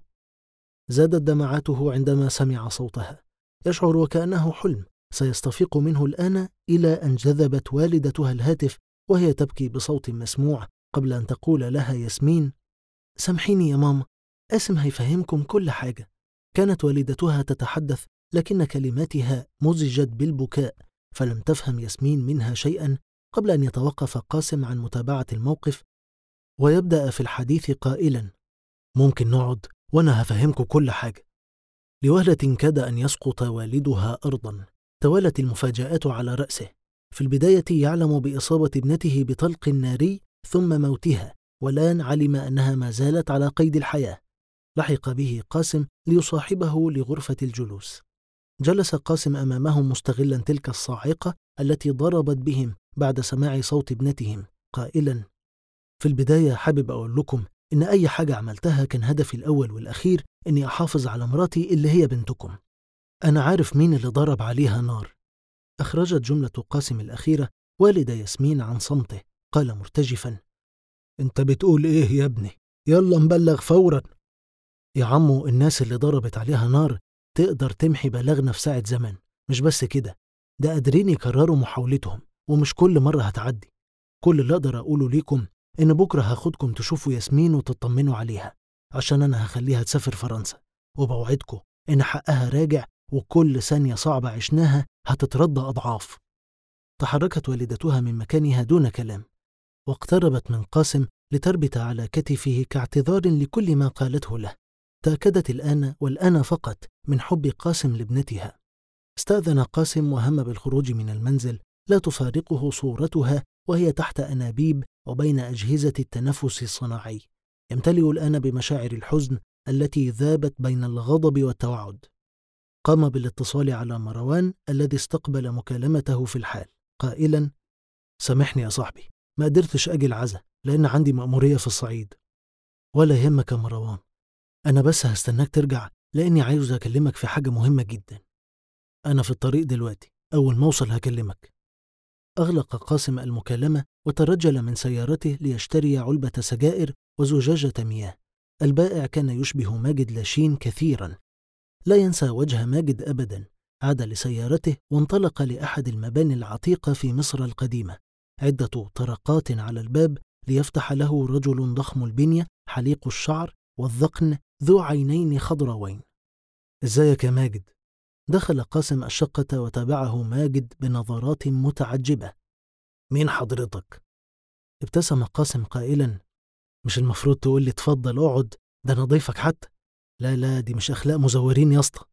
زادت دمعاته عندما سمع صوتها. يشعر وكأنه حلم سيستفيق منه الآن، إلى أن جذبت والدتها الهاتف وهي تبكي بصوت مسموع قبل أن تقول لها ياسمين: سامحيني يا ماما، قاسم هيفهمكم كل حاجة. كانت والدتها تتحدث، لكن كلماتها مزجت بالبكاء، فلم تفهم ياسمين منها شيئا قبل أن يتوقف قاسم عن متابعة الموقف ويبدأ في الحديث قائلا: ممكن نقعد وأنا هفهمكم كل حاجة. لوهلة كاد أن يسقط والدها أرضا. توالت المفاجآت على رأسه. في البداية يعلم بإصابة ابنته بطلق ناري ثم موتها، والآن علم أنها ما زالت على قيد الحياة. لحق به قاسم ليصاحبه لغرفة الجلوس. جلس قاسم أمامهم مستغلا تلك الصاعقة التي ضربت بهم بعد سماع صوت ابنتهم، قائلا: في البداية حابب أقول لكم إن أي حاجة عملتها كان هدفي الأول والأخير إني أحافظ على مراتي اللي هي بنتكم. أنا عارف مين اللي ضرب عليها نار. أخرجت جملة قاسم الأخيرة والد ياسمين عن صمته. قال مرتجفا: أنت بتقول إيه يا ابني؟ يلا نبلغ فورا. يا عمو، الناس اللي ضربت عليها نار تقدر تمحي بلاغنا في ساعة زمن. مش بس كده، ده قادرين يكرروا محاولتهم، ومش كل مرة هتعدي. كل اللي أقدر أقوله ليكم إن بكرة هاخدكم تشوفوا ياسمين وتطمنوا عليها، عشان أنا هخليها تسافر فرنسا، وبوعدكم إن حقها راجع، وكل ثانية صعبة عشناها هتترد أضعاف. تحركت والدتها من مكانها دون كلام، واقتربت من قاسم لتربت على كتفه كاعتذار لكل ما قالته له. تأكدت الآن والآن فقط من حب قاسم لابنتها. استأذن قاسم وهم بالخروج من المنزل، لا تفارقه صورتها وهي تحت أنابيب وبين أجهزة التنفس الصناعي. يمتلئ الآن بمشاعر الحزن التي ذابت بين الغضب والتوعد. قام بالاتصال على مروان الذي استقبل مكالمته في الحال، قائلا: سامحني يا صاحبي، ما قدرتش أجي العزا لأن عندي مأمورية في الصعيد. ولا يهمك يا مروان، أنا بس هستناك ترجع لأني عايز أكلمك في حاجة مهمة جدا. أنا في الطريق دلوقتي، أول ما أوصل هكلمك. أغلق قاسم المكالمة وترجل من سيارته ليشتري علبة سجائر وزجاجة مياه. البائع كان يشبه ماجد لاشين كثيرا. لا ينسى وجه ماجد أبدا. عاد لسيارته وانطلق لأحد المباني العتيقة في مصر القديمة. عدة طرقات على الباب ليفتح له رجل ضخم البنية حليق الشعر والذقن ذو عينين خضراوين. إزيك يا ماجد؟ دخل قاسم الشقة وتابعه ماجد بنظرات متعجبة. مين حضرتك؟ ابتسم قاسم قائلا: مش المفروض تقول لي اتفضل اقعد، ده أنا ضيفك حتى. لا دي مش أخلاق مزورين يا اسطى.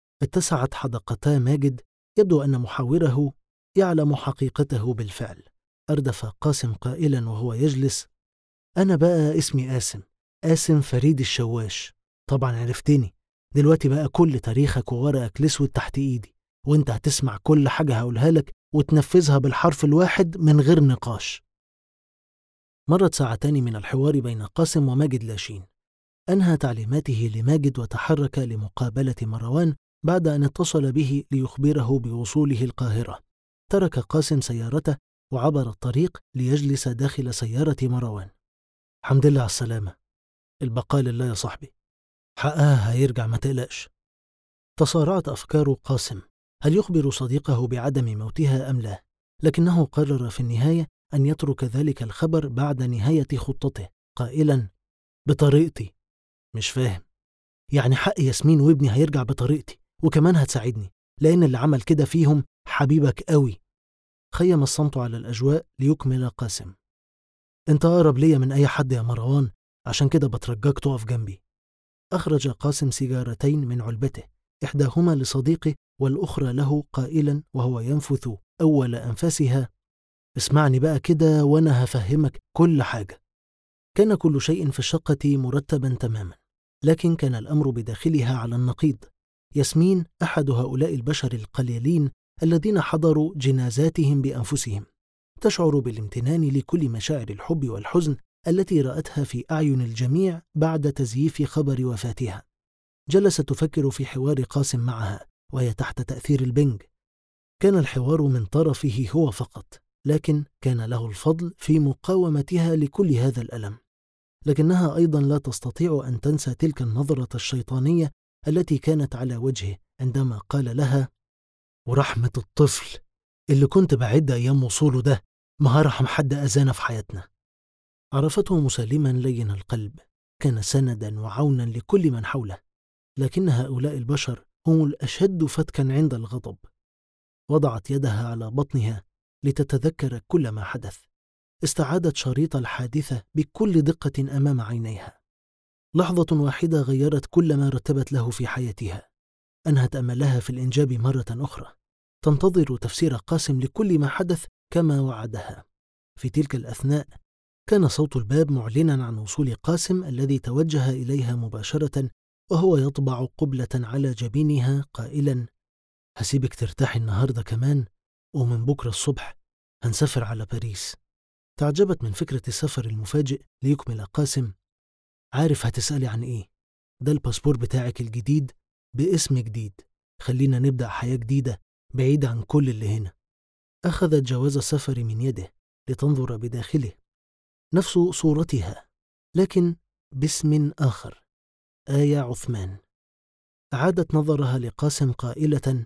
اتسعت حدقتا ماجد. يبدو أن محاوره يعلم حقيقته بالفعل. أردف قاسم قائلا وهو يجلس: أنا بقى اسمي قاسم فريد الشواش. طبعا عرفتني دلوقتي، بقى كل تاريخك وورقك الأسود تحت إيدي، وانت هتسمع كل حاجة هقولها لك وتنفذها بالحرف الواحد من غير نقاش. مرت ساعتان من الحوار بين قاسم وماجد لاشين. أنهى تعليماته لماجد وتحرك لمقابلة مروان بعد أن اتصل به ليخبره بوصوله القاهرة. ترك قاسم سيارته وعبر الطريق ليجلس داخل سيارة مروان. الحمد لله على السلامة. البقاء لله يا صاحبي. حقها هيرجع ما تقلقش. تصارعت أفكار قاسم، هل يخبر صديقه بعدم موتها أم لا؟ لكنه قرر في النهاية أن يترك ذلك الخبر بعد نهاية خطته، قائلا: بطريقتي. مش فاهم. يعني حق ياسمين وابني هيرجع بطريقتي، وكمان هتساعدني، لأن اللي عمل كده فيهم حبيبك قوي. خيم الصمت على الأجواء ليكمل قاسم: انت أقرب ليا من أي حد يا مروان، عشان كده بترجاك تقف جنبي. أخرج قاسم سيجارتين من علبته، إحداهما لصديقه والأخرى له، قائلا وهو ينفث أول أنفاسها: اسمعني بقى كده وأنا هفهمك كل حاجة. كان كل شيء في الشقة مرتبا تماما، لكن كان الأمر بداخلها على النقيض. ياسمين أحد هؤلاء البشر القليلين الذين حضروا جنازاتهم بأنفسهم، تشعر بالامتنان لكل مشاعر الحب والحزن التي رأتها في أعين الجميع بعد تزييف خبر وفاتها. جلست تفكر في حوار قاسم معها وهي تحت تأثير البنج. كان الحوار من طرفه هو فقط، لكن كان له الفضل في مقاومتها لكل هذا الألم. لكنها أيضا لا تستطيع أن تنسى تلك النظرة الشيطانية التي كانت على وجهه عندما قال لها: ورحمة الطفل اللي كنت بعد أيام وصوله ده، ما هرحم حد أذانا في حياتنا. عرفته مسالما لين القلب، كان سندا وعونا لكل من حوله، لكن هؤلاء البشر هم الأشد فتكا عند الغضب. وضعت يدها على بطنها لتتذكر كل ما حدث. استعادت شريط الحادثة بكل دقة أمام عينيها. لحظة واحدة غيرت كل ما رتبت له في حياتها. أنهت أملها في الإنجاب مرة أخرى، تنتظر تفسير قاسم لكل ما حدث كما وعدها. في تلك الأثناء كان صوت الباب معلنا عن وصول قاسم الذي توجه إليها مباشرة، وهو يطبع قبلة على جبينها قائلا: هسيبك ترتاحي النهاردة كمان، ومن بكرة الصبح هنسافر على باريس. تعجبت من فكرة السفر المفاجئ ليكمل قاسم: عارف هتسألي عن إيه؟ ده الباسبور بتاعك الجديد باسم جديد، خلينا نبدأ حياة جديدة بعيدة عن كل اللي هنا. أخذت جواز السفر من يده لتنظر بداخله، نفس صورتها لكن باسم آخر: آية عثمان. أعادت نظرها لقاسم قائلة: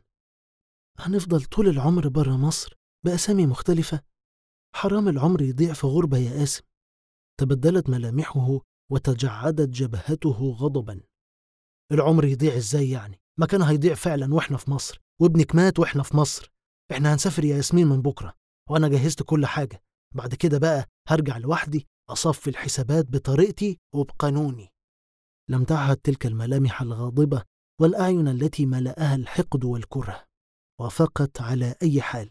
هنفضل طول العمر برا مصر بأسامي مختلفة؟ حرام العمر يضيع في غربة يا قاسم. تبدلت ملامحه وتجعدت جبهته غضبا. العمر يضيع ازاي يعني؟ ما كان هيضيع فعلا واحنا في مصر، وابنك مات واحنا في مصر. احنا هنسافر يا ياسمين من بكرة، وانا جهزت كل حاجة. بعد كده بقى هرجع لوحدي أصفي الحسابات بطريقتي وبقانوني. لم تعهد تلك الملامح الغاضبة والأعين التي ملأها الحقد والكره، وافقت على أي حال.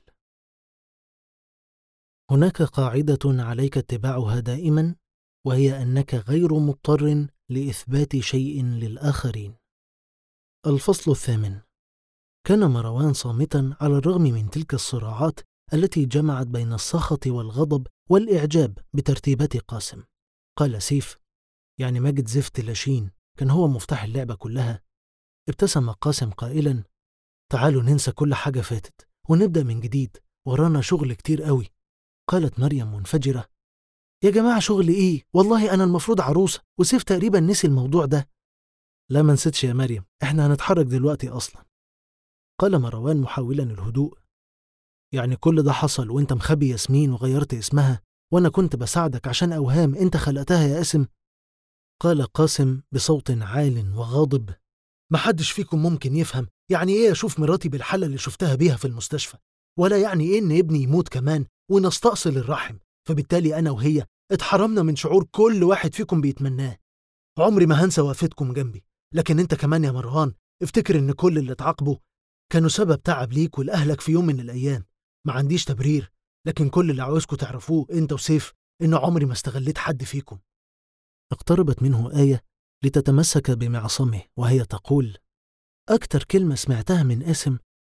هناك قاعدة عليك اتباعها دائما، وهي أنك غير مضطر لإثبات شيء للآخرين. الفصل 8. كان مروان صامتا على الرغم من تلك الصراعات التي جمعت بين السخط والغضب والإعجاب بترتيبات قاسم. قال سيف: يعني ماجد زفت لاشين كان هو مفتاح اللعبة كلها؟ ابتسم قاسم قائلا: تعالوا ننسى كل حاجة فاتت ونبدأ من جديد، ورانا شغل كتير قوي. قالت مريم منفجرة: يا جماعة شغل إيه؟ والله أنا المفروض عروسة، وسيف تقريبا نسي الموضوع ده. لا ما نسيتش يا مريم، إحنا هنتحرك دلوقتي أصلا. قال مروان محاولا الهدوء: يعني كل ده حصل وإنت مخبي ياسمين وغيرت اسمها، وأنا كنت بساعدك عشان أوهام إنت خلقتها يا قاسم؟ قال قاسم بصوت عال وغاضب: محدش فيكم ممكن يفهم يعني إيه أشوف مراتي بالحالة اللي شفتها بيها في المستشفى، ولا يعني إيه إن ابني يموت كمان ونستأصل الرحم، فبالتالي أنا وهي اتحرمنا من شعور كل واحد فيكم بيتمناه. عمري ما هنسى وقفتكم جنبي، لكن انت كمان يا مروان افتكر ان كل اللي اتعاقبوا كانوا سبب تعب ليك ولأهلك في يوم من الأيام. ما عنديش تبرير، لكن كل اللي عاوزكم تعرفوه انت وسيف ان عمري ما استغليت حد فيكم. اقتربت منه آية لتتمسك بمعصمه وهي تقول: أكتر كلمة سمعتها من قاسم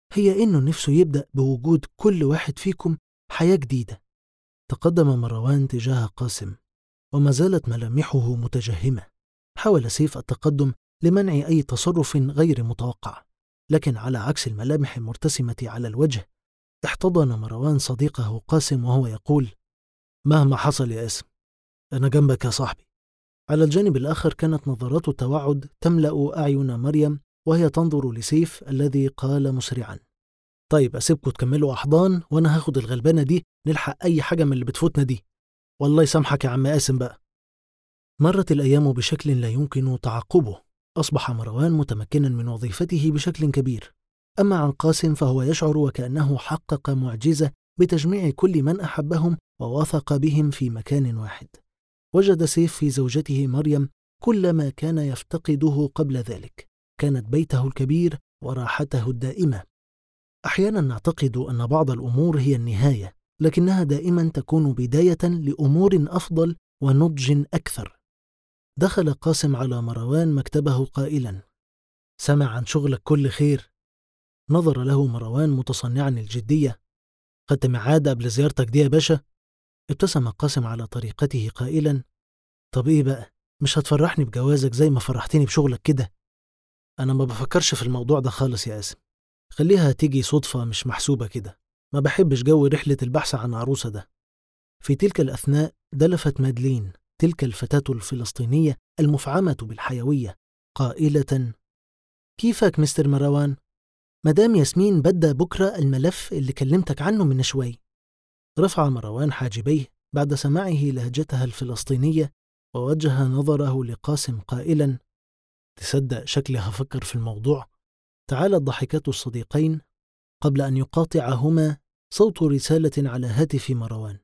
هي إنه نفسه يبدأ بوجود كل واحد فيكم حياة جديدة. تقدم مروان تجاه قاسم وما زالت ملامحه متجهمة. حاول سيف التقدم لمنع أي تصرف غير متوقع، لكن على عكس الملامح المرتسمة على الوجه، احتضن مروان صديقه قاسم وهو يقول: مهما حصل يا اسم، أنا جنبك يا صاحبي. على الجانب الآخر كانت نظرات التوعد تملأ أعين مريم وهي تنظر لسيف الذي قال مسرعا: طيب أسيبكم تكملوا أحضان وأنا هاخد الغلبانة دي نلحق أي حاجة من اللي بتفوتنا دي. والله يسامحك يا عم قاسم بقى. مرت الأيام بشكل لا يمكن تعقبه. أصبح مروان متمكنا من وظيفته بشكل كبير. أما عن قاسم فهو يشعر وكأنه حقق معجزة بتجميع كل من أحبهم ووثق بهم في مكان واحد. وجد سيف في زوجته مريم كل ما كان يفتقده قبل ذلك. كانت بيته الكبير وراحته الدائمة. أحيانا نعتقد أن بعض الأمور هي النهاية، لكنها دائما تكون بداية لأمور أفضل ونضج أكثر. دخل قاسم على مروان مكتبه قائلا: سمع عن شغلك كل خير. نظر له مروان متصنعا الجدية: خدت ميعاد قبل زيارتك دي يا باشا؟ ابتسم قاسم على طريقته قائلا: طب ايه بقى، مش هتفرحني بجوازك زي ما فرحتني بشغلك كده؟ انا ما بفكرش في الموضوع ده خالص يا قاسم، خليها تيجي صدفة مش محسوبة كده. ما بحبش جو رحلة البحث عن عروسة ده. في تلك الأثناء دلفت مادلين، تلك الفتاة الفلسطينية المفعمة بالحيوية، قائلة: كيفك مستر مروان؟ مدام ياسمين بدأ بكرة الملف اللي كلمتك عنه من شوي. رفع مروان حاجبيه بعد سماعه لهجتها الفلسطينية ووجه نظره لقاسم قائلا: تصدق شكلي هفكر في الموضوع. تعالت ضحكات الصديقين قبل أن يقاطعهما صوت رسالة على هاتف مروان: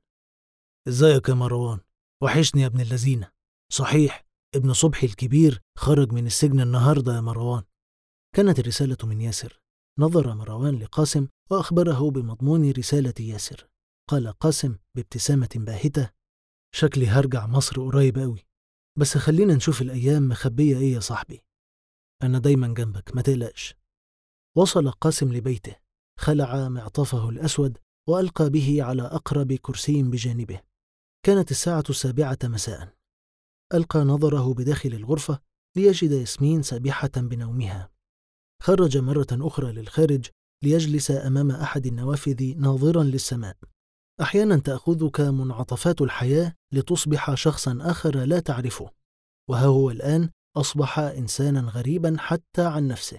ازيك يا مروان، وحشني يا ابن اللذينة. صحيح ابن صبحي الكبير خرج من السجن النهاردة يا مروان. كانت الرسالة من ياسر. نظر مروان لقاسم وأخبره بمضمون رسالة ياسر. قال قاسم بابتسامة باهتة: شكلي هرجع مصر قريب قوي، بس خلينا نشوف الأيام مخبية إيه يا صاحبي. أنا دايما جنبك ما تقلقش. وصل قاسم لبيته، خلع معطفه الأسود وألقى به على أقرب كرسي بجانبه. كانت الساعة 7 مساء. ألقى نظره بداخل الغرفة ليجد ياسمين سابحة بنومها. خرج مرة أخرى للخارج ليجلس أمام أحد النوافذ ناظرا للسماء. أحيانا تأخذك منعطفات الحياة لتصبح شخصا آخر لا تعرفه، وها هو الآن أصبح إنسانا غريبا حتى عن نفسه.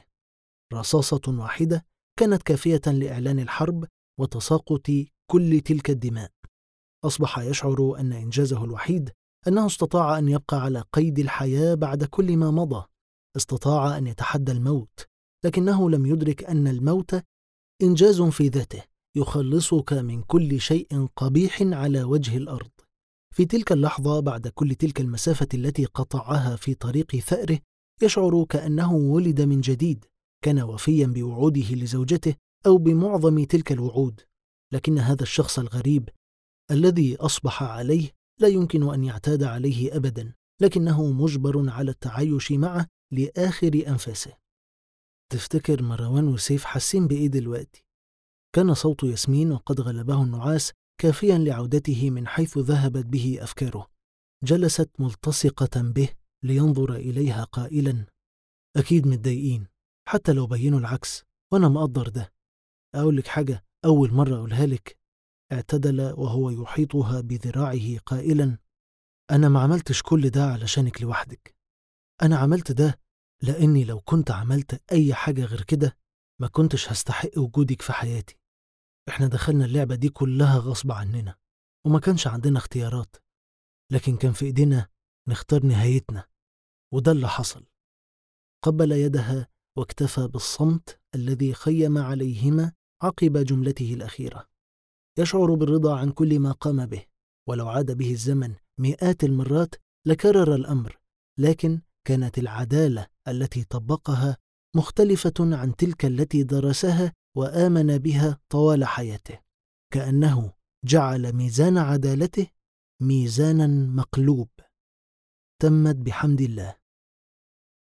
رصاصة واحدة كانت كافية لإعلان الحرب وتساقط كل تلك الدماء. أصبح يشعر أن إنجازه الوحيد أنه استطاع أن يبقى على قيد الحياة بعد كل ما مضى. استطاع أن يتحدى الموت، لكنه لم يدرك أن الموت إنجاز في ذاته يخلصك من كل شيء قبيح على وجه الأرض. في تلك اللحظة بعد كل تلك المسافة التي قطعها في طريق ثأره، يشعر كأنه ولد من جديد. كان وفيا بوعوده لزوجته أو بمعظم تلك الوعود، لكن هذا الشخص الغريب الذي أصبح عليه لا يمكن أن يعتاد عليه أبدا، لكنه مجبر على التعايش معه لآخر أنفاسه. تفتكر مروان وسيف حاسين بإيه دلوقتي؟ كان صوت ياسمين وقد غلبه النعاس كافيا لعودته من حيث ذهبت به أفكاره. جلست ملتصقة به لينظر إليها قائلا: أكيد متضايقين، حتى لو بينوا العكس، وأنا مقدر ده. أقول لك حاجة أول مرة أقولها لك. اعتدل وهو يحيطها بذراعه قائلا: أنا ما عملتش كل ده علشانك لوحدك. أنا عملت ده لأني لو كنت عملت أي حاجة غير كده ما كنتش هستحق وجودك في حياتي. إحنا دخلنا اللعبة دي كلها غصب عننا، وما كانش عندنا اختيارات، لكن كان في إيدينا نختار نهايتنا، وده اللي حصل. قبل يدها واكتفى بالصمت الذي خيم عليهما عقب جملته الأخيرة. يشعر بالرضا عن كل ما قام به، ولو عاد به الزمن مئات المرات لكرر الأمر، لكن كانت العدالة التي طبقها مختلفة عن تلك التي درسها وآمن بها طوال حياته. كأنه جعل ميزان عدالته ميزانا مقلوب. تمت بحمد الله.